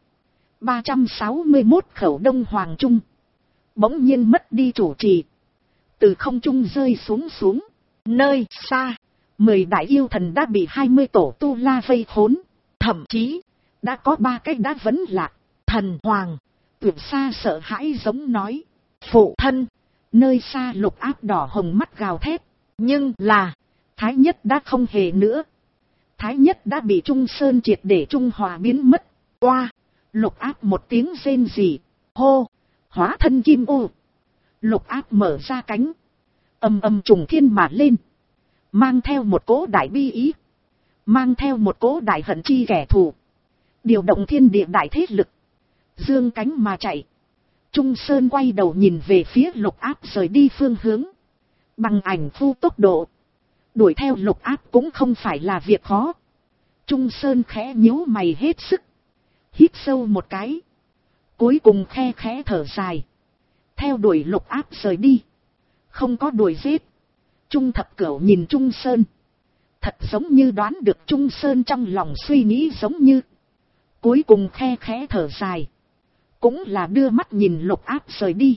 361 khẩu Đông Hoàng Trung, bỗng nhiên mất đi chủ trì. Từ không trung rơi xuống. Nơi xa, 10 đại yêu thần đã bị 20 tổ tu la vây khốn. Thậm chí, đã có 3 cái đã vẫn lạc. Thần Hoàng Tuyệt xa sợ hãi giống nói. phụ thân. Nơi xa Lục Áp đỏ hồng mắt gào thét. Nhưng là, Thái Nhất đã không hề nữa. Thái Nhất đã bị Trung Sơn triệt để trung hòa biến mất. Oa, Lục Áp một tiếng rên rỉ. hô, hóa thân kim ô. Lục Áp mở ra cánh, âm âm trùng thiên mà lên, mang theo một cỗ đại bi ý, mang theo một cỗ đại hận chi kẻ thù, điều động thiên địa đại thế lực, dương cánh mà chạy. Trung Sơn quay đầu nhìn về phía Lục Áp rời đi phương hướng, bằng ảnh phu tốc độ, đuổi theo Lục Áp cũng không phải là việc khó. Trung Sơn khẽ nhíu mày hết sức, hít sâu một cái, cuối cùng khe khẽ thở dài, theo đuổi Lục Áp rời đi, không có đuổi giết. Trung Thập Cửu nhìn Trung Sơn, thật giống như đoán được Trung Sơn trong lòng suy nghĩ giống như, cuối cùng khe khẽ thở dài, cũng là đưa mắt nhìn Lục Áp rời đi.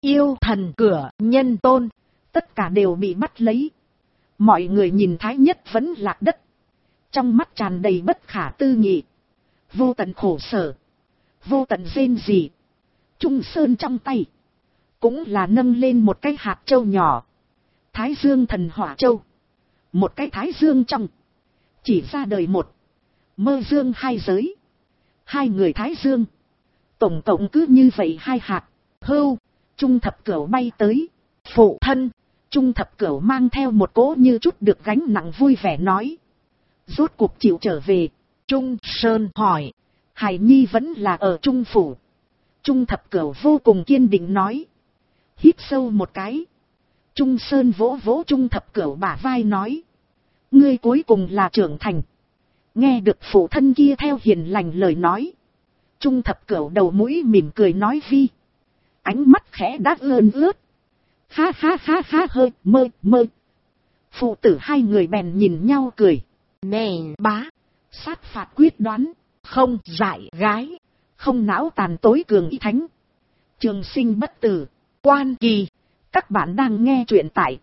yêu thần cửa nhân tôn, tất cả đều bị bắt lấy. Mọi người nhìn Thái Nhất vẫn lạc đất, trong mắt tràn đầy bất khả tư nghị, vô tận khổ sở, vô tận rên rỉ. Trung Sơn trong tay cũng là nâng lên một cái hạt châu nhỏ, Thái Dương thần hỏa châu. Một cái Thái Dương trong, chỉ ra đời một, mơ dương hai giới, hai người Thái Dương, tổng cộng cứ như vậy hai hạt. Hưu, Trung Thập Cửu bay tới. Phụ thân. Trung Thập Cửu mang theo một cỗ như chút được gánh nặng vui vẻ nói. Rốt cuộc chịu trở về. Trung Sơn hỏi. Hải Nhi vẫn là ở Trung Phủ. Trung Thập Cửu vô cùng kiên định nói. Hít sâu một cái. Trung Sơn vỗ vỗ Trung Thập Cửu bả vai nói. Ngươi cuối cùng là trưởng thành. Nghe được phụ thân kia theo hiền lành lời nói. Trung Thập Cửu đầu mũi mỉm cười nói vi. Ánh mắt khẽ đát ơn ướt. Ha ha ha ha hơi mơ. Phụ tử hai người bèn nhìn nhau cười. Nè bá. Sát phạt quyết đoán. Không dại gái. Không não tàn tối cường y thánh. Trường sinh bất tử. Quan Kỳ. Các bạn đang nghe truyện tại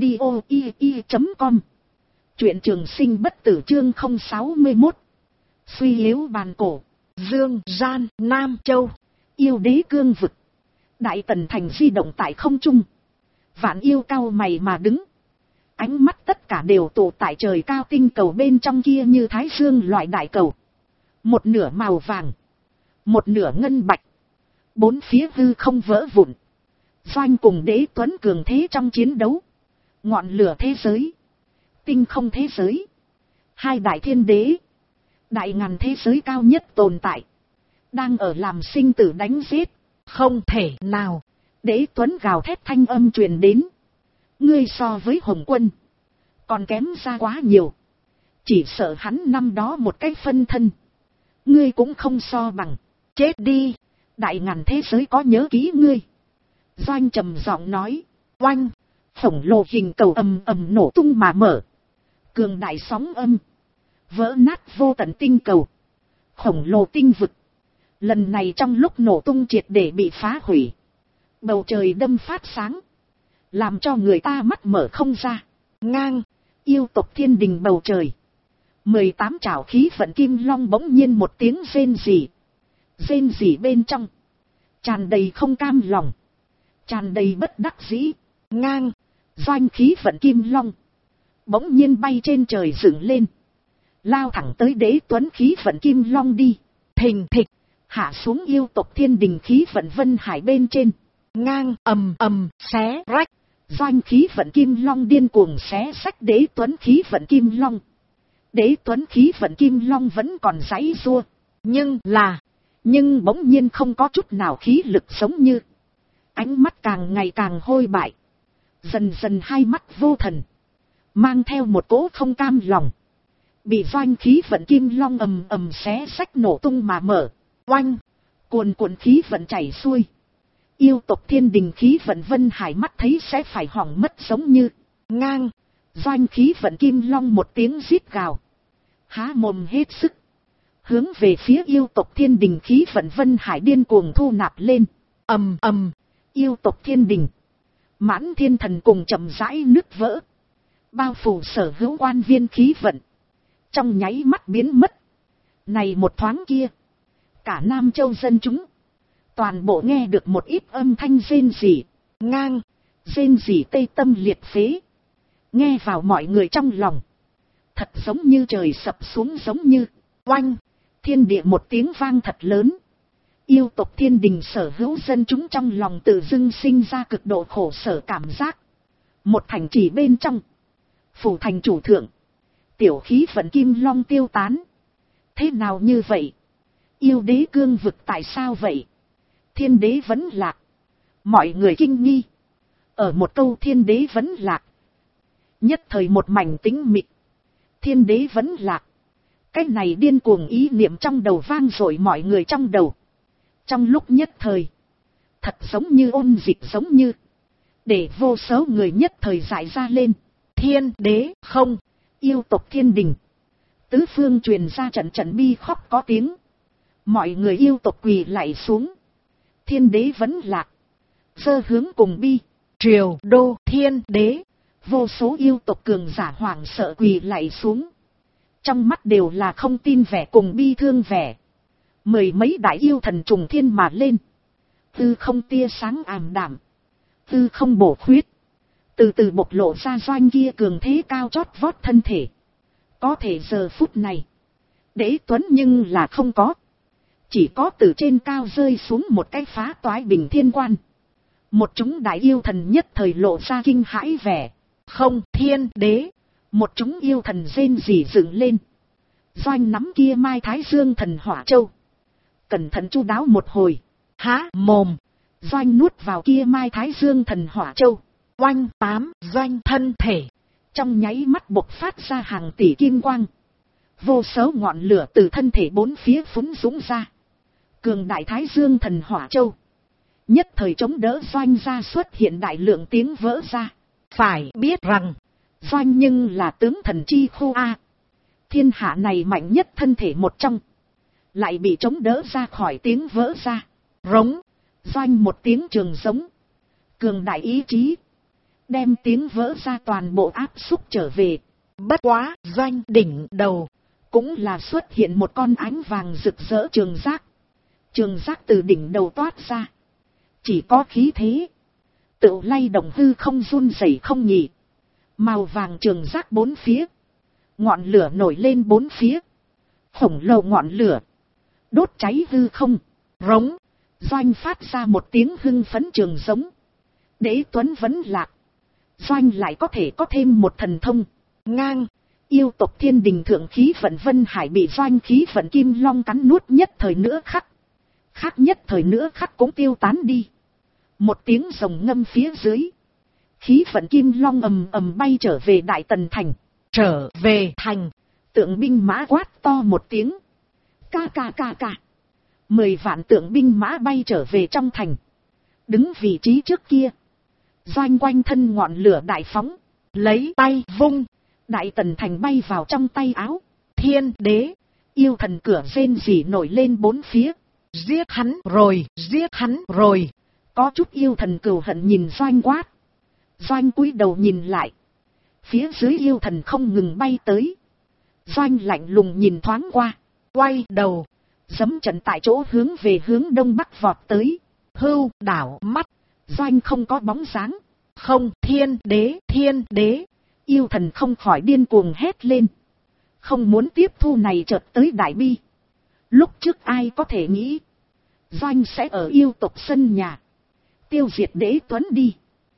audio.com. Truyện Trường Sinh bất tử chương 061. Suy yếu bàn cổ. Dương Gian Nam Châu. Yêu đế cương vực. Đại Tần thành di động tại không trung. Vạn yêu cao mày mà đứng. Ánh mắt tất cả đều tụ tại trời cao tinh cầu bên trong kia như thái dương loại đại cầu. Một nửa màu vàng, một nửa ngân bạch. Bốn phía hư không vỡ vụn. Doanh cùng Đế Tuấn cường thế trong chiến đấu. Ngọn lửa thế giới, tinh không thế giới, hai đại thiên đế, đại ngàn thế giới cao nhất tồn tại, đang ở làm sinh tử đánh giết. Không thể nào. Đế Tuấn gào thét thanh âm truyền đến. Ngươi so với Hồng Quân còn kém ra quá nhiều. Chỉ sợ hắn năm đó một cái phân thân, ngươi cũng không so bằng. Chết đi. Đại ngàn thế giới có nhớ kỹ ngươi. Doanh trầm giọng nói. Oanh. Khổng lồ hình cầu ầm ầm nổ tung mà mở. Cường đại sóng âm vỡ nát vô tận tinh cầu. Khổng lồ tinh vực lần này trong lúc nổ tung triệt để bị phá hủy. Bầu trời đâm phát sáng, làm cho người ta mắt mở không ra. Ngang. Yêu tộc thiên đình bầu trời. 18 trảo khí vận kim long bỗng nhiên một tiếng rên rỉ. Rên rỉ bên trong tràn đầy không cam lòng, tràn đầy bất đắc dĩ. Ngang. Doanh khí vận kim long bỗng nhiên bay trên trời dựng lên, lao thẳng tới Đế Tuấn khí vận kim long đi. Thình thịch. Hạ xuống yêu tộc thiên đình khí vận vân hải bên trên. Ngang. Ầm xé rách. Doanh khí vận kim long điên cuồng xé xách Đế Tuấn khí vận kim long. Đế Tuấn khí vận kim long vẫn còn giãy giụa, nhưng bỗng nhiên không có chút nào khí lực sống như. Ánh mắt càng ngày càng hôi bại, dần dần hai mắt vô thần, mang theo một cỗ không cam lòng. Bị doanh khí vận kim long ầm xé xách nổ tung mà mở. Oanh. Cuồn cuộn khí vận chảy xuôi. Yêu tộc thiên đình khí vận vân hải mắt thấy sẽ phải hỏng mất giống như. Ngang. Doanh khí vận kim long một tiếng rít gào, há mồm hết sức, hướng về phía yêu tộc thiên đình khí vận vân hải điên cuồng thu nạp lên. Ầm. Yêu tộc thiên đình, Mãn Thiên Thần cùng chậm rãi nứt vỡ, bao phủ sở hữu quan viên khí vận, trong nháy mắt biến mất. Này một thoáng kia, cả Nam Châu dân chúng toàn bộ nghe được một ít âm thanh rên rỉ. Ngang. Rên rỉ tê tâm liệt phế, nghe vào mọi người trong lòng thật giống như trời sập xuống giống như. Oanh. Thiên địa một tiếng vang thật lớn. Yêu tộc thiên đình sở hữu dân chúng trong lòng tự dưng sinh ra cực độ khổ sở cảm giác. Một thành trì bên trong, phủ thành chủ thượng, tiểu khí vận kim long tiêu tán. Thế nào như vậy? Yêu đế cương vực tại sao vậy? Thiên đế vẫn lạc. Mọi người kinh nghi. Ở một câu thiên đế vẫn lạc, nhất thời một mảnh tĩnh mịch. Thiên đế vẫn lạc. Cái này điên cuồng ý niệm trong đầu vang dội mọi người trong đầu. Trong lúc nhất thời, thật giống như ôn dịch giống như, để vô số người nhất thời giải ra lên. Thiên đế không. Yêu tộc thiên đình, tứ phương truyền ra trận trận bi khóc có tiếng. Mọi người yêu tộc quỳ lạy xuống. Thiên đế vẫn lạc. giơ hướng cùng bi. Triều đô thiên đế. Vô số yêu tộc cường giả hoảng sợ quỳ lạy xuống. Trong mắt đều là không tin vẻ cùng bi thương vẻ. Mười mấy đại yêu thần trùng thiên mà lên. Tư không tia sáng ảm đạm. Tư không bổ khuyết. Từ từ bộc lộ ra Doanh kia cường thế cao chót vót thân thể. Có thể giờ phút này. Đế Tuấn nhưng là không có. Chỉ có từ trên cao rơi xuống một cái phá toái bình thiên quan. Một chúng đại yêu thần nhất thời lộ ra kinh hãi vẻ. Không thiên đế. Một chúng yêu thần rên rỉ dựng lên. Doanh nắm kia Mai Thái Dương thần hỏa châu. Cẩn thận chu đáo một hồi. Há mồm. Doanh nuốt vào kia Mai Thái Dương thần hỏa châu. Oanh tám doanh thân thể. Trong nháy mắt bộc phát ra hàng tỷ kim quang. Vô số ngọn lửa từ thân thể bốn phía phúng dũng ra. Cường đại Thái Dương thần hỏa châu. Nhất thời chống đỡ Doanh ra xuất hiện đại lượng tiếng vỡ ra. Phải biết rằng. Doanh nhưng là tướng thần chi khu A. Thiên hạ này mạnh nhất thân thể một trong. Lại bị chống đỡ ra khỏi tiếng vỡ ra. Rống. Doanh một tiếng trường giống. Cường đại ý chí. Đem tiếng vỡ ra toàn bộ áp xúc trở về. Bất quá Doanh đỉnh đầu. Cũng là xuất hiện một con ánh vàng rực rỡ trường giác. Trường giác từ đỉnh đầu toát ra. Chỉ có khí thế. Tự lay động hư không run rẩy không nhỉ. Màu vàng trường giác bốn phía. Ngọn lửa nổi lên bốn phía. Khổng lồ ngọn lửa. Đốt cháy hư không. Rống. Doanh phát ra một tiếng hưng phấn trường giống. Đế Tuấn vẫn lạc. Doanh lại có thể có thêm một thần thông. Ngang. Yêu tộc thiên đình thượng khí vận Vân Hải bị Doanh khí vận Kim Long cắn nuốt nhất thời nữa khắc. Khác nhất thời nữa khắc cũng tiêu tán đi. Một tiếng rồng ngâm phía dưới. Khí vận Kim Long ầm ầm bay trở về Đại Tần Thành. Trở về thành. Tượng binh mã quát to một tiếng. Ca ca ca ca. 10 vạn tượng binh mã bay trở về trong thành. Đứng vị trí trước kia. Doanh quanh thân ngọn lửa đại phóng. Lấy tay vung. Đại Tần Thành bay vào trong tay áo. Thiên đế. Yêu thần cửa rên rỉ nổi lên bốn phía. Giết hắn rồi, giết hắn rồi. Có chút yêu thần cừu hận nhìn Doanh quát. Doanh cúi đầu nhìn lại. Phía dưới yêu thần không ngừng bay tới. Doanh lạnh lùng nhìn thoáng qua. Quay đầu. Giẫm trận tại chỗ hướng về hướng đông bắc vọt tới. Hưu đảo mắt. Doanh không có bóng dáng. Không thiên đế, thiên đế. Yêu thần không khỏi điên cuồng hét lên. Không muốn tiếp thu này chợt tới đại bi. Lúc trước ai có thể nghĩ. Doanh sẽ ở yêu tộc sân nhà. Tiêu diệt Đế Tuấn đi.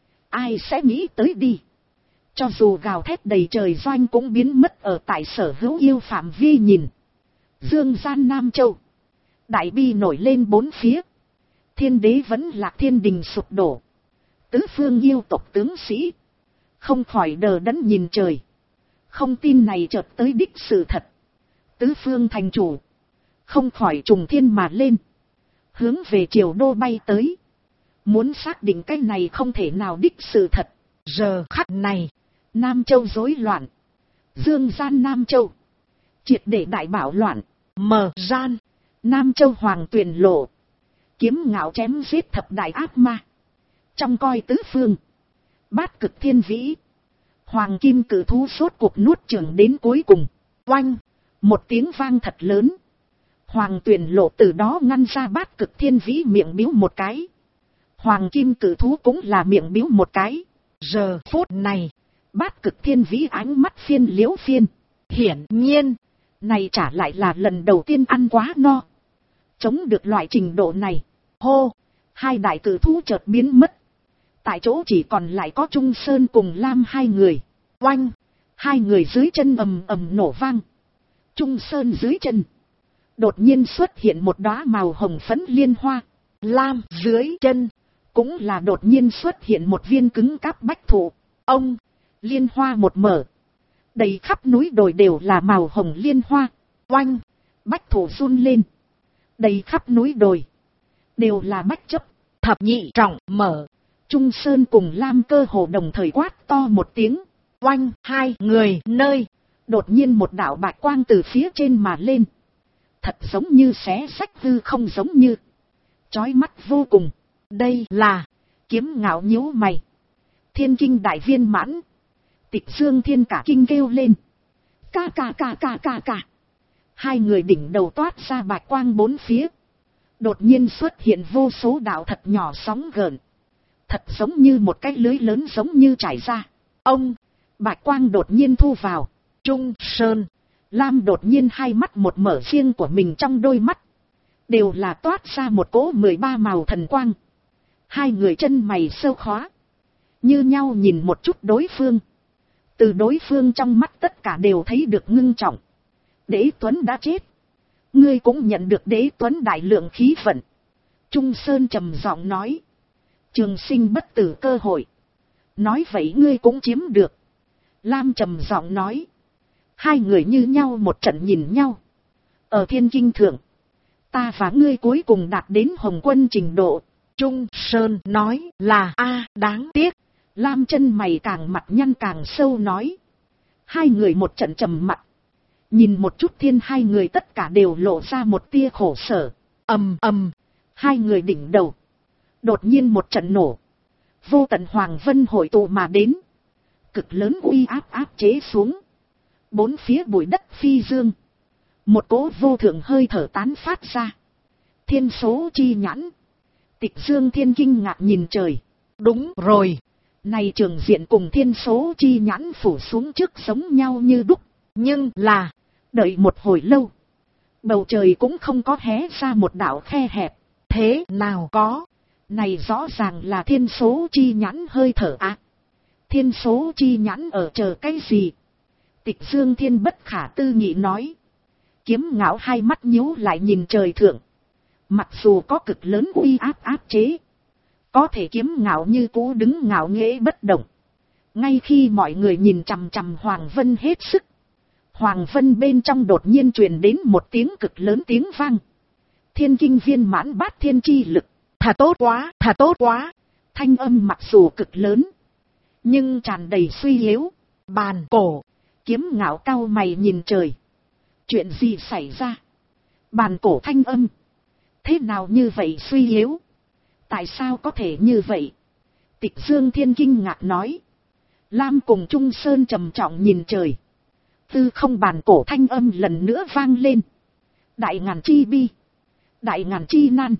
Ai sẽ nghĩ tới đi. Cho dù gào thét đầy trời Doanh cũng biến mất ở tại sở hữu yêu phạm vi nhìn. Dương gian Nam Châu. Đại bi nổi lên bốn phía. Thiên đế vẫn lạc thiên đình sụp đổ. Tứ phương yêu tộc tướng sĩ. Không khỏi đờ đẫn nhìn trời. Không tin này chợt tới đích sự thật. Tứ phương thành chủ. Không khỏi trùng thiên mà lên. Hướng về triều đô bay tới. Muốn xác định cái này không thể nào đích sự thật. Giờ khắc này. Nam Châu rối loạn. Dương gian Nam Châu. Triệt để đại bạo loạn. Mở gian. Nam Châu hoàng tuyển lộ. Kiếm ngạo chém giết thập đại ác ma. Trong coi tứ phương. Bát cực thiên vĩ. Hoàng kim cử thú sốt cuộc nuốt chửng đến cuối cùng. Oanh. Một tiếng vang thật lớn. Hoàng tuyển lộ từ đó ngăn ra bát cực thiên vĩ miệng biếu một cái. Hoàng kim cử thú cũng là miệng biếu một cái. Giờ phút này. Bát cực thiên vĩ ánh mắt phiên liễu phiên. Hiển nhiên. Này trả lại là lần đầu tiên ăn quá no. Chống được loại trình độ này. Hô. Hai đại cử thú chợt biến mất. Tại chỗ chỉ còn lại có Trung Sơn cùng Lam hai người. Oanh. Hai người dưới chân ầm ầm nổ vang. Trung Sơn dưới chân. Đột nhiên xuất hiện một đóa màu hồng phấn liên hoa. Lam dưới chân. Cũng là đột nhiên xuất hiện một viên cứng cáp bách thụ. Ông. Liên hoa một mở. Đầy khắp núi đồi đều là màu hồng liên hoa. Oanh. Bách thụ run lên. Đầy khắp núi đồi. Đều là bách chấp. Thập nhị trọng mở. Trung Sơn cùng Lam cơ hồ đồng thời quát to một tiếng. Oanh. Hai người nơi. Đột nhiên một đạo bạch quang từ phía trên mà lên. Thật giống như xé sách hư không giống như. Chói mắt vô cùng. Đây là Kiếm Ngạo nhíu mày. Thiên kinh đại viên mãn. Tịch Dương Thiên cả kinh kêu lên. Ca. Hai người đỉnh đầu toát ra bạch quang bốn phía. Đột nhiên xuất hiện vô số đạo thật nhỏ sóng gợn. Thật giống như một cái lưới lớn giống như trải ra. Ông, bạch quang đột nhiên thu vào. Trung Sơn, Lam đột nhiên hai mắt một mở riêng của mình trong đôi mắt. Đều là toát ra một cỗ 13 màu thần quang. Hai người chân mày sâu khóa. Như nhau nhìn một chút đối phương. Từ đối phương trong mắt tất cả đều thấy được ngưng trọng. Đế Tuấn đã chết. Ngươi cũng nhận được Đế Tuấn đại lượng khí vận. Trung Sơn trầm giọng nói. Trường sinh bất tử cơ hội. Nói vậy ngươi cũng chiếm được. Lam trầm giọng nói. Hai người như nhau một trận nhìn nhau. Ở thiên kinh thượng. Ta và ngươi cuối cùng đạt đến Hồng Quân trình độ. Trung Sơn nói là đáng tiếc. Lam chân mày càng mặt nhăn càng sâu nói. Hai người một trận trầm mặc. Nhìn một chút thiên hai người tất cả đều lộ ra một tia khổ sở. Ầm. Hai người đỉnh đầu. Đột nhiên một trận nổ. Vô tận hoàng vân hội tụ mà đến. Cực lớn uy áp chế xuống. Bốn phía bụi đất phi dương. Một cỗ vô thượng hơi thở tán phát ra. Thiên số chi nhãn. Tịch Dương Thiên kinh ngạc nhìn trời. Đúng rồi. Này trường diện cùng thiên số chi nhãn phủ xuống trước giống nhau như đúc. Nhưng là. Đợi một hồi lâu. Bầu trời cũng không có hé ra một đạo khe hẹp. Thế nào có. Này rõ ràng là thiên số chi nhãn hơi thở Thiên số chi nhãn ở chờ cái gì? Tịch Dương Thiên bất khả tư nghị nói. Kiếm Ngạo hai mắt nhíu lại nhìn trời thượng. Mặc dù có cực lớn uy áp chế. Có thể Kiếm Ngạo như cũ đứng ngạo nghễ bất động. Ngay khi mọi người nhìn chằm chằm Hoàng Vân hết sức. Hoàng Vân bên trong đột nhiên truyền đến một tiếng cực lớn tiếng vang. Thiên kinh viên mãn bát thiên chi lực. Thà tốt quá. Thanh âm mặc dù cực lớn. Nhưng tràn đầy suy yếu. Bàn cổ. Kiếm Ngạo cau mày nhìn trời. Chuyện gì xảy ra? Bàn cổ thanh âm. Thế nào như vậy suy yếu? Tại sao có thể như vậy? Tịch Dương Thiên kinh ngạc nói. Lam cùng Trung Sơn trầm trọng nhìn trời. Tư không bàn cổ thanh âm lần nữa vang lên. Đại ngàn chi bi. Đại ngàn chi nan.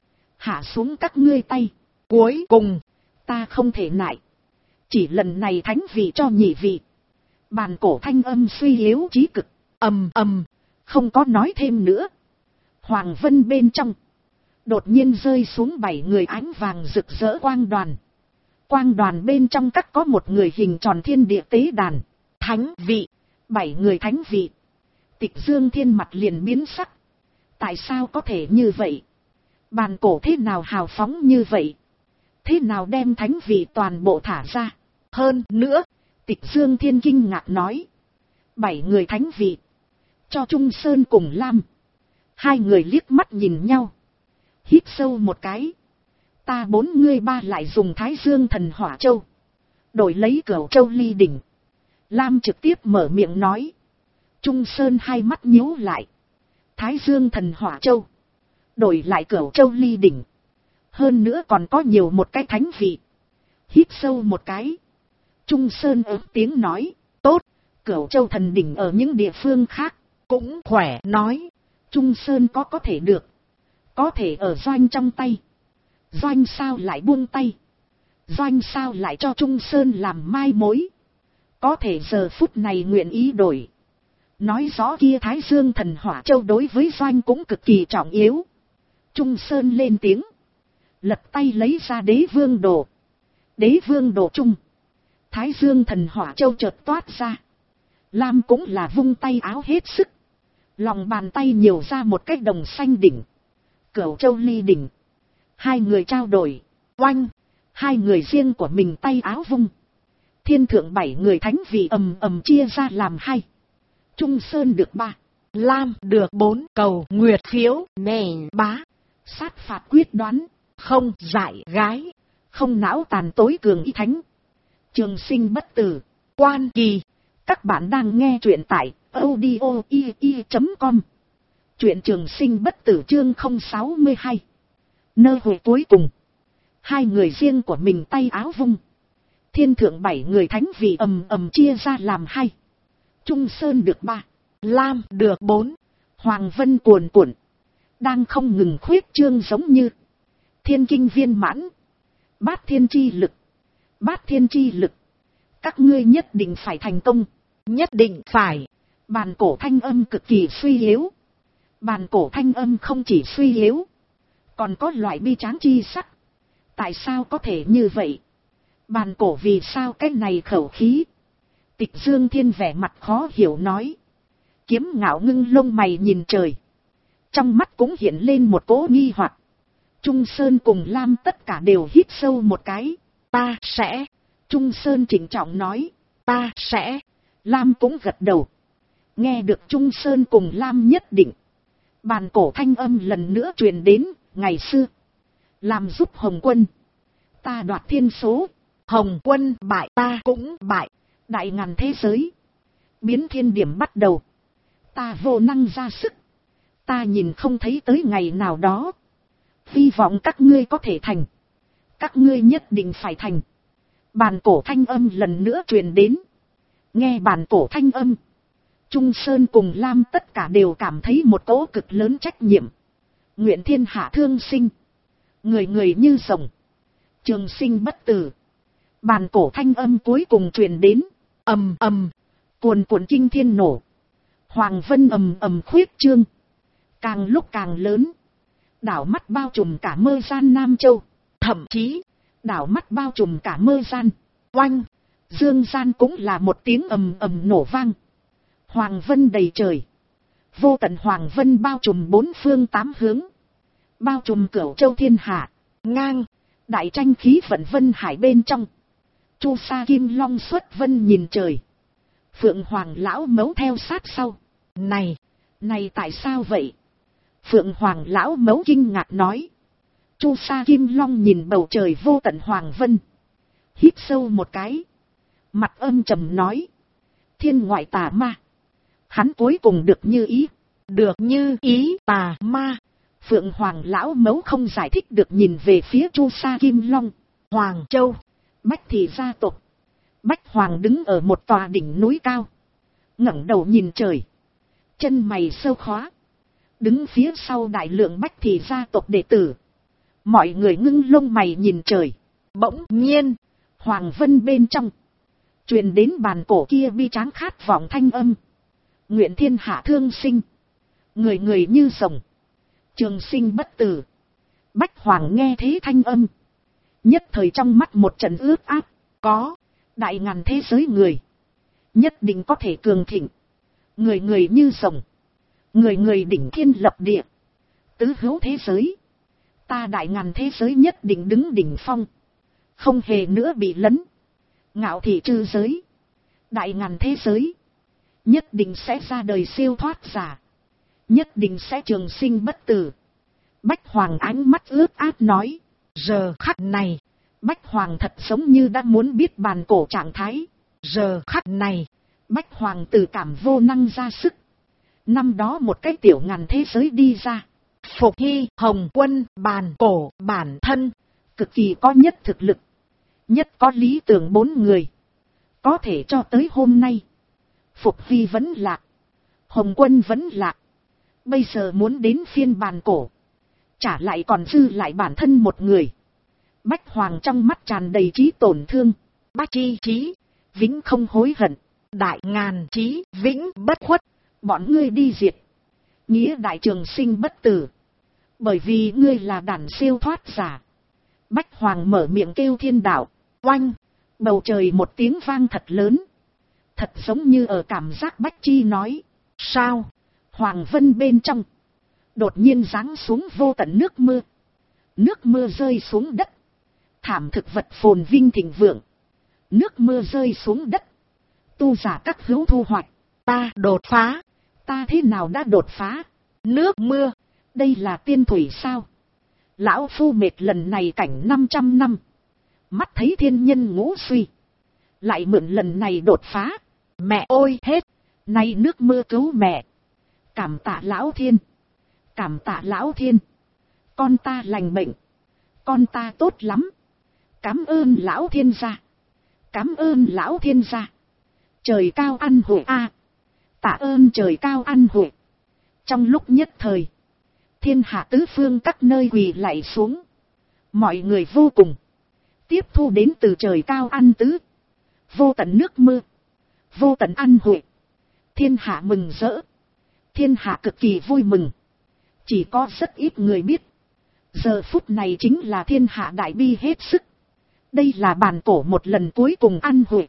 Hạ xuống các ngươi tay. Cuối cùng. Ta không thể nại. Chỉ lần này thánh vị cho nhị vị. Bàn cổ thanh âm suy yếu chí cực. Ầm. Không có nói thêm nữa. Hoàng Vân bên trong. Đột nhiên rơi xuống 7 người ánh vàng rực rỡ quang đoàn. Quang đoàn bên trong các có một người hình tròn thiên địa tế đàn. Thánh vị. 7 người thánh vị. Tịch Dương Thiên mặt liền biến sắc. Tại sao có thể như vậy? Bàn cổ thế nào hào phóng như vậy? Thế nào đem thánh vị toàn bộ thả ra? Hơn nữa, Tịch Dương Thiên kinh ngạc nói. 7 người thánh vị. Cho Trung Sơn cùng Lam. Hai người liếc mắt nhìn nhau. Hít sâu một cái. Ta 4 ngươi 3 lại dùng Thái Dương Thần Hỏa Châu. Đổi lấy Cửu Châu Ly Đỉnh. Lam trực tiếp mở miệng nói. Trung Sơn hai mắt nhíu lại. Thái Dương Thần Hỏa Châu. Đổi lại Cửu Châu Ly Đỉnh. Hơn nữa còn có nhiều một cái thánh vị. Hít sâu một cái. Trung Sơn ớt tiếng nói. Tốt. Cửu Châu Thần Đỉnh ở những địa phương khác. Cũng khỏe nói. Trung Sơn có thể được. Có thể ở Doanh trong tay. Doanh sao lại buông tay. Doanh sao lại cho Trung Sơn làm mai mối. Có thể giờ phút này nguyện ý đổi. Nói rõ kia Thái Dương Thần Hỏa Châu đối với Doanh cũng cực kỳ trọng yếu. Trung Sơn lên tiếng. Lật tay lấy ra Đế Vương Đồ. Đế Vương Đồ chung. Thái Dương Thần Hỏa Châu chợt toát ra. Lam cũng là vung tay áo hết sức. Lòng bàn tay nhiều ra một cái đồng xanh đỉnh. Cửu Châu Ly Đỉnh. Hai người trao đổi. Oanh. Hai người riêng của mình tay áo vung. Thiên thượng 7 người thánh vị ầm chia ra làm 2. Trung Sơn được 3. Lam được 4. Cầu nguyệt phiếu nền bá. Sát phạt quyết đoán. Không dại gái. Không não tàn tối cường y thánh. Trường sinh bất tử. Quan kỳ. Các bạn đang nghe truyện tại audio.com. Truyện Trường sinh bất tử chương 062. Nơ hồi cuối cùng. Hai người riêng của mình tay áo vung. Thiên thượng 7 người thánh vị ầm ầm chia ra làm 2. Trung Sơn được 3. Lam được 4. Hoàng Vân cuồn cuộn. Đang không ngừng khuyết trương giống như thiên kinh viên mãn. Bát thiên chi lực. Bát thiên chi lực. Các ngươi nhất định phải thành công. Nhất định phải. Bàn cổ thanh âm cực kỳ suy yếu. Bàn cổ thanh âm không chỉ suy yếu, còn có loại bi tráng chi sắc. Tại sao có thể như vậy? Bàn cổ vì sao cái này khẩu khí? Tịch Dương Thiên vẻ mặt khó hiểu nói. Kiếm Ngạo ngưng lông mày nhìn trời. Trong mắt cũng hiện lên một cỗ nghi hoặc. Trung Sơn cùng Lam tất cả đều hít sâu một cái. Ta sẽ. Trung Sơn trịnh trọng nói. Ta sẽ. Lam cũng gật đầu. Nghe được Trung Sơn cùng Lam nhất định. Bàn cổ thanh âm lần nữa truyền đến. Ngày xưa, làm giúp Hồng Quân, ta đoạt thiên số. Hồng Quân bại, ta cũng bại. Đại ngàn thế giới, biến thiên điểm bắt đầu. Ta vô năng ra sức. Ta nhìn không thấy tới ngày nào đó. Hy vọng các ngươi có thể thành. Các ngươi nhất định phải thành. Bàn cổ thanh âm lần nữa truyền đến. Nghe bàn cổ thanh âm, Trung Sơn cùng Lam tất cả đều cảm thấy một cỗ cực lớn trách nhiệm. Nguyện thiên hạ thương sinh. Người người như rồng. Trường sinh bất tử. Bàn cổ thanh âm cuối cùng truyền đến. Ầm ầm. Cuồn cuộn kinh thiên nổ. Hoàng vân ầm ầm khuyết trương. Càng lúc càng lớn. Đảo mắt bao trùm cả mơ gian Nam Châu. Thậm chí, đảo mắt bao trùm cả mơ gian. Oanh. Dương gian cũng là một tiếng ầm ầm nổ vang. Hoàng vân đầy trời. Vô tận hoàng vân bao trùm 4 phương 8 hướng. Bao trùm cửu châu thiên hạ. Ngang. Đại tranh khí vận vân hải bên trong. Chu sa kim long xuất vân nhìn trời. Phượng Hoàng lão mấu theo sát sau. Này tại sao vậy? Phượng Hoàng lão mấu kinh ngạc nói. Chu sa kim long nhìn bầu trời vô tận hoàng vân. Hít sâu một cái. Mặt âm trầm nói. Thiên ngoại tà ma. Hắn cuối cùng được như ý. Được như ý tà ma. Phượng Hoàng lão mấu không giải thích được nhìn về phía Chu sa kim long. Hoàng Châu. Bách thị gia tộc. Bách Hoàng đứng ở một tòa đỉnh núi cao. ngẩng đầu nhìn trời. Chân mày sâu khóa. Đứng phía sau đại lượng Bách thị gia tộc đệ tử. Mọi người ngưng lông mày nhìn trời. Bỗng nhiên, Hoàng Vân bên trong truyền đến bàn cổ kia bi tráng khát vọng thanh âm. Nguyện thiên hạ thương sinh. Người người như rồng. Trường sinh bất tử. Bách Hoàng nghe thế thanh âm. Nhất thời trong mắt một trận ướt áp. Có, đại ngàn thế giới người. Nhất định có thể cường thịnh. Người người như rồng. Người người đỉnh thiên lập địa. Tứ hữu thế giới. Ta đại ngàn thế giới nhất định đứng đỉnh phong. Không hề nữa bị lấn. Ngạo thị trư giới. Đại ngàn thế giới. Nhất định sẽ ra đời siêu thoát giả. Nhất định sẽ trường sinh bất tử. Bách Hoàng ánh mắt ướt át nói. Giờ khắc này. Bách Hoàng thật giống như đã muốn biết bàn cổ trạng thái. Giờ khắc này. Bách Hoàng tự cảm vô năng ra sức. Năm đó một cái tiểu ngàn thế giới đi ra. Phục Hy, Hồng Quân, bàn cổ, bản thân. Cực kỳ có nhất thực lực. Nhất có lý tưởng 4 người. Có thể cho tới hôm nay. Phục Hy vẫn lạc. Hồng Quân vẫn lạc. Bây giờ muốn đến phiên bàn cổ. Trả lại còn dư lại bản thân một người. Bách Hoàng trong mắt tràn đầy trí tổn thương. Bách chi trí, vĩnh không hối hận. Đại ngàn trí, vĩnh bất khuất. Bọn ngươi đi diệt. Nghĩa đại trường sinh bất tử. Bởi vì ngươi là đàn siêu thoát giả. Bách Hoàng mở miệng kêu thiên đạo. Oanh. Bầu trời một tiếng vang thật lớn. Thật giống như ở cảm giác Bách Chi nói. Sao? Hoàng Vân bên trong. Đột nhiên giáng xuống vô tận nước mưa. Nước mưa rơi xuống đất. Thảm thực vật phồn vinh thịnh vượng. Nước mưa rơi xuống đất. Tu giả các hữu thu hoạch. Ta đột phá. Ta thế nào đã đột phá? Nước mưa. Đây là tiên thủy sao? Lão phu mệt lần này cảnh 500 năm. Mắt thấy thiên nhân ngũ suy. Lại mượn lần này đột phá. Mẹ ôi hết. Nay nước mưa cứu mẹ. Cảm tạ lão thiên. Cảm tạ lão thiên. Con ta lành bệnh. Con ta tốt lắm. Cám ơn lão thiên gia. Cám ơn lão thiên gia. Trời cao ăn hội a. Tạ ơn trời cao ăn hội. Trong lúc nhất thời, thiên hạ tứ phương các nơi quỳ lạy xuống. Mọi người vô cùng tiếp thu đến từ trời cao ăn tứ. Vô tận nước mưa, vô tận ăn hội. Thiên hạ mừng rỡ. Thiên hạ cực kỳ vui mừng. Chỉ có rất ít người biết, giờ phút này chính là thiên hạ đại bi hết sức. Đây là bản cổ một lần cuối cùng ăn hội.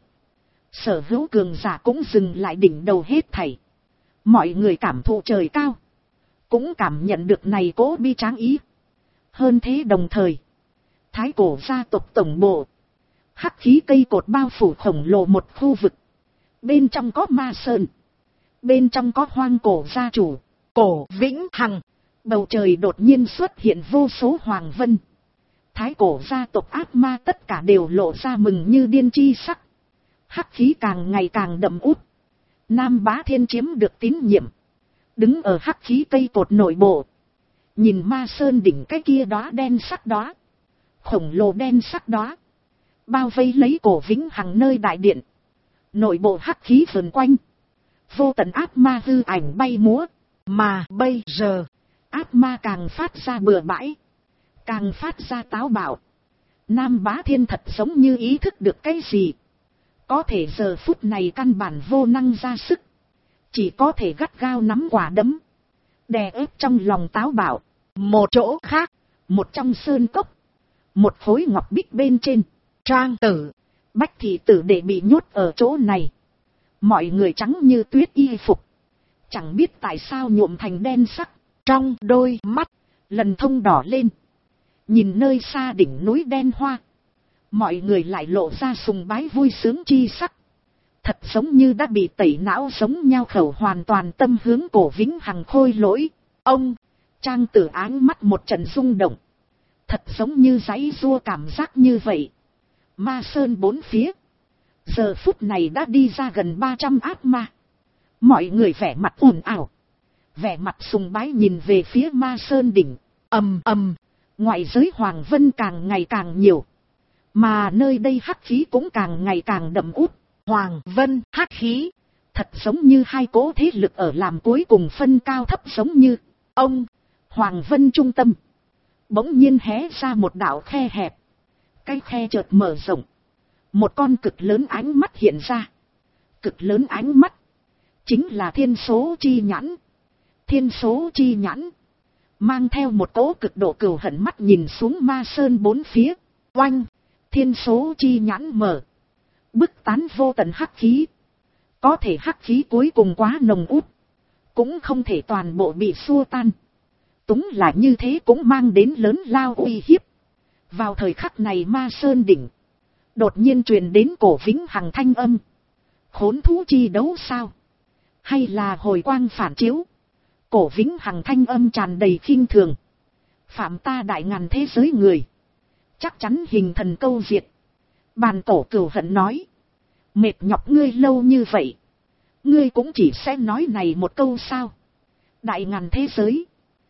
Sở hữu cường giả cũng dừng lại đỉnh đầu hết thảy. Mọi người cảm thụ trời cao, cũng cảm nhận được này cố bi tráng ý. Hơn thế đồng thời, thái cổ gia tộc tổng bộ, hắc khí cây cột bao phủ khổng lồ một khu vực. Bên trong có ma sơn, bên trong có hoang cổ gia chủ, Cổ Vĩnh Hằng. Bầu trời đột nhiên xuất hiện vô số hoàng vân. Thái cổ gia tộc ác ma tất cả đều lộ ra mừng như điên chi sắc. Hắc khí càng ngày càng đậm út. Nam Bá Thiên chiếm được tín nhiệm, đứng ở hắc khí cây cột nội bộ, nhìn ma sơn đỉnh cái kia đóa đen sắc đó, khổng lồ đen sắc đó, bao vây lấy Cổ Vĩnh Hằng nơi đại điện. Nội bộ hắc khí vần quanh, vô tận ác ma hư ảnh bay múa. Mà bây giờ, ác ma càng phát ra bừa bãi, càng phát ra táo bạo. Nam Bá Thiên thật giống như ý thức được cái gì, có thể giờ phút này căn bản vô năng ra sức, chỉ có thể gắt gao nắm quả đấm, đè ép trong lòng táo bạo. Một chỗ khác, một trong sơn cốc, một khối ngọc bích bên trên, Trang Tử, Bách Thị Tử để bị nhốt ở chỗ này. Mọi người trắng như tuyết y phục, chẳng biết tại sao nhuộm thành đen sắc, trong đôi mắt lần thông đỏ lên. Nhìn nơi xa đỉnh núi đen hoa, mọi người lại lộ ra sùng bái vui sướng chi sắc. Thật giống như đã bị tẩy não giống nhau, khẩu hoàn toàn tâm hướng Cổ Vĩnh Hằng khôi lỗi. Ông, Trang Tử áng mắt một trận rung động, thật giống như giãy giụa cảm giác như vậy. Ma sơn bốn phía, giờ phút này đã đi ra gần 300 ác ma. Mọi người vẻ mặt ồn ào, vẻ mặt sùng bái nhìn về phía ma sơn đỉnh. Ầm ầm, ngoại giới hoàng vân càng ngày càng nhiều, mà nơi đây hắc khí cũng càng ngày càng đậm út. Hoàng vân, hắc khí, thật giống như hai cỗ thế lực ở làm cuối cùng phân cao thấp, giống như ông. Hoàng vân trung tâm bỗng nhiên hé ra một đạo khe hẹp, cái khe chợt mở rộng, một con cực lớn ánh mắt hiện ra. Cực lớn ánh mắt chính là thiên số chi nhãn. Thiên số chi nhãn mang theo một cỗ cực độ cừu hận mắt nhìn xuống ma sơn bốn phía. Oanh, thiên số chi nhãn mở, bức tán vô tận hắc khí. Có thể hắc khí cuối cùng quá nồng út, cũng không thể toàn bộ bị xua tan. Túng là như thế cũng mang đến lớn lao uy hiếp. Vào thời khắc này ma sơn đỉnh đột nhiên truyền đến Cổ Vĩnh Hằng thanh âm. Khốn thú chi đấu sao? Hay là hồi quang phản chiếu? Cổ Vĩnh Hằng thanh âm tràn đầy khinh thường. Phạm ta đại ngàn thế giới người, chắc chắn hình thần câu diệt. Bàn cổ cừu hận nói. Mệt nhọc ngươi lâu như vậy, ngươi cũng chỉ sẽ nói này một câu sao? Đại ngàn thế giới,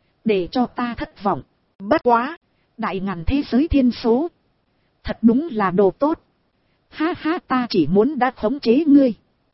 để cho ta thất vọng. Bất quá, đại ngàn thế giới thiên số, thật đúng là đồ tốt. Ha ha, ta chỉ muốn đã khống chế ngươi,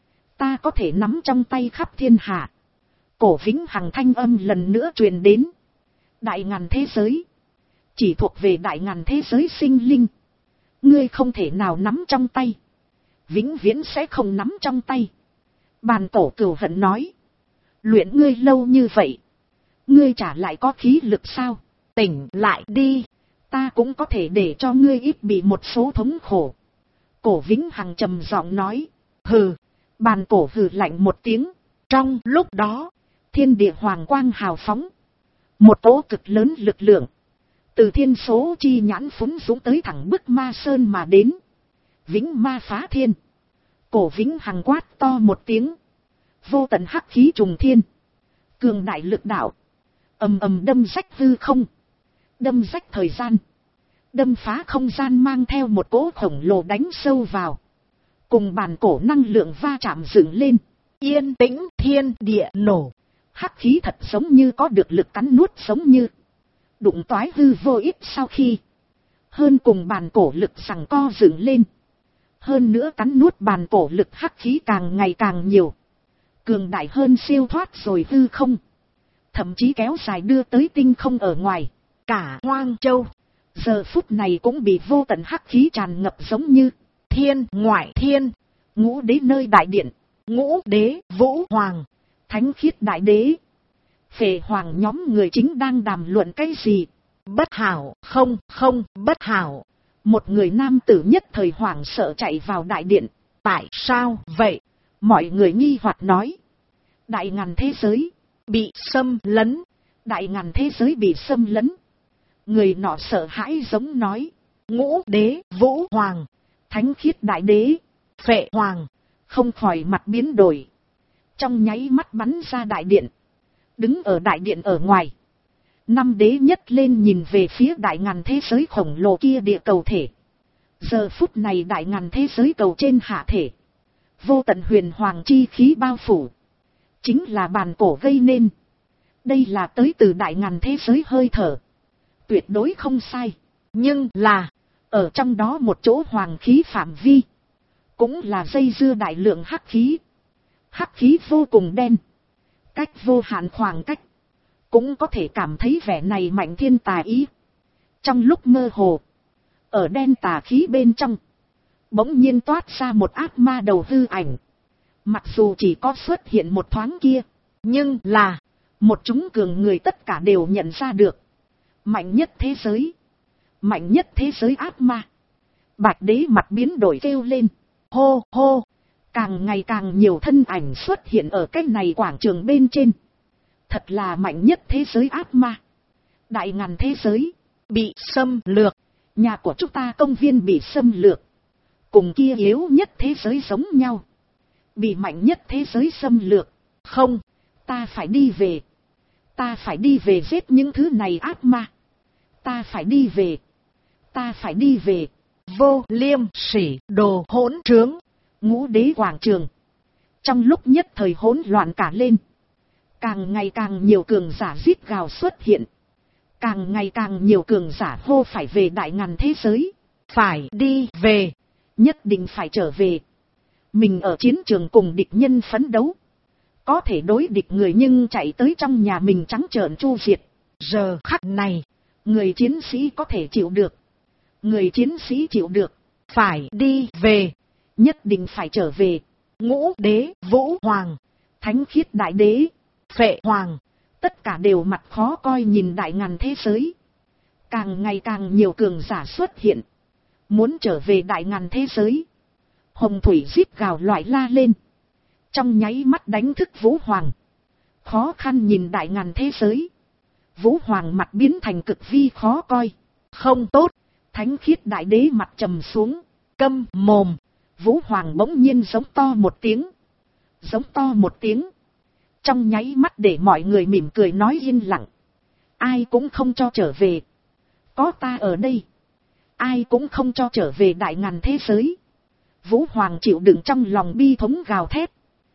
ta có thể nắm trong tay khắp thiên hạ. Cổ Vĩnh Hằng thanh âm lần nữa truyền đến. Đại ngàn thế giới, chỉ thuộc về đại ngàn thế giới sinh linh, ngươi không thể nào nắm trong tay, vĩnh viễn sẽ không nắm trong tay. Bàn cổ cừu hận nói. Luyện ngươi lâu như vậy, ngươi trả lại có khí lực sao? Tỉnh lại đi, ta cũng có thể để cho ngươi ít bị một số thống khổ. Cổ Vĩnh Hằng trầm giọng nói. Hừ. Bàn cổ hừ lạnh một tiếng. Trong lúc đó, thiên địa hoàng quang hào phóng, một cỗ cực lớn lực lượng từ thiên số chi nhãn phúng dũng tới thẳng bức ma sơn mà đến. Vĩnh ma phá thiên. Cổ Vĩnh Hằng quát to một tiếng, vô tận hắc khí trùng thiên, cường đại lực đạo, ầm ầm đâm rách hư không, đâm rách thời gian, đâm phá không gian, mang theo một cỗ khổng lồ đánh sâu vào, cùng bàn cổ năng lượng va chạm dựng lên. Yên tĩnh thiên địa nổ, hắc khí thật giống như có được lực cắn nuốt, giống như đụng toái hư vô ít sau khi, hơn cùng bàn cổ lực rằng co dựng lên. Hơn nữa cắn nuốt bàn cổ lực hắc khí càng ngày càng nhiều. Cường đại hơn siêu thoát rồi hư không. Thậm chí kéo dài đưa tới tinh không ở ngoài. Cả Hoang Châu giờ phút này cũng bị vô tận hắc khí tràn ngập giống như thiên ngoại thiên. Ngũ đế nơi đại điện. Ngũ đế, Vũ Hoàng, Thánh khiết đại đế. Phệ hoàng nhóm người chính đang đàm luận cái gì? Bất hảo, không, bất hảo. Một người nam tử nhất thời hoảng sợ chạy vào đại điện. Tại sao vậy? Mọi người nghi hoặc nói. Đại ngàn thế giới bị xâm lấn. Đại ngàn thế giới bị xâm lấn. Người nọ sợ hãi giống nói. Ngũ đế, Vũ Hoàng, Thánh khiết đại đế, Phệ Hoàng, không khỏi mặt biến đổi. Trong nháy mắt bắn ra đại điện. Đứng ở đại điện ở ngoài. Năm đế nhất lên nhìn về phía đại ngàn thế giới khổng lồ kia địa cầu thể. Giờ phút này đại ngàn thế giới cầu trên hạ thể. Vô tận huyền hoàng chi khí bao phủ. Chính là bàn cổ gây nên. Đây là tới từ đại ngàn thế giới hơi thở. Tuyệt đối không sai. Nhưng là, ở trong đó một chỗ hoàng khí phạm vi. Cũng là dây dưa đại lượng hắc khí. Hắc khí vô cùng đen. Cách vô hạn khoảng cách. Cũng có thể cảm thấy vẻ này mạnh thiên tà ý. Trong lúc mơ hồ. Ở đen tà khí bên trong. Bỗng nhiên toát ra một ác ma đầu hư ảnh. Mặc dù chỉ có xuất hiện một thoáng kia. Nhưng là. Một chúng cường người tất cả đều nhận ra được. Mạnh nhất thế giới. Mạnh nhất thế giới ác ma. Bạch đế mặt biến đổi kêu lên. Hô hô. Càng ngày càng nhiều thân ảnh xuất hiện ở cái này quảng trường bên trên. Thật là mạnh nhất thế giới ác ma. Đại ngàn thế giới. Bị xâm lược. Nhà của chúng ta công viên bị xâm lược. Cùng kia yếu nhất thế giới giống nhau. Bị mạnh nhất thế giới xâm lược. Không. Ta phải đi về. Ta phải đi về giết những thứ này ác ma. Ta phải đi về. Ta phải đi về. Vô liêm sỉ đồ hỗn trướng. Ngũ đế quảng trường. Trong lúc nhất thời hỗn loạn cả lên. Càng ngày càng nhiều cường giả rít gào xuất hiện. Càng ngày càng nhiều cường giả hô phải về đại ngàn thế giới. Phải đi về. Nhất định phải trở về. Mình ở chiến trường cùng địch nhân phấn đấu. Có thể đối địch người nhưng chạy tới trong nhà mình trắng trợn tru diệt. Giờ khắc này. Người chiến sĩ có thể chịu được. Người chiến sĩ chịu được. Phải đi về. Nhất định phải trở về. Ngũ đế, Vũ Hoàng, Thánh khiết đại đế, Phệ Hoàng. Tất cả đều mặt khó coi nhìn đại ngàn thế giới. Càng ngày càng nhiều cường giả xuất hiện. Muốn trở về đại ngàn thế giới. Hồng thủy rít gào loại la lên. Trong nháy mắt đánh thức Vũ Hoàng. Khó khăn nhìn đại ngàn thế giới. Vũ Hoàng mặt biến thành cực vi khó coi. Không tốt. Thánh khiết đại đế mặt trầm xuống. Câm mồm. Vũ Hoàng bỗng nhiên giống to một tiếng. Giống to một tiếng. Trong nháy mắt để mọi người mỉm cười nói yên lặng. Ai cũng không cho trở về. Có ta ở đây. Ai cũng không cho trở về đại ngàn thế giới. Vũ Hoàng chịu đựng trong lòng bi thống gào thét.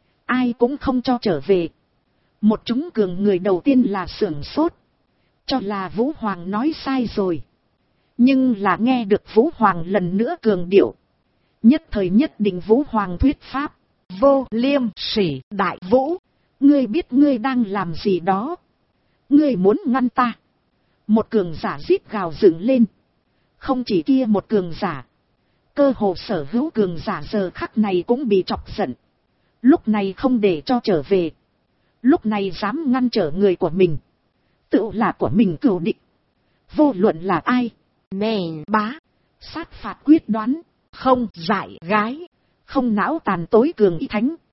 Ai cũng không cho trở về. Một chúng cường người đầu tiên là sửng sốt. Cho là Vũ Hoàng nói sai rồi. Nhưng là nghe được Vũ Hoàng lần nữa cường điệu. Nhất thời nhất định Vũ Hoàng thuyết pháp. Vô liêm sỉ đại Vũ. Ngươi biết ngươi đang làm gì đó. Ngươi muốn ngăn ta. Một cường giả rít gào dựng lên. Không chỉ kia một cường giả. Cơ hồ sở hữu cường giả giờ khắc này cũng bị chọc giận. Lúc này không để cho trở về. Lúc này dám ngăn trở người của mình. Tự là của mình cừu địch. Vô luận là ai. Nền bá. Sát phạt quyết đoán. Không dại gái. Không não tàn tối cường y thánh.